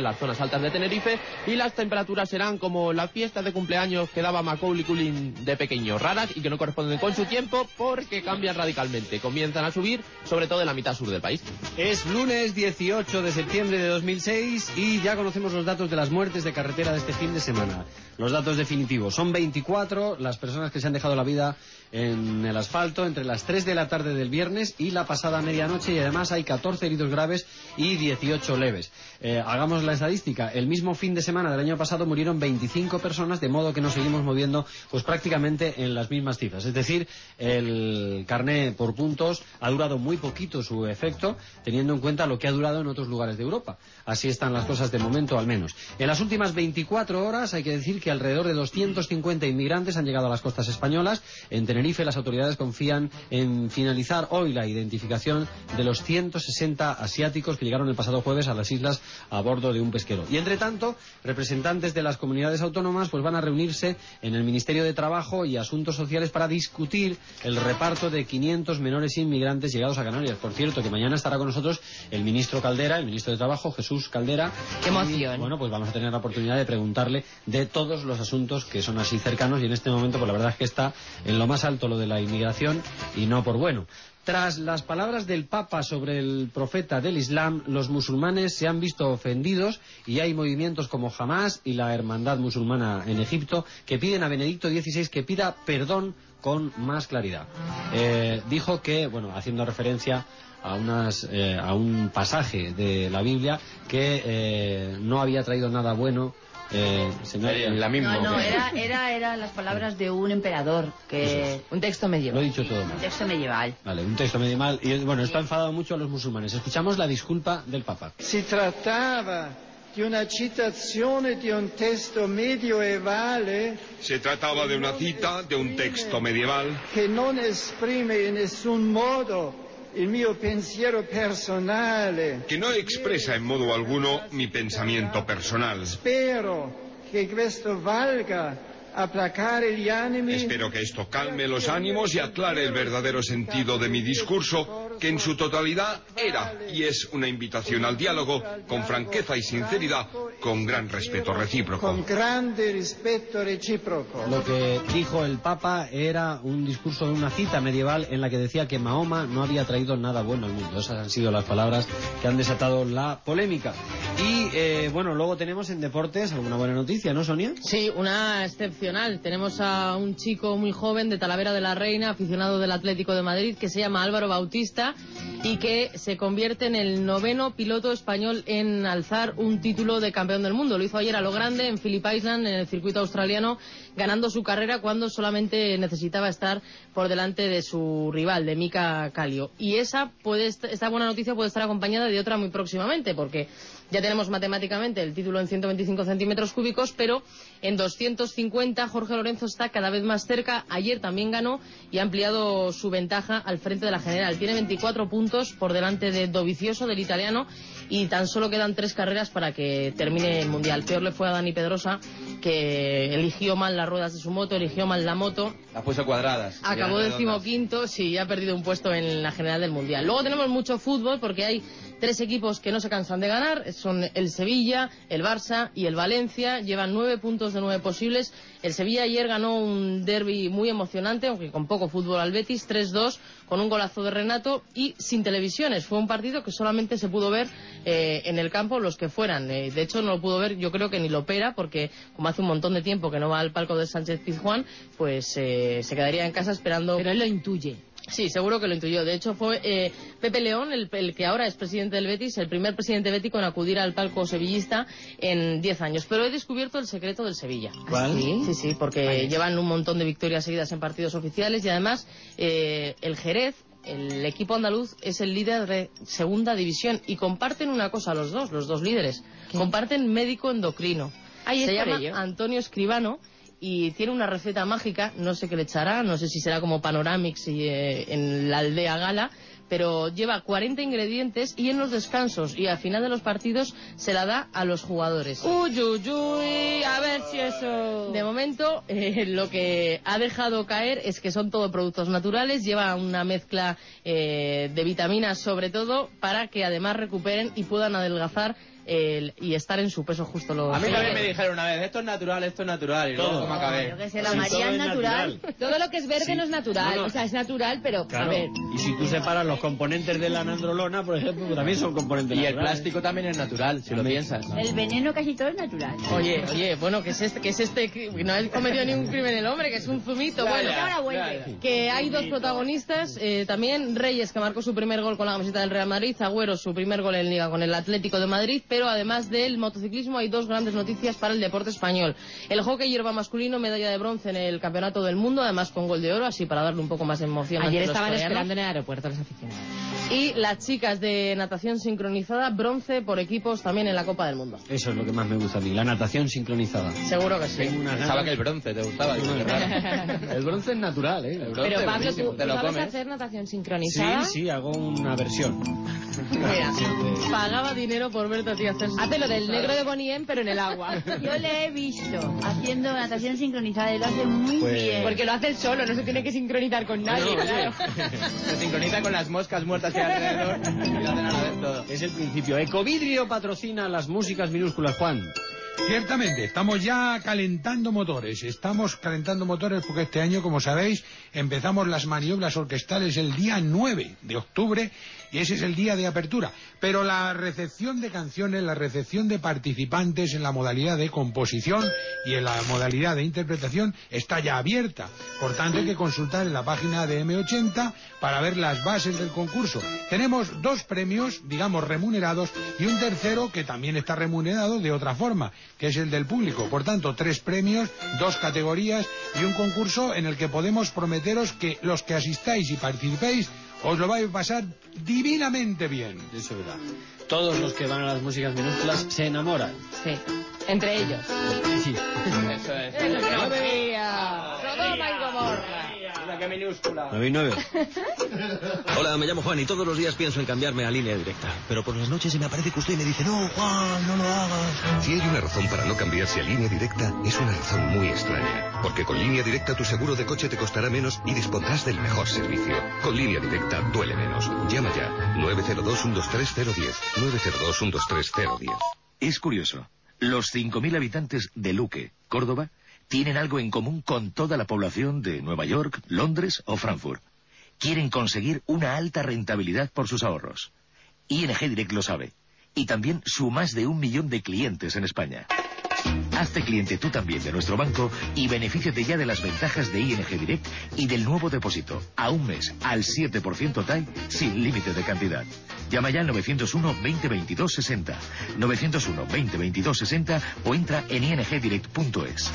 en las zonas altas de Tenerife, y las temperaturas serán como las fiestas de cumpleaños que daba Macaulay Culkin de pequeño, raras y que no corresponden con su tiempo porque cambian radicalmente. Comienzan a subir, sobre todo en la mitad sur del país. Es lunes 18 de septiembre de 2006 y ya conocemos los datos de las muertes de carretera de este fin de semana. Los datos definitivos. Son 24 las personas que se han dejado la vida en el asfalto entre las 3 de la tarde del viernes y la pasada medianoche, y además hay 14 heridos graves y 18 leves. Hagamos la estadística. El mismo fin de semana del año pasado murieron 25 personas, de modo que nos seguimos moviendo pues prácticamente en las mismas cifras. Es decir, el carné por puntos ha durado muy poquito su efecto, teniendo en cuenta lo que ha durado en otros lugares de Europa. Así están las cosas de momento, al menos. En las últimas 24 horas hay que decir que alrededor de 250 inmigrantes han llegado a las costas españolas. En Tenerife las autoridades confían en finalizar hoy la identificación de los 160 asiáticos que llegaron el pasado jueves a las islas a bordo de un pesquero. Y entre tanto, representantes de las comunidades autónomas pues van a reunirse en el Ministerio de Trabajo y Asuntos Sociales para discutir el reparto de 500 menores inmigrantes llegados a Canarias. Por cierto, que mañana estará con nosotros el ministro Caldera, el ministro de Trabajo, Jesús Caldera. ¡Qué emoción! Y, bueno, pues vamos a tener la oportunidad de preguntarle de todos los asuntos que son así cercanos, y en este momento pues la verdad es que está en lo más alto lo de la inmigración, y no por bueno. Tras las palabras del Papa sobre el profeta del Islam, los musulmanes se han visto ofendidos y hay movimientos como Hamas y la Hermandad Musulmana en Egipto que piden a Benedicto XVI que pida perdón con más claridad. Dijo que, bueno, haciendo referencia a un pasaje de la Biblia que no había traído nada bueno. La misma. No, era las palabras de un emperador, que un texto medieval. Lo he dicho todo mal. Un texto medieval. Vale, un texto medieval. Y bueno, esto ha enfadado mucho a los musulmanes. Escuchamos la disculpa del Papa. Si trataba di una citazione di un testo medievale. Se trataba de una cita de un texto medieval Que non esprime in nessun modo il mio pensiero personale. Que no expresa en modo alguno mi pensamiento personal. Spero che questo valga a placare gli animi. Espero que esto calme los ánimos y aclare el verdadero sentido de mi discurso, que en su totalidad era y es una invitación al diálogo con franqueza y sinceridad, con gran respeto recíproco. Con grande rispetto reciproco. Lo que dijo el Papa era un discurso de una cita medieval en la que decía que Mahoma no había traído nada bueno al mundo. Esas han sido las palabras que han desatado la polémica. Y bueno, luego tenemos en deportes alguna buena noticia, ¿no, Sonia? Sí, una excepcional. Tenemos a un chico muy joven de Talavera de la Reina, aficionado del Atlético de Madrid, que se llama Álvaro Bautista y que se convierte en el 9º piloto español en alzar un título de campeón del mundo. Lo hizo ayer a lo grande en Phillip Island, en el circuito australiano, ganando su carrera cuando solamente necesitaba estar por delante de su rival, de Mika Kallio. Y esta buena noticia puede estar acompañada de otra muy próximamente, porque ya tenemos matemáticamente el título en 125 centímetros cúbicos, pero en 250 Jorge Lorenzo está cada vez más cerca. Ayer también ganó y ha ampliado su ventaja al frente de la general. Tiene 24 puntos por delante de Dovizioso, del italiano, y tan solo quedan 3 carreras para que termine el Mundial. Peor le fue a Dani Pedrosa, que eligió mal las ruedas de su moto, eligió mal la moto. Las puso cuadradas. Acabó 15º, sí, ha perdido un puesto en la general del Mundial. Luego tenemos mucho fútbol porque hay 3 equipos que no se cansan de ganar. Son el Sevilla, el Barça y el Valencia. Llevan 9 puntos de 9 posibles. El Sevilla ayer ganó un derbi muy emocionante, aunque con poco fútbol, al Betis, 3-2, con un golazo de Renato y sin televisiones. Fue un partido que solamente se pudo ver en el campo los que fueran. De hecho, no lo pudo ver, yo creo que ni Lopera, porque como hace un montón de tiempo que no va al palco de Sánchez Pizjuán, pues se quedaría en casa esperando. Pero él lo intuye. Sí, seguro que lo intuyó. De hecho, fue Pepe León, el que ahora es presidente del Betis, el primer presidente bético en acudir al palco sevillista en 10 años. Pero he descubierto el secreto del Sevilla. ¿Cuál? Sí, porque llevan un montón de victorias seguidas en partidos oficiales y además el Jerez, el equipo andaluz, es el líder de segunda división y comparten una cosa los dos líderes. ¿Qué? Comparten médico endocrino. Se llama Antonio Escribano. Y tiene una receta mágica, no sé qué le echará, no sé si será como Panoramix en la aldea Gala, pero lleva 40 ingredientes y en los descansos y al final de los partidos se la da a los jugadores. Uy, a ver si eso... De momento, lo que ha dejado caer es que son todo productos naturales, lleva una mezcla de vitaminas sobre todo, para que además recuperen y puedan adelgazar y estar en su peso justo. A mí también me dijeron una vez, esto es natural, y luego me acabé. Yo que sé, la María es natural. Todo lo que es verde no es natural, No. o sea, es natural, pero Claro. a ver. Y si tú separas los componentes de la nandrolona, por ejemplo, pues también son componentes Y el naturales. plástico también es natural, si lo piensas. El veneno casi todo es natural. Oye, bueno, ¿qué es este? No ha cometido ni un crimen el hombre, que es un zumito. Ya, Bueno, ya, ahora vuelve. ya. Que hay dos protagonistas, también Reyes, que marcó su primer gol con la camiseta del Real Madrid, Agüero, su primer gol en Liga con el Atlético de Madrid, pero además del motociclismo hay dos grandes noticias para el deporte español. El hockey hierba masculino, medalla de bronce en el Campeonato del Mundo, además con gol de oro, así para darle un poco más de emoción. Ayer ante los estaban coreanos. esperando en el aeropuerto los aficionados. Y las chicas de natación sincronizada, bronce por equipos también en la Copa del Mundo. Eso es lo que más me gusta a mí, la natación sincronizada. Seguro que sí. Pensaba que el bronce te gustaba. Digo, qué raro. El bronce es natural, ¿eh? El bronce Pero es Pablo, buenísimo. ¿tú sabes hacer natación sincronizada? Sí, hago una versión. Mira, pagaba dinero por verte a ti hacer. Hace lo del negro de Bonnie M, pero en el agua. Yo le he visto haciendo natación sincronizada y lo hace muy bien. Porque lo hace él solo, no se tiene que sincronizar con nadie, claro. Se sincroniza con las moscas muertas que hay alrededor y lo hacen a la vez todo. Es el principio. Ecovidrio patrocina las músicas minúsculas, Juan. Ciertamente, estamos ya calentando motores. Estamos calentando motores porque este año, como sabéis, empezamos las maniobras orquestales el día 9 de octubre y ese es el día de apertura. Pero la recepción de canciones, la recepción de participantes en la modalidad de composición y en la modalidad de interpretación está ya abierta. Por tanto, hay que consultar en la página de M80 para ver las bases del concurso. Tenemos dos premios, digamos, remunerados y un tercero que también está remunerado de otra forma, que es el del público. Por tanto, 3 premios, 2 categorías y un concurso en el que podemos prometeros que los que asistáis y participéis os lo vais a pasar divinamente bien. Eso es verdad. Todos los que van a las músicas minúsculas se enamoran. Sí, entre ellos. Sí. Eso es. ¡Qué veía! ¡Sodoma y Gomorra! Mira qué minúscula. 9 y 9. Hola, me llamo Juan y todos los días pienso en cambiarme a Línea Directa. Pero por las noches se me aparece que usted me dice, no, Juan, no lo hagas. Si hay una razón para no cambiarse a Línea Directa, es una razón muy extraña. Porque con Línea Directa tu seguro de coche te costará menos y dispondrás del mejor servicio. Con Línea Directa duele menos. Llama ya. 902-123-010. 902-123-010. Es curioso. Los 5.000 habitantes de Luque, Córdoba, tienen algo en común con toda la población de Nueva York, Londres o Frankfurt. Quieren conseguir una alta rentabilidad por sus ahorros. ING Direct lo sabe. Y también su más de 1 millón de clientes en España. Hazte cliente tú también de nuestro banco y benefíciate ya de las ventajas de ING Direct y del nuevo depósito a un mes al 7% TAE sin límite de cantidad. Llama ya al 901-2022-60, 901-2022-60 o entra en ingdirect.es.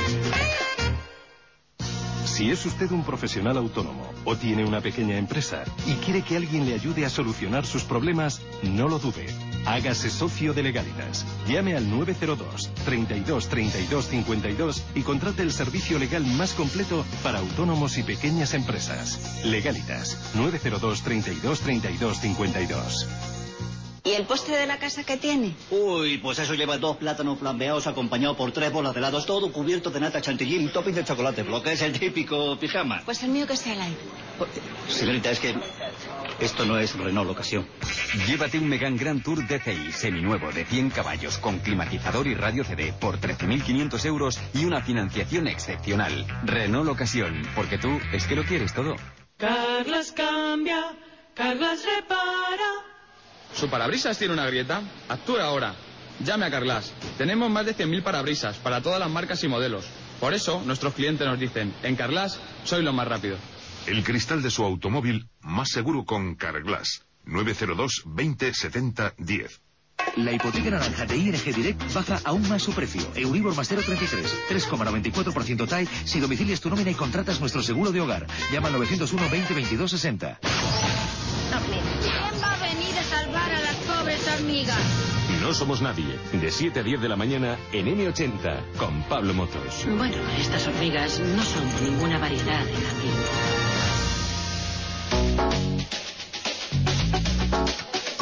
Si es usted un profesional autónomo o tiene una pequeña empresa y quiere que alguien le ayude a solucionar sus problemas, no lo dude. Hágase socio de Legalitas. Llame al 902 32 32 52 y contrate el servicio legal más completo para autónomos y pequeñas empresas. Legalitas. 902 32 32 52. ¿Y el postre de la casa qué tiene? Uy, pues eso lleva 2 plátanos flambeados acompañado por 3 bolas de helados, todo cubierto de nata chantilly y un topping de chocolate, lo que es el típico pijama. Pues el mío que esté al aire. Señorita, es que esto no es Renault ocasión. Llévate un Megane Grand Tour DCI seminuevo de 100 caballos con climatizador y radio CD por 13.500 euros y una financiación excepcional. Renault ocasión, porque tú es que lo quieres todo. Carglass cambia, Carglass repara. ¿Su parabrisas tiene una grieta? Actúe ahora. Llame a Carglass. Tenemos más de 100.000 parabrisas para todas las marcas y modelos. Por eso, nuestros clientes nos dicen, en Carglass, soy lo más rápido. El cristal de su automóvil más seguro con Carglass. 902 20 70 10. La hipoteca naranja de ING Direct baja aún más su precio. Euribor más 0,33, 3,94% TAE si domicilias tu nómina y contratas nuestro seguro de hogar. Llama al 901 20 22 60. ¿Quién va a venir a salvar a las pobres hormigas? No somos nadie. De 7 a 10 de la mañana en M80 con Pablo Motos. Bueno, estas hormigas no son de ninguna variedad en ambiente.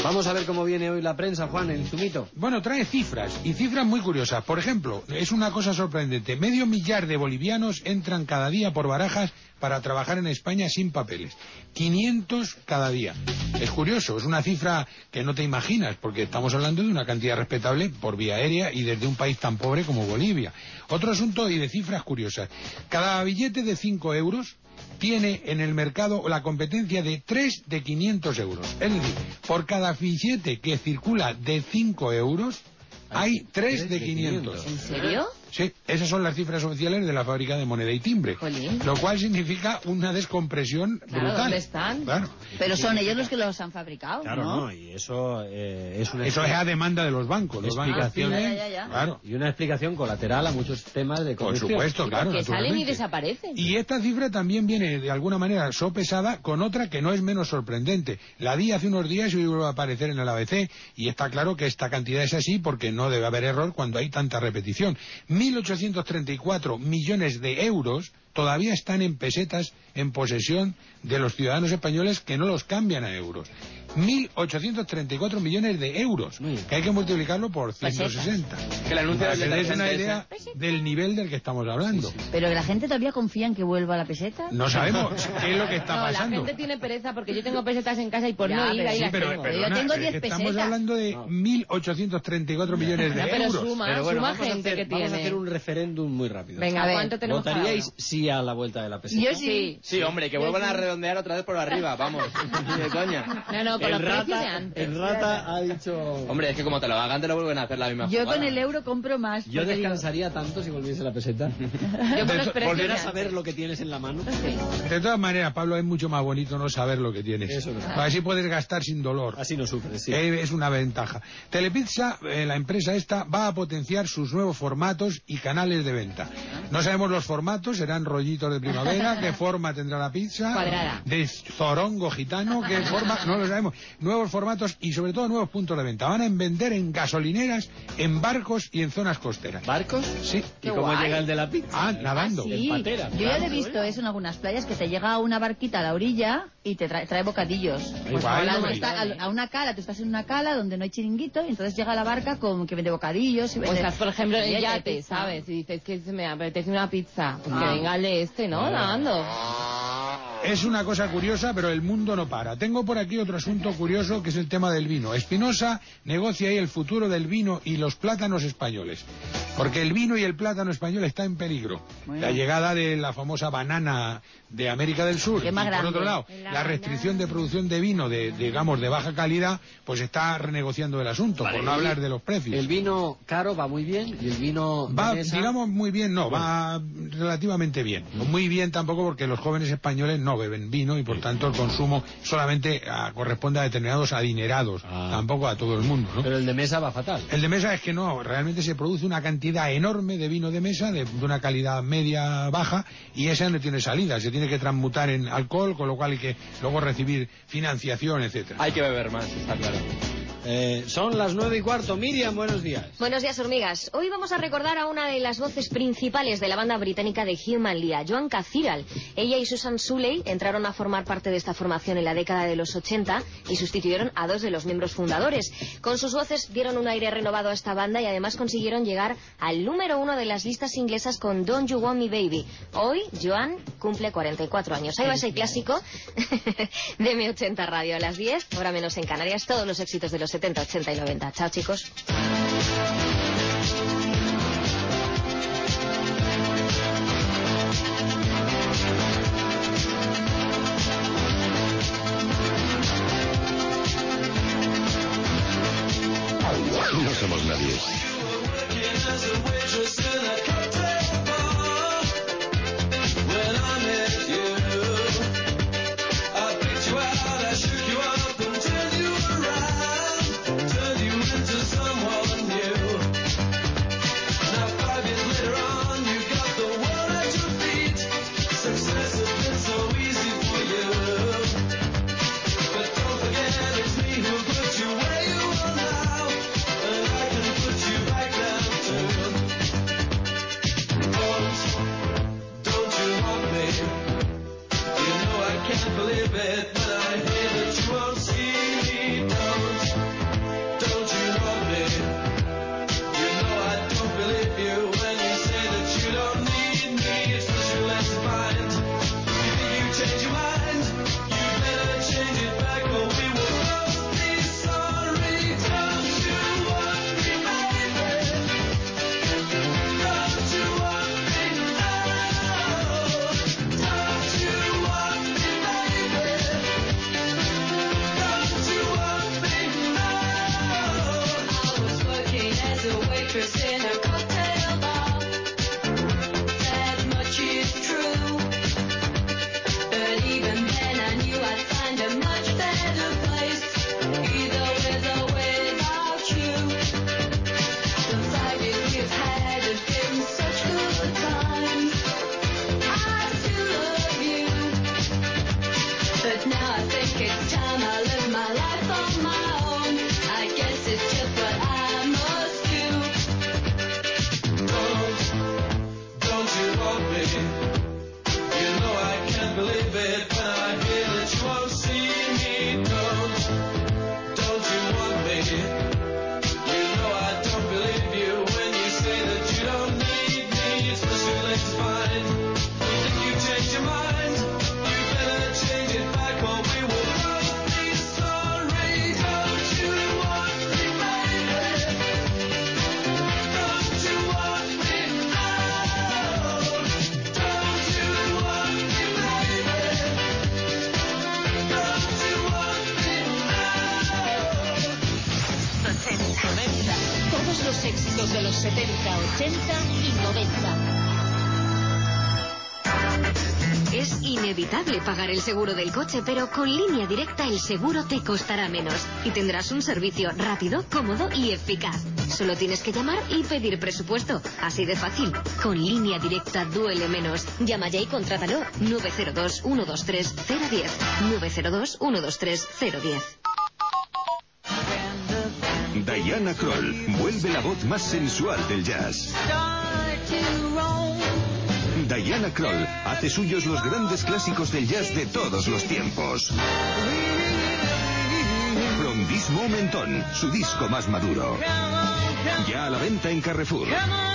Vamos a ver cómo viene hoy la prensa, Juan, el zumito. Bueno, trae cifras, y cifras muy curiosas. Por ejemplo, es una cosa sorprendente. 500.000 de bolivianos entran cada día por Barajas para trabajar en España sin papeles. 500 cada día. Es curioso, es una cifra que no te imaginas, porque estamos hablando de una cantidad respetable por vía aérea y desde un país tan pobre como Bolivia. Otro asunto y de cifras curiosas. Cada billete de 5 euros tiene en el mercado la competencia de 3 de 500 euros. Es decir, por cada billete que circula de 5 euros, hay 3 de 500. ¿En serio? Sí, esas son las cifras oficiales de la fábrica de moneda y timbre. Jolín. Lo cual significa una descompresión brutal. ¿Dónde están? Claro. Pero son ellos los que los han fabricado, Claro, ¿no? no, y eso es una... Eso es a demanda de los bancos. Los bancos tienen... Ya. Claro. Y una explicación colateral a muchos temas de Por corrupción. supuesto, claro. Que salen y naturalmente. desaparecen. Y esta cifra también viene de alguna manera sopesada con otra que no es menos sorprendente. La di hace unos días y hoy vuelve a aparecer en el ABC, y está claro que esta cantidad es así porque no debe haber error cuando hay tanta repetición. 1.834 millones de euros todavía están en pesetas en posesión de los ciudadanos españoles que no los cambian a euros. 1.834 millones de euros, que hay que multiplicarlo por 160. Que el anuncio Para del que des una detergente idea del nivel del que estamos hablando. Pero que la gente todavía confía en que vuelva a la peseta. No sabemos qué es lo que está No, la pasando. gente tiene pereza porque yo tengo pesetas en casa y por Ya, no ir pero ahí sí, las Pero, tengo. perdona, yo tengo es 10 que estamos pesetas. hablando de 1.834 millones de No, pero euros. suma, Pero bueno, suma vamos a gente hacer- que Vamos a tiene. hacer un referéndum muy rápido. Venga, A ver, ¿cuánto tenemos cada ¿Votaríais uno? sí a la vuelta de la peseta? Yo sí. Sí, hombre, que vuelvan a redondear otra vez por arriba, vamos. Ni de coña. No, con los precios de antes. El rata ha dicho... Hombre, es que como te lo hagan, te lo vuelven a hacer la misma Yo jugada. con el euro compro más. Yo porque digo, descansaría tanto si volviese la peseta. Yo con los precios de Volver a antes. saber lo que tienes en la mano. De todas maneras, Pablo, es mucho más bonito no saber lo que tienes. Eso no. Así puedes gastar sin dolor. Así no sufres, sí. Es una ventaja. Telepizza, la empresa esta, va a potenciar sus nuevos formatos y canales de venta. No sabemos los formatos, serán rollitos de primavera, qué forma tendrá la pizza, Cuadrada. de zorongo gitano, qué forma, no lo sabemos. Nuevos formatos y sobre todo nuevos puntos de venta. Van a vender en gasolineras, en barcos y en zonas costeras. ¿Barcos? Sí. ¿Y cómo guay. llega el de la pizza? Ah, nadando. Sí, En patera. yo ya lo he visto eso en algunas playas, que te llega una barquita a la orilla y te trae bocadillos. Pues guay, ahora guay. está a una cala, tú estás en una cala donde no hay chiringuito y entonces llega la barca con que vende bocadillos. Y O vende... estás, por ejemplo, en el Billete de yate, pizza. ¿sabes? Y dices que se me apetece una pizza. Pues que Ah. venga el de este, ¿no? Nadando. Es una cosa curiosa, pero el mundo no para. Tengo por aquí otro asunto curioso, que es el tema del vino. Espinosa negocia ahí el futuro del vino y los plátanos españoles. Porque el vino y el plátano español está en peligro. Bueno. La llegada de la famosa banana de América del Sur. Que es más y por grande. otro lado, la restricción de producción de vino, digamos, de baja calidad, pues está renegociando el asunto, Vale, por no hablar de los precios. El vino caro va muy bien y el vino de Va, mesa... digamos, muy bien, no, va relativamente bien. Muy bien tampoco porque los jóvenes españoles no beben vino y por tanto el consumo solamente corresponde a determinados adinerados, tampoco a todo el mundo, ¿no? Pero el de mesa va fatal. El de mesa es que no, realmente se produce una cantidad enorme de vino de mesa, de una calidad media baja, y esa no tiene salida, se tiene que transmutar en alcohol, con lo cual hay que luego recibir financiación, etcétera. Hay que beber más, está claro. Son las 9:15. Miriam, buenos días. Buenos días, hormigas. Hoy vamos a recordar a una de las voces principales de la banda británica de Human League, Joan Cathedral. Ella y Susan Suley entraron a formar parte de esta formación en la década de los 80 y sustituyeron a dos de los miembros fundadores. Con sus voces dieron un aire renovado a esta banda y además consiguieron llegar al número 1 de las listas inglesas con Don't You Want Me Baby. Hoy, Joan cumple 44 años. Ahí va ese clásico de M80 Radio a las 10, hora menos en Canarias, todos los éxitos de los 70, 80 y 90. Chao, chicos. No somos nadie. Believe it when I hear that you won't see me. Don't but now I think it's time I live my life on my own. I guess it's just what I must do. Don't you want me? You know I can't believe it when I hear that you won't see me. Don't you want me? You know I don't believe you when you say that you don't need me. It's too late to find. You think you changed your mind? You better change it back or we will both be sorry. Don't you want me, baby? Don't you want me now? Don't you want me, baby? Don't you want me now? Todos los éxitos de los 70, 80 y 90. Es inevitable pagar el seguro del coche, pero con Línea Directa el seguro te costará menos y tendrás un servicio rápido, cómodo y eficaz. Solo tienes que llamar y pedir presupuesto. Así de fácil. Con Línea Directa duele menos. Llama ya y contrátalo. 902-123-010. 902-123-010. Diana Krall vuelve la voz más sensual del jazz. Diana Krall hace suyos los grandes clásicos del jazz de todos los tiempos. From This Moment On, su disco más maduro. Ya a la venta en Carrefour.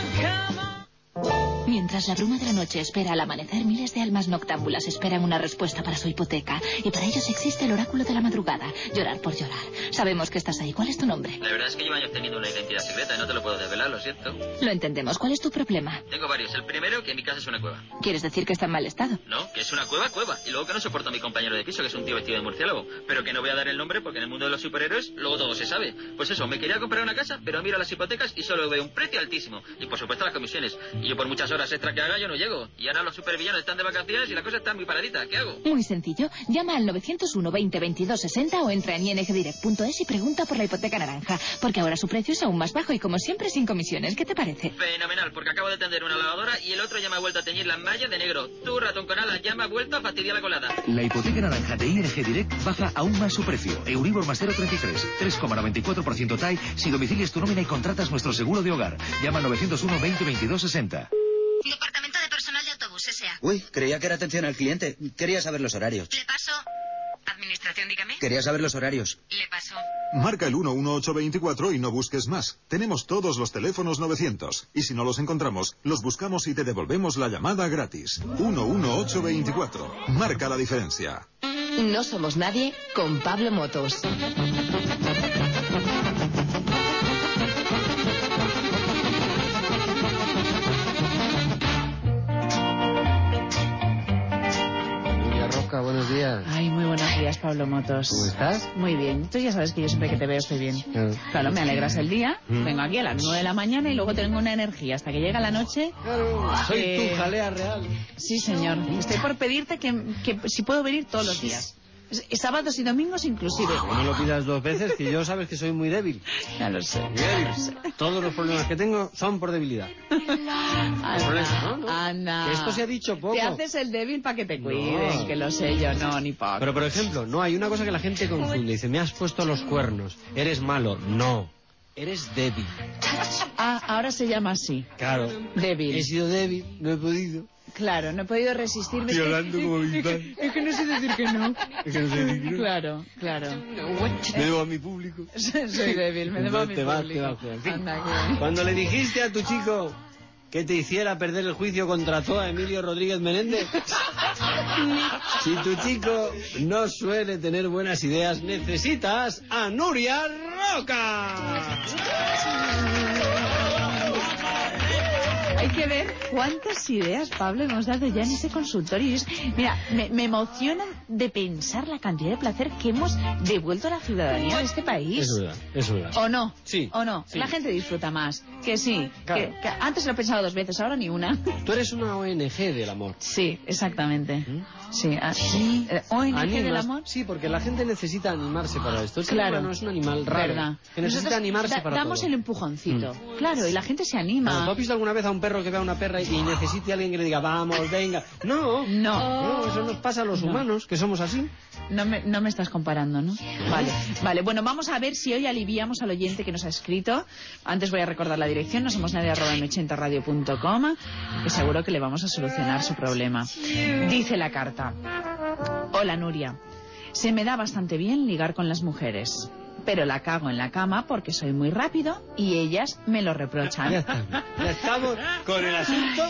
Mientras la bruma de la noche espera al amanecer, miles de almas noctámbulas esperan una respuesta para su hipoteca. Y para ellos existe el oráculo de la madrugada. Llorar por llorar. Sabemos que estás ahí. ¿Cuál es tu nombre? La verdad es que llevo años teniendo una identidad secreta y no te lo puedo desvelar, lo siento. Lo entendemos. ¿Cuál es tu problema? Tengo varios. El primero, que mi casa es una cueva. ¿Quieres decir que está en mal estado? No, que es una cueva. Y luego que no soporto a mi compañero de piso, que es un tío vestido de murciélago. Pero que no voy a dar el nombre porque en el mundo de los superhéroes luego todo se sabe. Pues eso, me quería comprar una casa, pero miro las hipotecas y solo veo un precio altísimo. Y por supuesto las comisiones. Y yo por muchas horas extra que haga yo no llego. Y ahora los supervillanos están de vacaciones y la cosa está muy paradita. ¿Qué hago? Muy sencillo. Llama al 901 20 22 60 o entra en ingdirect.es y pregunta por la hipoteca naranja. Porque ahora su precio es aún más bajo y como siempre sin comisiones. ¿Qué te parece? Fenomenal, porque acabo de tender una lavadora y el otro ya me ha vuelto a teñir las mallas de negro. Tú, ratón con alas, ya me ha vuelto a fastidiar la colada. La hipoteca naranja de ING Direct baja aún más su precio. Euribor más 0,33, 3,94% TAI si domicilias tu nómina y contratas nuestro seguro de hogar. Llama al 901 20 22 60. Departamento de Personal de Autobús, S.A. Uy, creía que era atención al cliente. Quería saber los horarios. Le paso. Administración, dígame. Quería saber los horarios. Le paso. Marca el 11824 y no busques más. Tenemos todos los teléfonos 900. Y si no los encontramos, los buscamos y te devolvemos la llamada gratis. 11824. Marca la diferencia. No somos nadie con Pablo Motos. Buenos días. Ay, muy buenos días, Pablo Motos. ¿Cómo estás? Muy bien. Tú ya sabes que yo siempre que te veo estoy bien. Claro, me alegras el día. Vengo aquí a las 9 de la mañana y luego tengo una energía hasta que llega la noche. Soy tu jalea real. Sí, señor. Estoy por pedirte que si puedo venir todos los días. Sábados y domingos inclusive. No me lo pidas dos veces, que yo sabes que soy muy débil. Ya lo sé. Todos los problemas que tengo son por debilidad. Anda. Que esto se ha dicho poco. Te haces el débil para que te cuiden, No. que lo sé yo, no, ni poco. Pero por ejemplo, no, hay una cosa que la gente confunde. Dice, me has puesto los cuernos. Eres malo. No. Eres débil. Ah, ahora se llama así. Claro. Débil. He sido débil, no he podido. Claro, no he podido resistirme. Estoy hablando como mi padre. Es que no sé decir que no. Es que no sé decir que no. Claro, claro. Me debo a mi público. Soy débil, me debo a mi Te vas, público. en fin. Anda, que... Cuando le dijiste a tu chico que te hiciera perder el juicio contra toda Emilio Rodríguez Menéndez, si tu chico no suele tener buenas ideas, necesitas a Nuria Roca. Hay que ver cuántas ideas, Pablo, hemos dado ya en ese consultorio. Mira, me emociona de pensar la cantidad de placer que hemos devuelto a la ciudadanía de este país. Es verdad. ¿O no? Sí. ¿O no? Sí. La gente disfruta más. Que sí. Claro. Que antes lo he pensado 2 veces, ahora ni una. Tú eres una ONG del amor. Sí, exactamente. Sí. ¿ONG del amor? Sí, porque la gente necesita animarse para esto. El ser Claro. humano es un animal raro. Verdad. Que necesita Nosotros animarse para damos todo. el empujoncito. Claro, y la gente se anima. ¿Tú has visto alguna vez a un perro perro que vea una perra y necesite a alguien que le diga, vamos, venga. No, eso nos pasa a los humanos, que somos así. No me estás comparando, ¿no? Vale, bueno, vamos a ver si hoy aliviamos al oyente que nos ha escrito. Antes voy a recordar la dirección, nosomosnadie@m80radio.com, que seguro que le vamos a solucionar su problema. Dice la carta: hola Nuria, se me da bastante bien ligar con las mujeres, pero la cago en la cama porque soy muy rápido y ellas me lo reprochan. Ya estamos con el asunto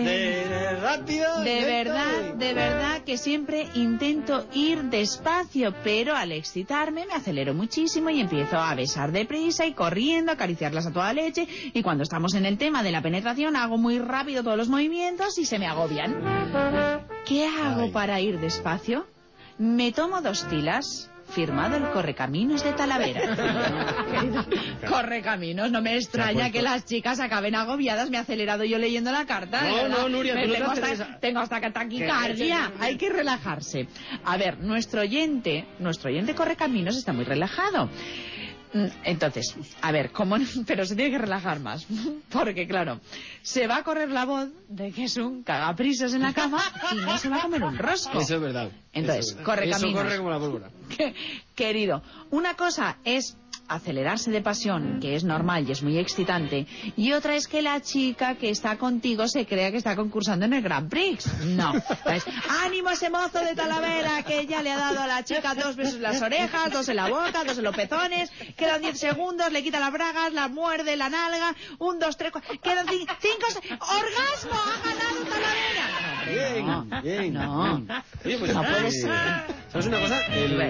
de rápido. De verdad que siempre intento ir despacio, pero al excitarme me acelero muchísimo y empiezo a besar deprisa y corriendo, acariciarlas a toda leche, y cuando estamos en el tema de la penetración hago muy rápido todos los movimientos y se me agobian. ¿Qué hago para ir despacio? Me tomo 2 tilas. Firmado el Correcaminos de Talavera. Correcaminos, no me extraña que las chicas acaben agobiadas. Me he acelerado yo leyendo la carta. No, Nuria, tú tengo hasta taquicardia. Hay que relajarse. A ver, nuestro oyente Correcaminos está muy relajado. Entonces, a ver, ¿cómo? Pero se tiene que relajar más. Porque, claro, se va a correr la voz de que es un cagaprisas en la cama y no se va a comer un rosco. Eso es verdad. Entonces, Correcaminos. Eso corre como la pólvora. Querido, una cosa es acelerarse de pasión, que es normal y es muy excitante, y otra es que la chica que está contigo se crea que está concursando en el Grand Prix. No. Entonces, ánimo ese mozo de Talavera que ya le ha dado a la chica 2 besos en las orejas, 2 en la boca, 2 en los pezones, quedan 10 segundos, le quita las bragas, la muerde, la nalga, 1, 2, 3, 4, quedan 5, ¡orgasmo! ¡Ha ganado Talavera! Bien. No. Oye, pues no puede ser. ¿Sabes una cosa?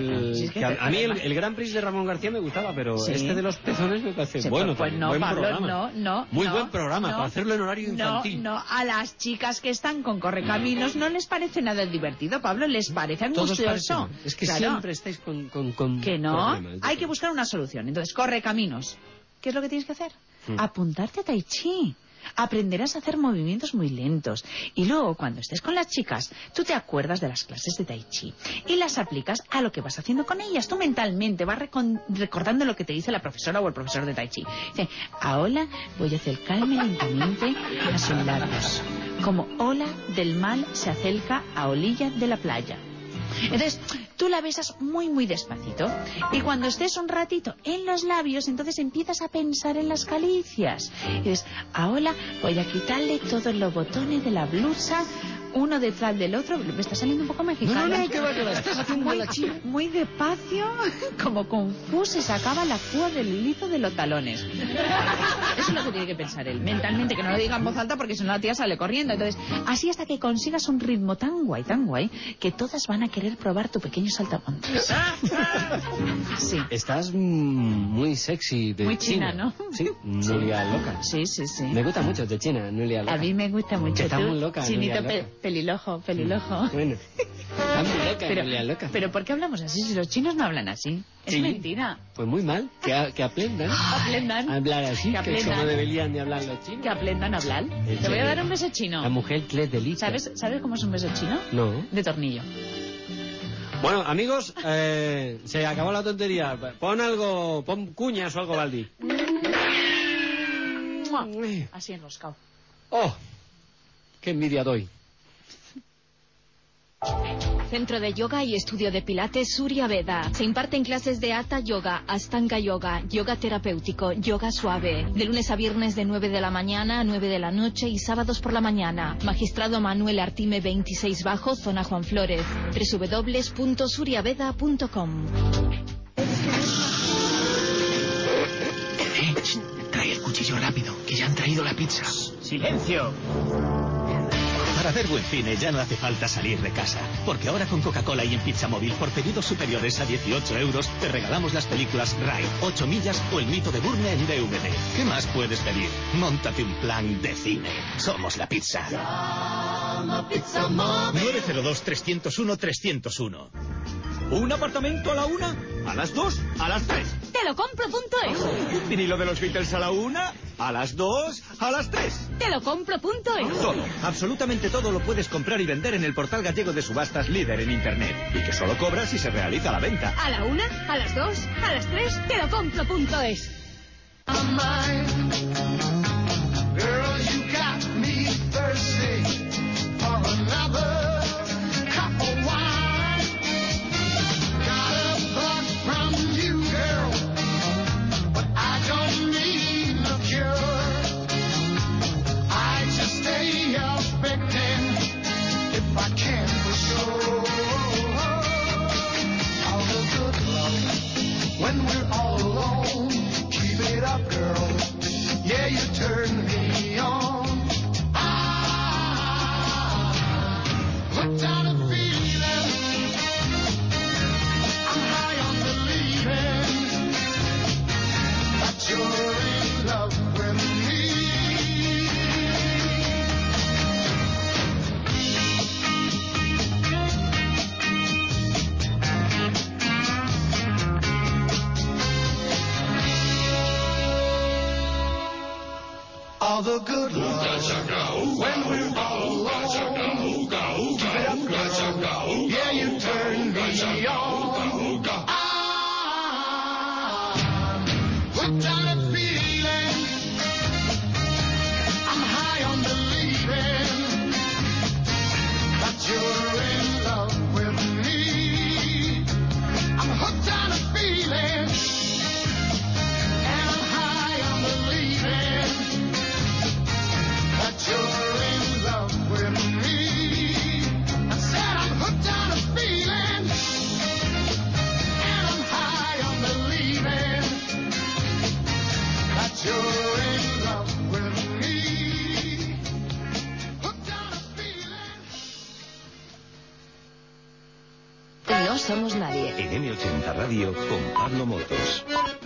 A mí el Grand Prix de Ramón García me gustaba, pero este de los pezones me parece bueno. Pues no, buen Pablo, programa. Muy buen programa, para hacerlo en horario infantil. No, a las chicas que están con Correcaminos no les parece nada divertido, Pablo, les parece angustioso. Es que siempre estáis con que no, problemas. Hay que buscar una solución. Entonces, Correcaminos, ¿qué es lo que tienes que hacer? Apuntarte a Tai Chi. Aprenderás a hacer movimientos muy lentos y luego cuando estés con las chicas tú te acuerdas de las clases de Tai Chi y las aplicas a lo que vas haciendo con ellas. Tú mentalmente vas recordando lo que te dice la profesora o el profesor de Tai Chi. Dice, ahora voy a acercarme lentamente a sus labios, como ola del mal se acerca a orilla de la playa. Entonces, tú la besas muy, muy despacito. Y cuando estés un ratito en los labios, entonces empiezas a pensar en las caricias. Y dices, ahora voy a quitarle todos los botones de la blusa, uno detrás del otro. Me está saliendo un poco mexicano. No, que va, estás haciendo la china. Muy despacio, como confuso, y sacaba la púa del hilito de los talones. Eso es lo que tiene que pensar él, mentalmente, que no lo diga en voz alta porque si no la tía sale corriendo. Entonces, así hasta que consigas un ritmo tan guay, que todas van a querer probar tu pequeño saltamontes. Sí. Estás muy sexy de muy china, ¿no? Sí, Nuria loca. Sí. Me gusta mucho de China, Nuria loca. A mí me gusta mucho. Está muy loca, Chinito Nuria loca. Pelilojo. Bueno, está muy loca, Nuria loca. Pero ¿por qué hablamos así? Si los chinos no hablan así. Es mentira. Pues muy mal, que aprendan. Aprendan. A hablar así, que es como deberían de hablar los chinos. Que aprendan a hablar. Te voy a dar un beso chino. La mujer que es delicia. ¿Sabes cómo es un beso chino? No. De tornillo. Bueno, amigos, se acabó la tontería. Pon cuñas o algo, Valdi. Así enroscado. ¡Oh! ¡Qué envidia doy! Centro de Yoga y Estudio de Pilates Surya Veda. Se imparten clases de Hatha Yoga, Astanga Yoga, Yoga terapéutico, Yoga suave. De lunes a viernes de 9 de la mañana a 9 de la noche y sábados por la mañana. Magistrado Manuel Artime 26 Bajo, Zona Juan Flores. www.suryaveda.com. Trae el cuchillo rápido, que ya han traído la pizza. ¡Silencio! Para hacer buen cine ya no hace falta salir de casa, porque ahora con Coca-Cola y en Pizza Móvil por pedidos superiores a 18 euros te regalamos las películas Ride, 8 millas o El mito de Burne en DVD. ¿Qué más puedes pedir? Móntate un plan de cine. Somos la pizza. 902-301-301. ¿Un apartamento a la 1? ¿A las 2? ¿A las 3? Te lo compro.es. ¿Un vinilo de los Beatles a la 1? ¿A las 2? ¿A las 3? Te lo compro.es. Todo, absolutamente todo lo puedes comprar y vender en el portal gallego de subastas líder en Internet. Y que solo cobras si se realiza la venta. A la 1, a las 2, a las 3, te lo compro.es. Girl, you got me when we're all alone. Keep it up, girl. Yeah, you turn me on. Hooked on a feeling. I'm high on believing that you're in love with me. All the good love when we're all alone. Keep it up, girl. Yeah, you turn me on. I'm hooked on a feeling. I'm high on believing that you're in love with me. I'm hooked on a feeling, and I'm high on believing that you're in love with me. I said I'm hooked on a feeling, and I'm high on believing that you're in love with me. Hooked on a feeling. No somos nadie. En M80 Radio con Pablo Motos.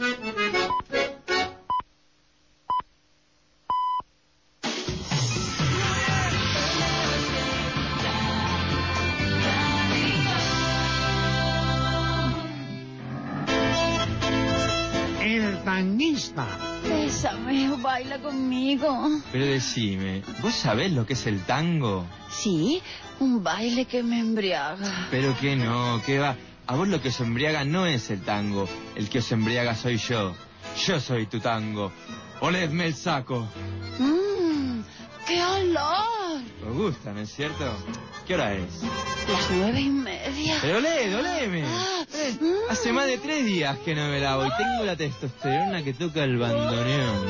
El tanguista. Bésame, baila conmigo. Pero decime, ¿vos sabés lo que es el tango? Sí, un baile que me embriaga. Pero que no, que va. A vos lo que os embriaga no es el tango. El que os embriaga soy yo. Yo soy tu tango. Oledme el saco. ¡Qué olor! ¿Os gusta, no es cierto? ¿Qué hora es? Las 9:30. Pero oleme. Hace más de 3 días que no me lavo y tengo la testosterona que toca el bandoneón.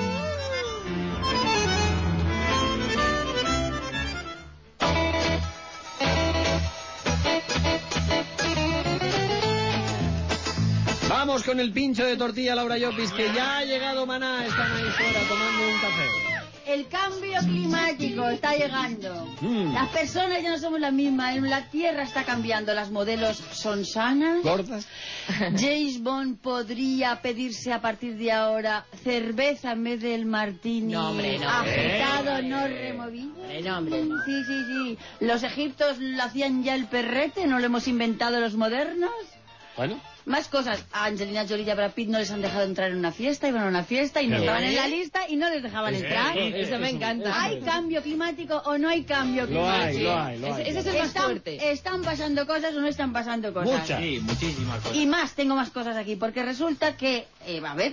Vamos con el pincho de tortilla Laura Llopis, que ya ha llegado Maná, están ahí fuera tomando un café. El cambio climático está llegando. Las personas ya no somos las mismas. La Tierra está cambiando. Las modelos son sanas. ¿Gordas? James Bond podría pedirse a partir de ahora cerveza en vez del martini. No, hombre, no. Agitado, no removido. No, hombre, no. Sí. Los egipcios lo hacían ya el perrete, ¿no lo hemos inventado los modernos? Bueno. Más cosas. A Angelina Jolie y a Brad Pitt no les han dejado entrar en una fiesta, iban a una fiesta y no estaban en la lista y no les dejaban entrar. Eso me encanta. ¿Hay cambio climático o no hay cambio climático? Lo hay. Ese es el más fuerte. ¿Están pasando cosas o no están pasando cosas? Muchas. Sí, muchísimas cosas. Y más, tengo más cosas aquí, porque resulta que, a ver,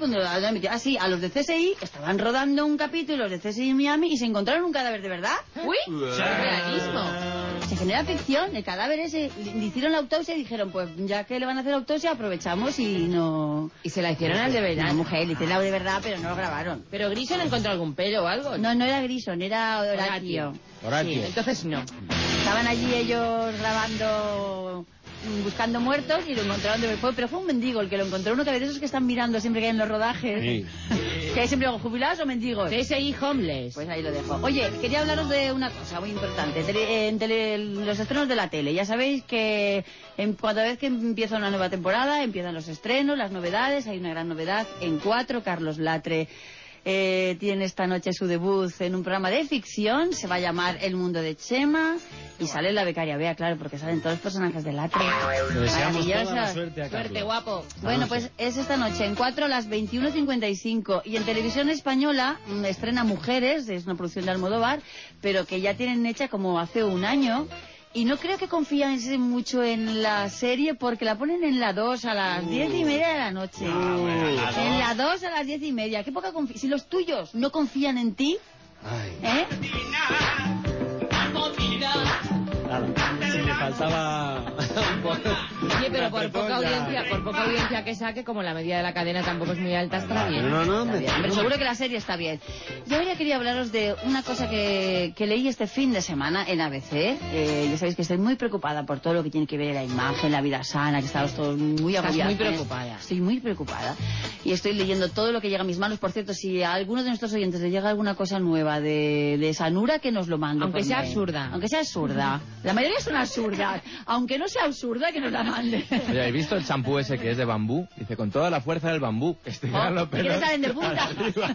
a los de CSI estaban rodando un capítulo de CSI en Miami y se encontraron un cadáver de verdad. ¡Uy! ¡Realismo! Se genera ficción, el cadáver ese, le hicieron la autopsia y dijeron, pues ya que le van a hacer autopsia, aprovechamos y no... Y se la hicieron al de verdad. La mujer, le hicieron la de verdad, pero no lo grabaron. ¿Pero Grison encontró algún pelo o algo? No era Grison, era Horatio. Horatio. Sí, entonces no. Estaban allí ellos grabando, buscando muertos y lo encontraron pero fue un mendigo el que lo encontró, uno que de esos que están mirando siempre que hay en los rodajes. Sí. Que hay siempre jubilados o mendigos. CSI Homeless. Pues ahí lo dejo. Oye, quería hablaros de una cosa muy importante. Los estrenos de la tele. Ya sabéis que cada vez que empieza una nueva temporada, empiezan los estrenos, las novedades. Hay una gran novedad en 4. Carlos Latre tiene esta noche su debut en un programa de ficción. Se va a llamar El Mundo de Chema. Y sale la becaria Bea, claro, porque salen todos los personajes de Latre. Le deseamos toda la Maravillosos. suerte a Carlos. Suerte, guapo. Bueno, pues es esta noche en 4 a las 21:55. Y en televisión española estrena Mujeres, es una producción de Almodóvar, pero que ya tienen hecha como hace un año. Y no creo que confíen mucho en la serie porque la ponen en la 2 a las 10:30 de la noche. En la 2 a las 10:30. Qué poca confianza. Si los tuyos no confían en ti, Nada, si le faltaba un poco. Y Oye, pero por poca audiencia que saque, como la media de la cadena tampoco es muy alta, está bien. Está bien. Pero seguro que la serie está bien. Yo ahora quería hablaros de una cosa que leí este fin de semana en ABC. Ya sabéis que estoy muy preocupada por todo lo que tiene que ver la imagen, la vida sana, que estamos todos muy agobiados. Estás muy preocupada. Estoy muy preocupada. Y estoy leyendo todo lo que llega a mis manos. Por cierto, si a alguno de nuestros oyentes le llega alguna cosa nueva de Sanura, que nos lo mande. Aunque sea absurda. Aunque sea absurda. La mayoría son absurdas. Aunque no sea absurda, que nos la mande. Oye, ¿he visto el champú ese que es de bambú? Dice, con toda la fuerza del bambú. Los pelos. ¿Quieres salen de punta?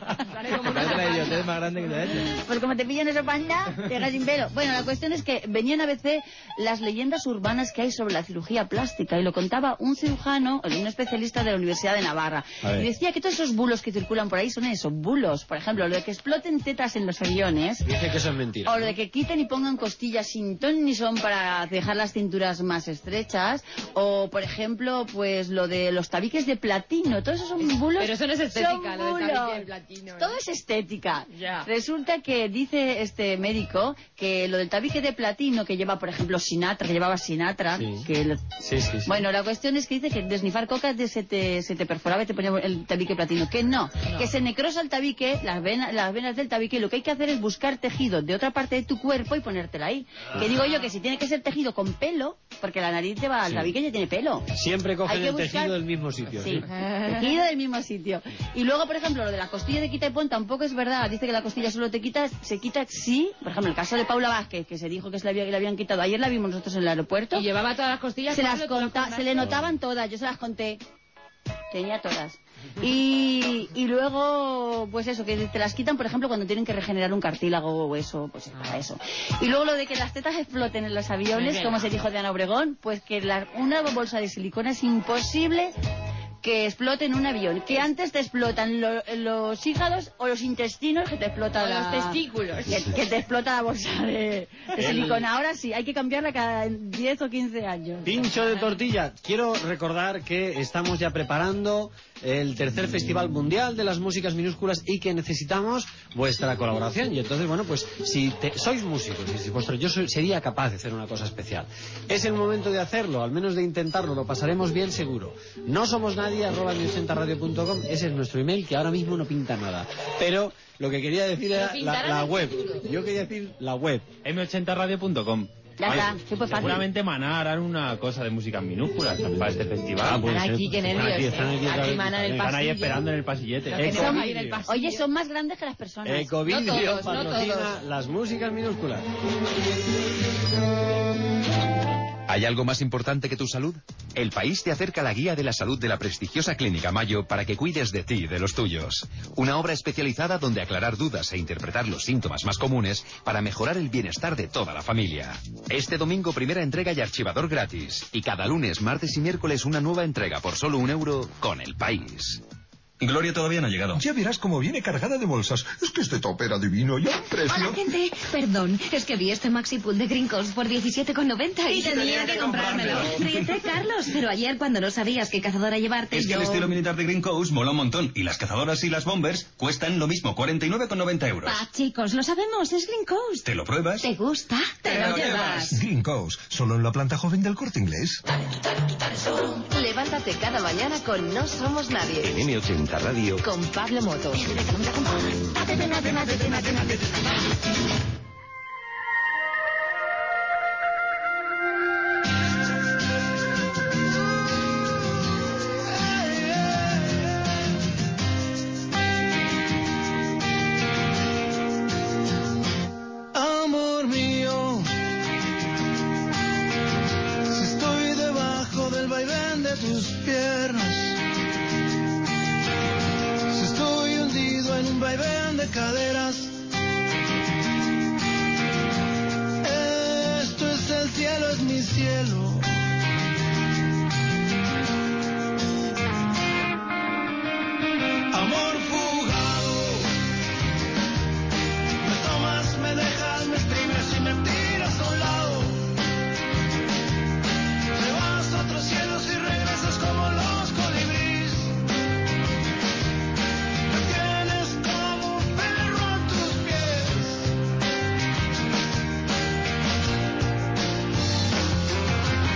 Me parece la idiotez más grande que te ha hecho. Pues como te pillan eso panda, te dejas sin pelo. Bueno, la cuestión es que venía en ABC las leyendas urbanas que hay sobre la cirugía plástica, y lo contaba un cirujano, un especialista de la Universidad de Navarra. Y decía que todos esos bulos que circulan por ahí son esos bulos. Por ejemplo, lo de que exploten tetas en los aviones. Dice que eso es mentira. O lo de que quiten y pongan costillas sin ton ni son para dejar las cinturas más estrechas. O, por ejemplo, pues lo de los tabiques de platino. Todos esos son bulos. Pero eso no es estética, lo del tabique de platino. Todo es estética. Ya. Resulta que dice este médico que lo del tabique de platino que lleva, por ejemplo, Sinatra, que llevaba Sinatra. Que Sí. Bueno, la cuestión es que dice que desnifar coca se te perforaba y te ponía el tabique platino. Que no, que se necrosa el tabique, las venas del tabique, y lo que hay que hacer es buscar tejido de otra parte de tu cuerpo y ponértela ahí. Que digo yo que si tiene que ser tejido con pelo, porque la nariz lleva, el tabique ya tiene pelo. Siempre cogen el tejido del mismo sitio. Sí, tejido del mismo sitio. Y luego, por ejemplo, lo de la costilla de quita y pon tampoco es verdad. Dice que la costilla solo se quita sí. Por ejemplo, el caso de Paula Vázquez, que se dijo que le habían quitado. Ayer la vimos nosotros en el aeropuerto. Y llevaba todas las costillas. Se le notaban todas, yo se las conté. Tenía todas. Y luego, pues eso, que te las quitan, por ejemplo, cuando tienen que regenerar un cartílago o eso, pues para eso. Y luego lo de que las tetas exploten en los aviones, como se dijo de Ana Obregón, pues que una bolsa de silicona es imposible que explote en un avión, que antes te explotan los hígados o los intestinos, que te explota los testículos, que te explota la bolsa de silicona. Ahora sí, hay que cambiarla cada 10 o 15 años. Pincho de tortilla. Quiero recordar que estamos ya preparando el tercer Festival Mundial de las Músicas Minúsculas y que necesitamos vuestra colaboración. Y entonces, bueno, pues si sois músicos y si yo sería capaz de hacer una cosa especial. Es el momento de hacerlo, al menos de intentarlo, lo pasaremos bien seguro. No somos nadie @mi80radio.com, ese es nuestro email, que ahora mismo no pinta nada. Pero lo que quería decir era la web. Yo quería decir la web. m80radio.com. Ya está, súper fácil. Seguramente Maná harán una cosa de músicas minúsculas para este festival. Aquí, qué nervios. Aquí Maná en el pasillo. Están ahí esperando en el pasillete. Oye, son más grandes que las personas. Ecovidrio patrocina las músicas minúsculas. ¿Hay algo más importante que tu salud? El País te acerca la guía de la salud de la prestigiosa Clínica Mayo para que cuides de ti y de los tuyos. Una obra especializada donde aclarar dudas e interpretar los síntomas más comunes para mejorar el bienestar de toda la familia. Este domingo primera entrega y archivador gratis. Y cada lunes, martes y miércoles una nueva entrega por solo €1 con El País. Gloria todavía no ha llegado. Ya verás cómo viene cargada de bolsas. Es que este topper adivino y a un precio... Hola, gente. Perdón, es que vi este Maxi Pool de Green Coast por 17,90 y tenía que comprármelo. Ríete, Carlos, pero ayer cuando no sabías qué cazadora llevarte, Es que el estilo militar de Green Coast mola un montón. Y las cazadoras y las bombers cuestan lo mismo, 49,90 euros. Chicos, lo sabemos, es Green Coast. ¿Te lo pruebas? ¿Te gusta? Te lo llevas. Green Coast, solo en la planta joven del Corte Inglés. Levántate cada mañana con No Somos Nadie. En M80 Radio. Con Pablo Motos. Amor mío, si estoy debajo del vaivén de tus piernas, si estoy hundido en un vaivén de caderas, esto es el cielo, es mi cielo. Amor fugado, me tomas, me dejas, me exprimes y me tiras a un lado. Te vas a otros cielos y regresas como los colibríes. Me tienes como un perro a tus pies.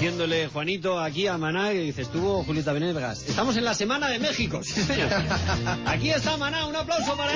diciéndole Juanito aquí a Maná, que dice, estuvo Julieta Venegas. Estamos en la Semana de México, sí señor. Aquí está Maná, un aplauso para él.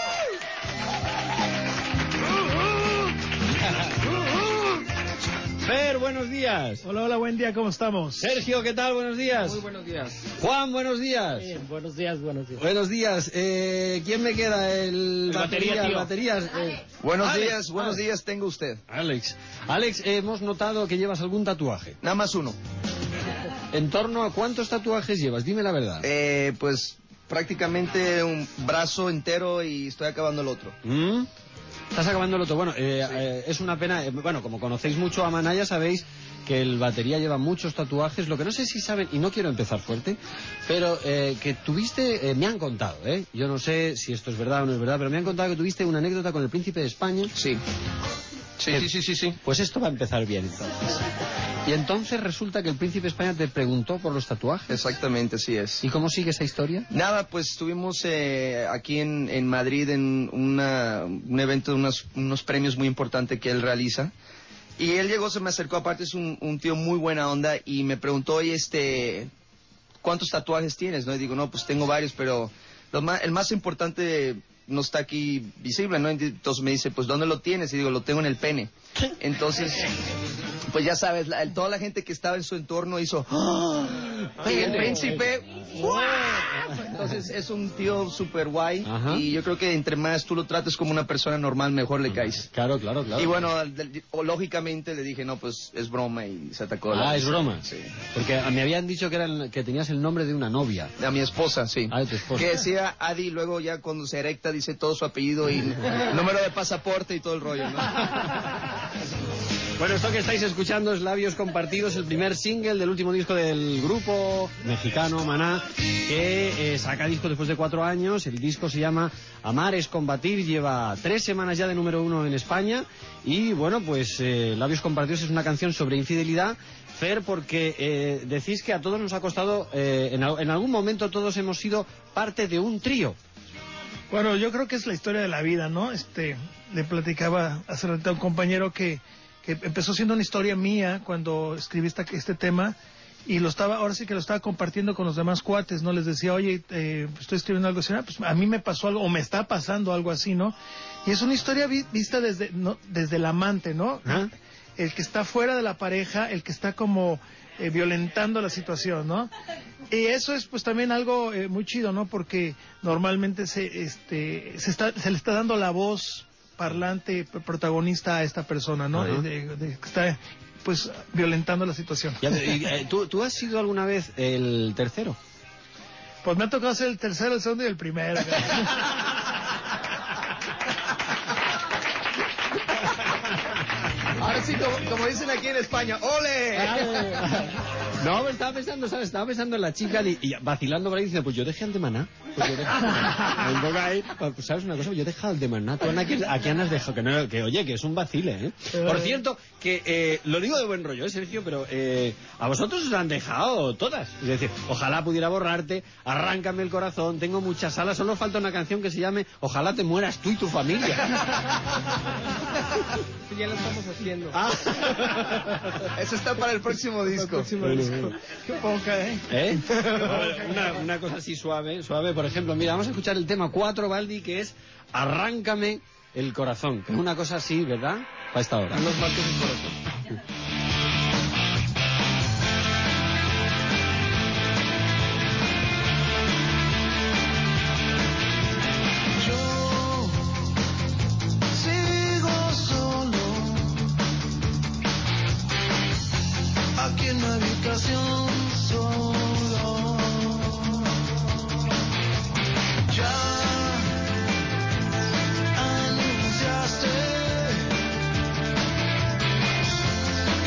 Fer, buenos días. Hola, hola, buen día, ¿cómo estamos? Sergio, ¿qué tal? Buenos días. Muy buenos días. Juan, buenos días. Bien, buenos días, buenos días. Buenos días. ¿Quién me queda? El batería, tío. baterías. Buenos Alex, días tengo usted. Alex, hemos notado que llevas algún tatuaje. Nada más uno. ¿En torno a cuántos tatuajes llevas? Dime la verdad. Pues prácticamente un brazo entero y estoy acabando el otro. Estás acabando el otro. Bueno, es una pena. Bueno, como conocéis mucho a Maná, ya sabéis que el batería lleva muchos tatuajes. Lo que no sé si saben, y no quiero empezar fuerte, pero que tuviste, me han contado, yo no sé si esto es verdad o no es verdad, pero me han contado que tuviste una anécdota con el Príncipe de España. Sí. Sí. Pues esto va a empezar bien, entonces. Y entonces resulta que el Príncipe de España te preguntó por los tatuajes. Exactamente, así es. ¿Y cómo sigue esa historia? Nada, pues estuvimos aquí en Madrid en un evento de unos premios muy importantes que él realiza. Y él llegó, se me acercó, aparte es un tío muy buena onda, y me preguntó, oye, ¿cuántos tatuajes tienes? ¿No? Y digo, no, pues tengo varios, pero el más importante no está aquí visible, ¿no? Entonces me dice, pues ¿dónde lo tienes? Y digo, lo tengo en el pene. Entonces, pues ya sabes, toda la gente que estaba en su entorno hizo, ¡oh! Y el príncipe, ¡wow! Entonces es un tío súper guay. Y yo creo que entre más tú lo trates como una persona normal, mejor le caes. Claro. Y bueno, lógicamente le dije, no, pues es broma, y se atacó. Es broma. Sí. Porque me habían dicho que tenías el nombre de una novia. A mi esposa, sí. De tu esposa. Que decía Adi, luego ya cuando se erecta dice todo su apellido y número de pasaporte y todo el rollo, ¿no? Bueno, esto que estáis escuchando es Labios Compartidos, el primer single del último disco del grupo mexicano Maná, que saca disco después de 4 años. El disco se llama Amar es Combatir, lleva 3 semanas ya de número 1 en España. Y bueno, pues Labios Compartidos es una canción sobre infidelidad. Fer, porque decís que a todos nos ha costado, en algún momento todos hemos sido parte de un trío. Bueno, yo creo que es la historia de la vida, ¿no? Le platicaba hace rato a un compañero que empezó siendo una historia mía cuando escribí este tema, y ahora sí que lo estaba compartiendo con los demás cuates, ¿no? Les decía, oye, estoy escribiendo algo así, pues a mí me pasó algo, o me está pasando algo así, ¿no? Y es una historia vista desde el amante, ¿no? El que está fuera de la pareja, el que está como violentando la situación, ¿no? Y eso es pues también algo muy chido, ¿no? Porque normalmente se le está dando la voz parlante, protagonista a esta persona, ¿no? Que está pues violentando la situación. ¿Tú has sido alguna vez el tercero? Pues me ha tocado ser el tercero, el segundo y el primero. Ahora sí, como dicen aquí en España, ¡ole! No, estaba pensando, ¿sabes? Estaba pensando en la chica y vacilando por ahí, diciendo, pues yo dejé al de Maná. Pues, ¿sabes una cosa? Yo he dejado al de Maná. ¿Tú, Ana, a quién has dejado? Que oye, que es un vacile, ¿eh? Por cierto, que lo digo de buen rollo, Sergio, pero a vosotros os han dejado todas. Es decir, ojalá pudiera borrarte, arráncame el corazón, tengo muchas alas, solo falta una canción que se llame Ojalá te mueras tú y tu familia. Ya lo estamos haciendo. Eso está para el próximo disco. Qué poca, ¿eh? Una cosa así suave. Por ejemplo, mira, vamos a escuchar el tema 4, Baldi, que es Arráncame el corazón. Que es una cosa así, ¿verdad? Para esta hora. Los marcos el corazón. Aquí en la habitación solo, ya anunciaste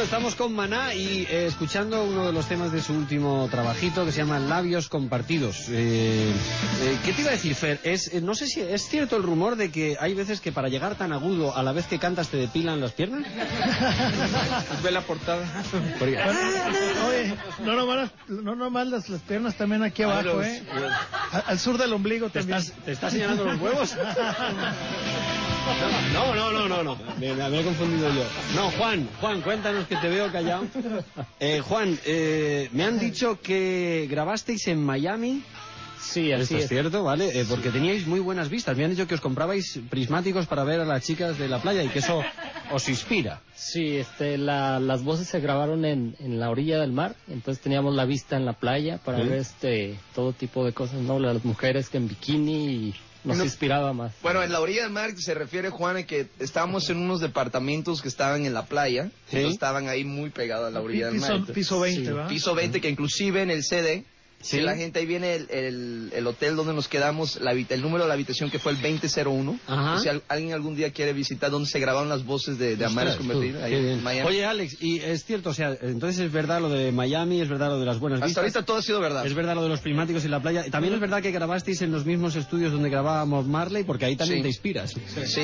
Bueno, estamos con Maná y escuchando uno de los temas de su último trabajito que se llama Labios Compartidos. ¿Qué te iba a decir, Fer? No sé si es cierto el rumor de que hay veces que para llegar tan agudo a la vez que cantas te depilan las piernas. Ve la portada. Oye, no nomás las piernas, también aquí abajo, al sur del ombligo también. ¿Te estás señalando los huevos? No. Me he confundido yo. No, Juan, cuéntanos, que te veo callado. Juan, me han dicho que grabasteis en Miami. Sí, así es cierto, ¿vale? Porque teníais muy buenas vistas. Me han dicho que os comprabais prismáticos para ver a las chicas de la playa y que eso os inspira. Sí, las voces se grabaron en la orilla del mar, entonces teníamos la vista en la playa para ver todo tipo de cosas, ¿no? Las mujeres que en bikini y nos inspiraba más. Bueno, en la orilla del mar se refiere, Juan, a que estábamos en unos departamentos que estaban en la playa, estaban ahí muy pegados a la orilla del mar. Piso 20, ¿va? Piso 20, que inclusive en el CD... Sí, la gente, ahí viene el hotel donde nos quedamos, el número de la habitación que fue el 2001. Si alguien algún día quiere visitar donde se grabaron las voces de Amares Convertidas, ahí en Miami. Oye, Alex, y es cierto, o sea, entonces es verdad lo de Miami, es verdad lo de las buenas vistas. Hasta ahorita todo ha sido verdad. Es verdad lo de los prismáticos y la playa. También es verdad que grabasteis en los mismos estudios donde grabábamos Marley, porque ahí también te inspiras.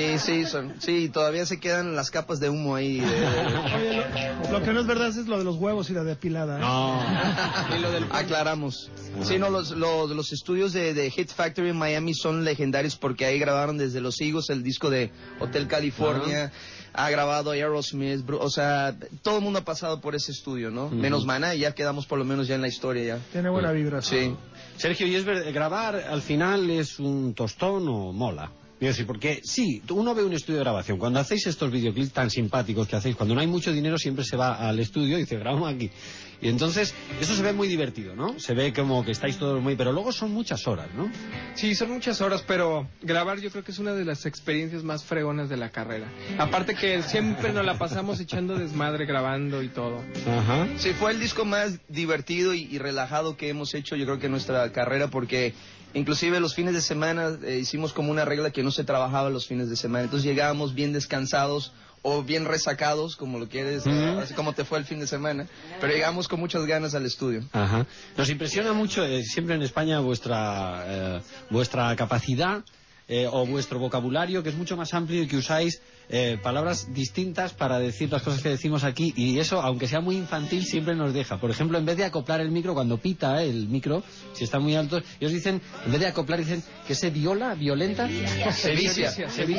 Sí, todavía se quedan las capas de humo ahí. Oye, lo que no es verdad es lo de los huevos y la depilada. No. Y lo del... Aclaramos. Sí, no, los estudios de Hit Factory en Miami son legendarios porque ahí grabaron desde Los Higos el disco de Hotel California, ha grabado Aerosmith, o sea, todo el mundo ha pasado por ese estudio, ¿no? Menos Maná, y ya quedamos por lo menos ya en la historia ya. Tiene buena vibra. Sí. Sergio, ¿y es verdad, grabar al final es un tostón o mola? Quiero decir, porque sí, uno ve un estudio de grabación. Cuando hacéis estos videoclips tan simpáticos que hacéis, cuando no hay mucho dinero siempre se va al estudio y dice, grabamos aquí. Y entonces, eso se ve muy divertido, ¿no? Se ve como que estáis todos muy... Pero luego son muchas horas, ¿no? Sí, son muchas horas, pero grabar yo creo que es una de las experiencias más fregonas de la carrera. Aparte que siempre nos la pasamos echando desmadre, grabando y todo. Ajá. Sí, fue el disco más divertido y relajado que hemos hecho, yo creo que en nuestra carrera, porque... Inclusive los fines de semana hicimos como una regla que no se trabajaba los fines de semana. Entonces llegábamos bien descansados o bien resacados, como lo quieres, así como te fue el fin de semana. Pero llegamos con muchas ganas al estudio. Ajá. Nos impresiona mucho siempre en España vuestra capacidad o vuestro vocabulario, que es mucho más amplio y que usáis palabras distintas para decir las cosas que decimos aquí, y eso, aunque sea muy infantil, siempre nos deja. Por ejemplo, en vez de acoplar el micro, cuando pita el micro, si está muy alto, ellos dicen, en vez de acoplar, dicen que se viola, violenta. Se vicia.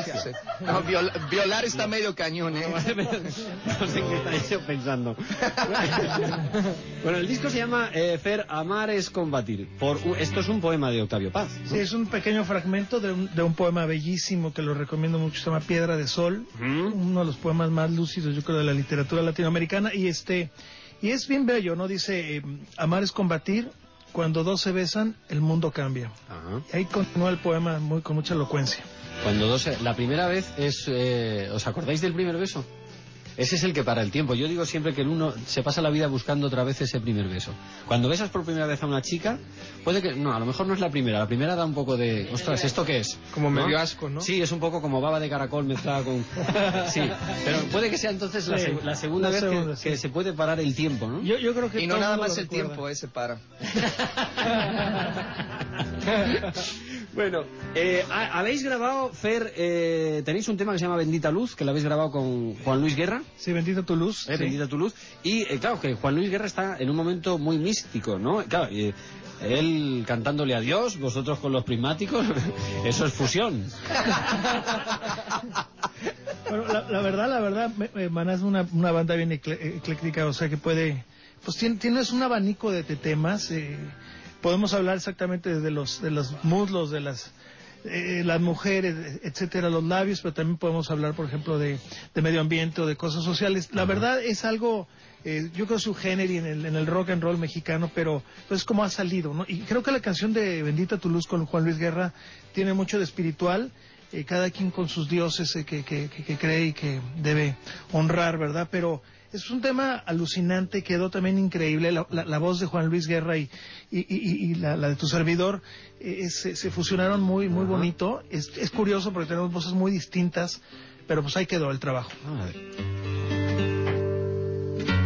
No, violar está medio cañón, ¿eh? No sé qué estáis pensando. Bueno, el disco se llama Fer, amar es combatir. Esto es un poema de Octavio Paz, ¿no? Sí, es un pequeño fragmento de un poema bellísimo que lo recomiendo mucho, se llama Piedra de Sol. Uno de los poemas más lúcidos, yo creo, de la literatura latinoamericana, y es bien bello, ¿no? Dice, amar es combatir, cuando dos se besan, el mundo cambia. Y ahí continúa el poema con mucha elocuencia. La primera vez es, ¿os acordáis del primer beso? Ese es el que para el tiempo. Yo digo siempre que el uno se pasa la vida buscando otra vez ese primer beso. Cuando besas por primera vez a una chica, puede que... No, a lo mejor no es la primera. La primera da un poco de... Ostras, ¿esto qué es? Como medio asco, ¿no? Sí, es un poco como baba de caracol mezclada con... Sí, pero puede que sea entonces la segunda vez que se puede parar el tiempo, ¿no? Yo creo que... Y no nada más el tiempo, se para. Bueno, habéis grabado, Fer, tenéis un tema que se llama Bendita Luz, que lo habéis grabado con Juan Luis Guerra. Sí, Bendita tu luz. Sí. Bendita tu luz. Y claro, que Juan Luis Guerra está en un momento muy místico, ¿no? Claro, él cantándole a Dios, vosotros con los prismáticos, eso es fusión. Bueno, la verdad, Maná es una banda bien ecléctica, o sea que puede... Pues tienes un abanico de temas, podemos hablar exactamente de los muslos, de las mujeres, etcétera, los labios, pero también podemos hablar, por ejemplo, de medio ambiente o de cosas sociales. La verdad es algo, yo creo, su género en el rock and roll mexicano, pero pues como ha salido, ¿no? Y creo que la canción de Bendita tu luz con Juan Luis Guerra tiene mucho de espiritual, cada quien con sus dioses que cree y que debe honrar, ¿verdad? Pero es un tema alucinante, quedó también increíble, la voz de Juan Luis Guerra y la de tu servidor se fusionaron muy bonito. Es curioso porque tenemos voces muy distintas, pero pues ahí quedó el trabajo.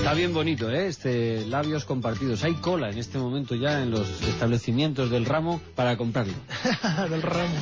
Está bien bonito, ¿eh? Labios compartidos. Hay cola en este momento ya en los establecimientos del ramo para comprarlo. Del ramo.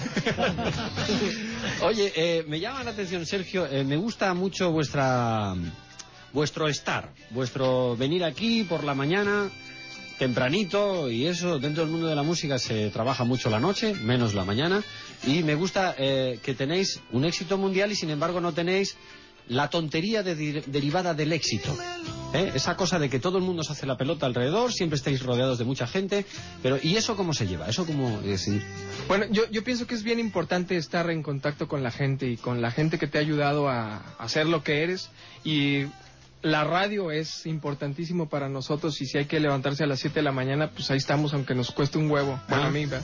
Oye, me llama la atención, Sergio, me gusta mucho vuestro estar, vuestro venir aquí por la mañana, tempranito, y eso, dentro del mundo de la música se trabaja mucho la noche, menos la mañana, y me gusta que tenéis un éxito mundial y sin embargo no tenéis la tontería derivada del éxito. Esa cosa de que todo el mundo se hace la pelota alrededor, siempre estáis rodeados de mucha gente, pero ¿y eso cómo se lleva? ¿Eso cómo es? Bueno, yo pienso que es bien importante estar en contacto con la gente y con la gente que te ha ayudado a hacer lo que eres, y la radio es importantísimo para nosotros, y si hay que levantarse a las 7 de la mañana, pues ahí estamos, aunque nos cueste un huevo. Bueno, a mí, ¿verdad?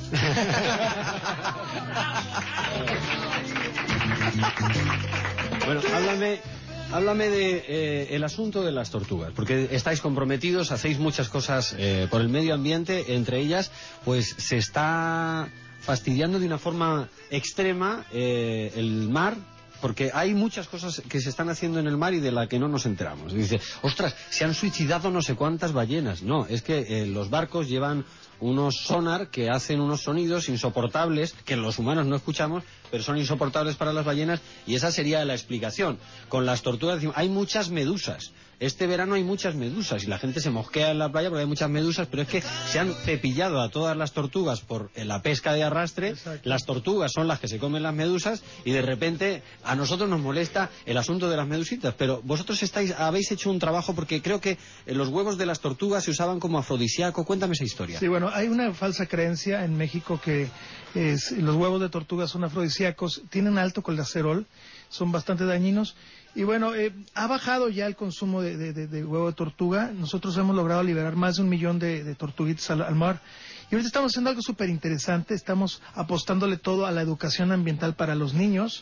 Bueno, háblame de el asunto de las tortugas, porque estáis comprometidos, hacéis muchas cosas por el medio ambiente, entre ellas, pues se está fastidiando de una forma extrema el mar, porque hay muchas cosas que se están haciendo en el mar y de la que no nos enteramos. Dice, ostras, se han suicidado no sé cuántas ballenas. No, es que los barcos llevan unos sonar que hacen unos sonidos insoportables que los humanos no escuchamos, pero son insoportables para las ballenas, y esa sería la explicación. Con las tortugas hay muchas medusas. Este verano hay muchas medusas y la gente se mosquea en la playa porque hay muchas medusas, pero es que se han cepillado a todas las tortugas por la pesca de arrastre. Exacto. Las tortugas son las que se comen las medusas y de repente a nosotros nos molesta el asunto de las medusitas, pero vosotros habéis hecho un trabajo, porque creo que los huevos de las tortugas se usaban como afrodisíaco. Cuéntame esa historia. Sí, bueno, hay una falsa creencia en México que los huevos de tortuga son afrodisíacos, tienen alto colesterol, son bastante dañinos. Y bueno, ha bajado ya el consumo de huevo de tortuga. Nosotros hemos logrado liberar más de 1 millón de tortuguitas al mar. Y ahorita estamos haciendo algo súper interesante. Estamos apostándole todo a la educación ambiental para los niños.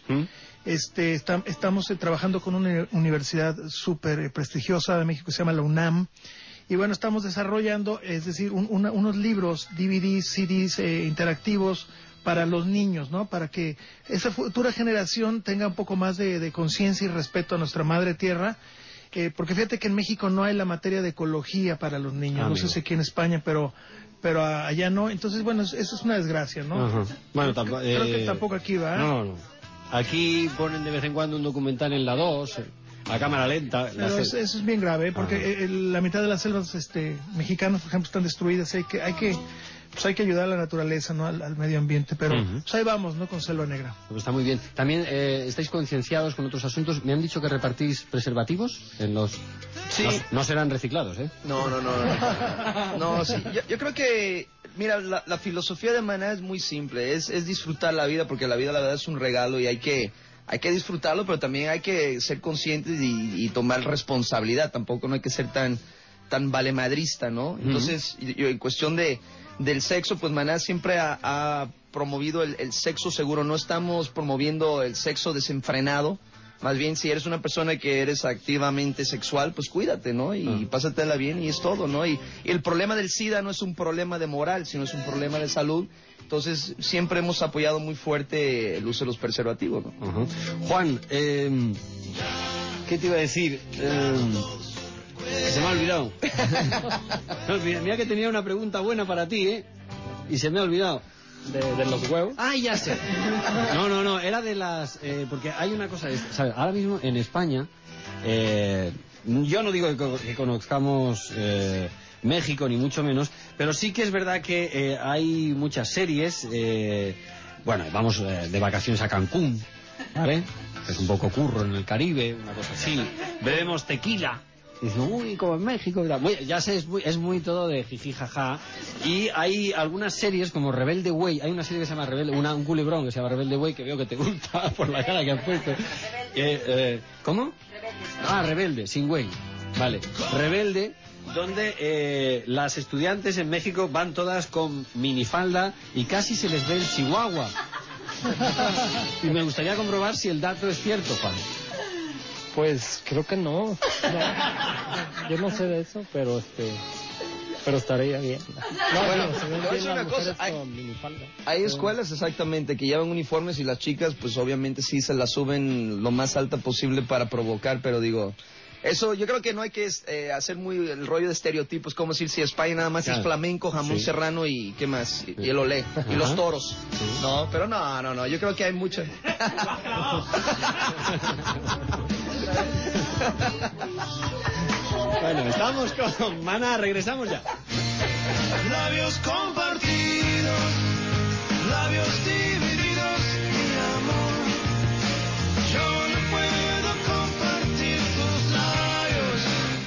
Estamos trabajando con una universidad súper prestigiosa de México que se llama la UNAM. Y bueno, estamos desarrollando, es decir, unos libros, DVDs, CDs interactivos para los niños, ¿no? Para que esa futura generación tenga un poco más de conciencia y respeto a nuestra madre tierra, porque fíjate que en México no hay la materia de ecología para los niños, no sé si aquí en España, pero allá no. Entonces, bueno, eso es una desgracia, ¿no? Ajá. Bueno, creo que tampoco aquí va. No. Aquí ponen de vez en cuando un documental en la 2, a cámara lenta. Pero eso es bien grave, porque la mitad de las selvas mexicanas, por ejemplo, están destruidas. Hay que ayudar a la naturaleza, ¿no? Al medio ambiente, pero pues ahí vamos, ¿no? Con Selva Negra. Pues está muy bien. También estáis concienciados con otros asuntos. Me han dicho que repartís preservativos en los... Sí. No serán reciclados, ¿eh? No. No, sí. Yo creo que, mira, la filosofía de Maná es muy simple. Es disfrutar la vida, porque la vida, la verdad, es un regalo y hay que disfrutarlo, pero también hay que ser conscientes y tomar responsabilidad. Tampoco no hay que ser tan valemadrista, ¿no? Entonces, yo, en cuestión del sexo, pues Maná siempre ha promovido el sexo seguro. No estamos promoviendo el sexo desenfrenado. Más bien, si eres una persona que eres activamente sexual, pues cuídate, ¿no? Y pásatela bien y es todo, ¿no? Y el problema del SIDA no es un problema de moral, sino es un problema de salud. Entonces, siempre hemos apoyado muy fuerte el uso de los preservativos, ¿no? Juan, ¿qué te iba a decir? Se me ha olvidado. Mira que tenía una pregunta buena para ti, ¿eh? Y se me ha olvidado. ¿De los huevos? ¡Ay, ya sé! No, era de las... porque hay una cosa... ¿sabes? Ahora mismo en España... yo no digo que conozcamos México, ni mucho menos, pero sí que es verdad que hay muchas series... bueno, vamos de vacaciones a Cancún, ¿vale? Es un poco curro en el Caribe, una cosa así. Bebemos tequila. Y dice, uy, como en México. Ya sé, es muy todo de jiji, jaja. Y hay algunas series como Rebelde Way. Hay una serie que se llama Rebelde, un culebrón que se llama Rebelde Way, que veo que te gusta por la cara que has puesto. ¿Cómo? Rebelde, sin Way. Vale, Rebelde, donde las estudiantes en México van todas con minifalda y casi se les ve el chihuahua. Y me gustaría comprobar si el dato es cierto, Juan. Pues creo que no. Yo no sé de eso, pero estaría bien. Bueno, es una cosa. Hay escuelas exactamente que llevan uniformes y las chicas, pues obviamente sí se las suben lo más alta posible para provocar, pero digo, Eso, yo creo que no hay que hacer muy el rollo de estereotipos, como decir si España nada más es flamenco, jamón serrano y ¿qué más? Y el olé, y los toros. No, pero no, yo creo que hay mucho. Bueno, estamos con Maná, regresamos ya. Labios compartidos, labios divididos, mi amor. Yo no puedo compartir tus labios.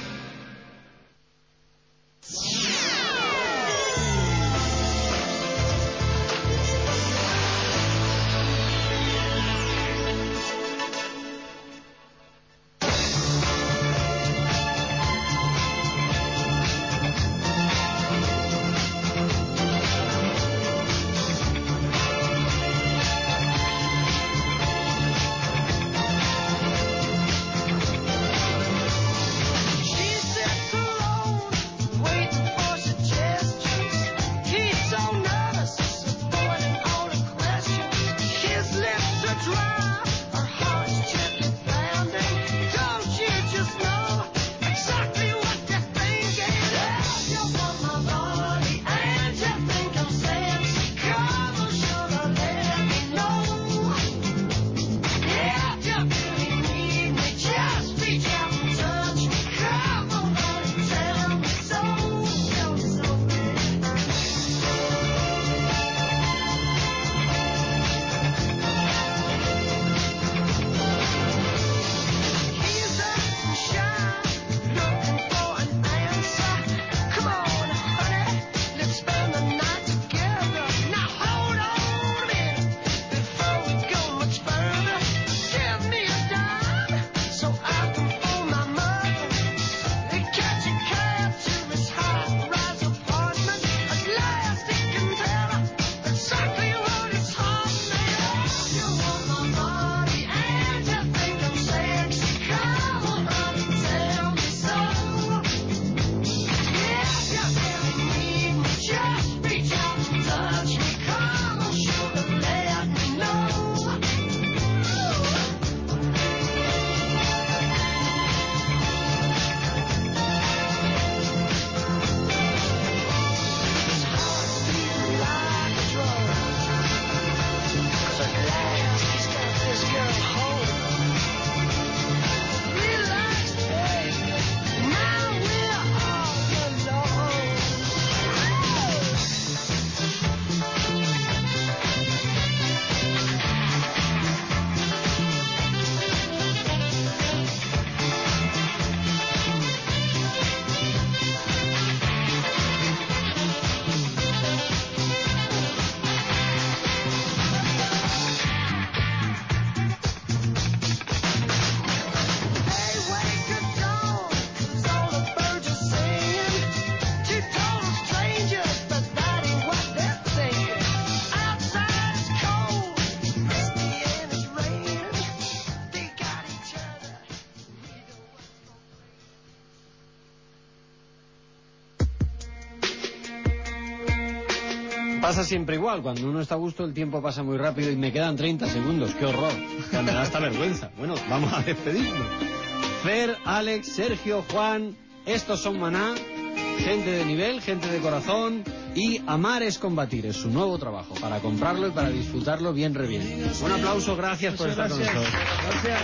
Pasa siempre igual, cuando uno está a gusto el tiempo pasa muy rápido y me quedan 30 segundos, qué horror, ya me da hasta vergüenza. Bueno, vamos a despedirnos. Fer, Alex, Sergio, Juan, estos son Maná, gente de nivel, gente de corazón, y Amar es combatir, es su nuevo trabajo, para comprarlo y para disfrutarlo bien bien. Un aplauso, gracias por estar con nosotros. Gracias.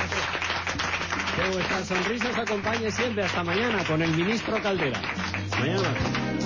Que vuestra sonrisa os acompañe siempre, hasta mañana con el ministro Caldera. Hasta mañana.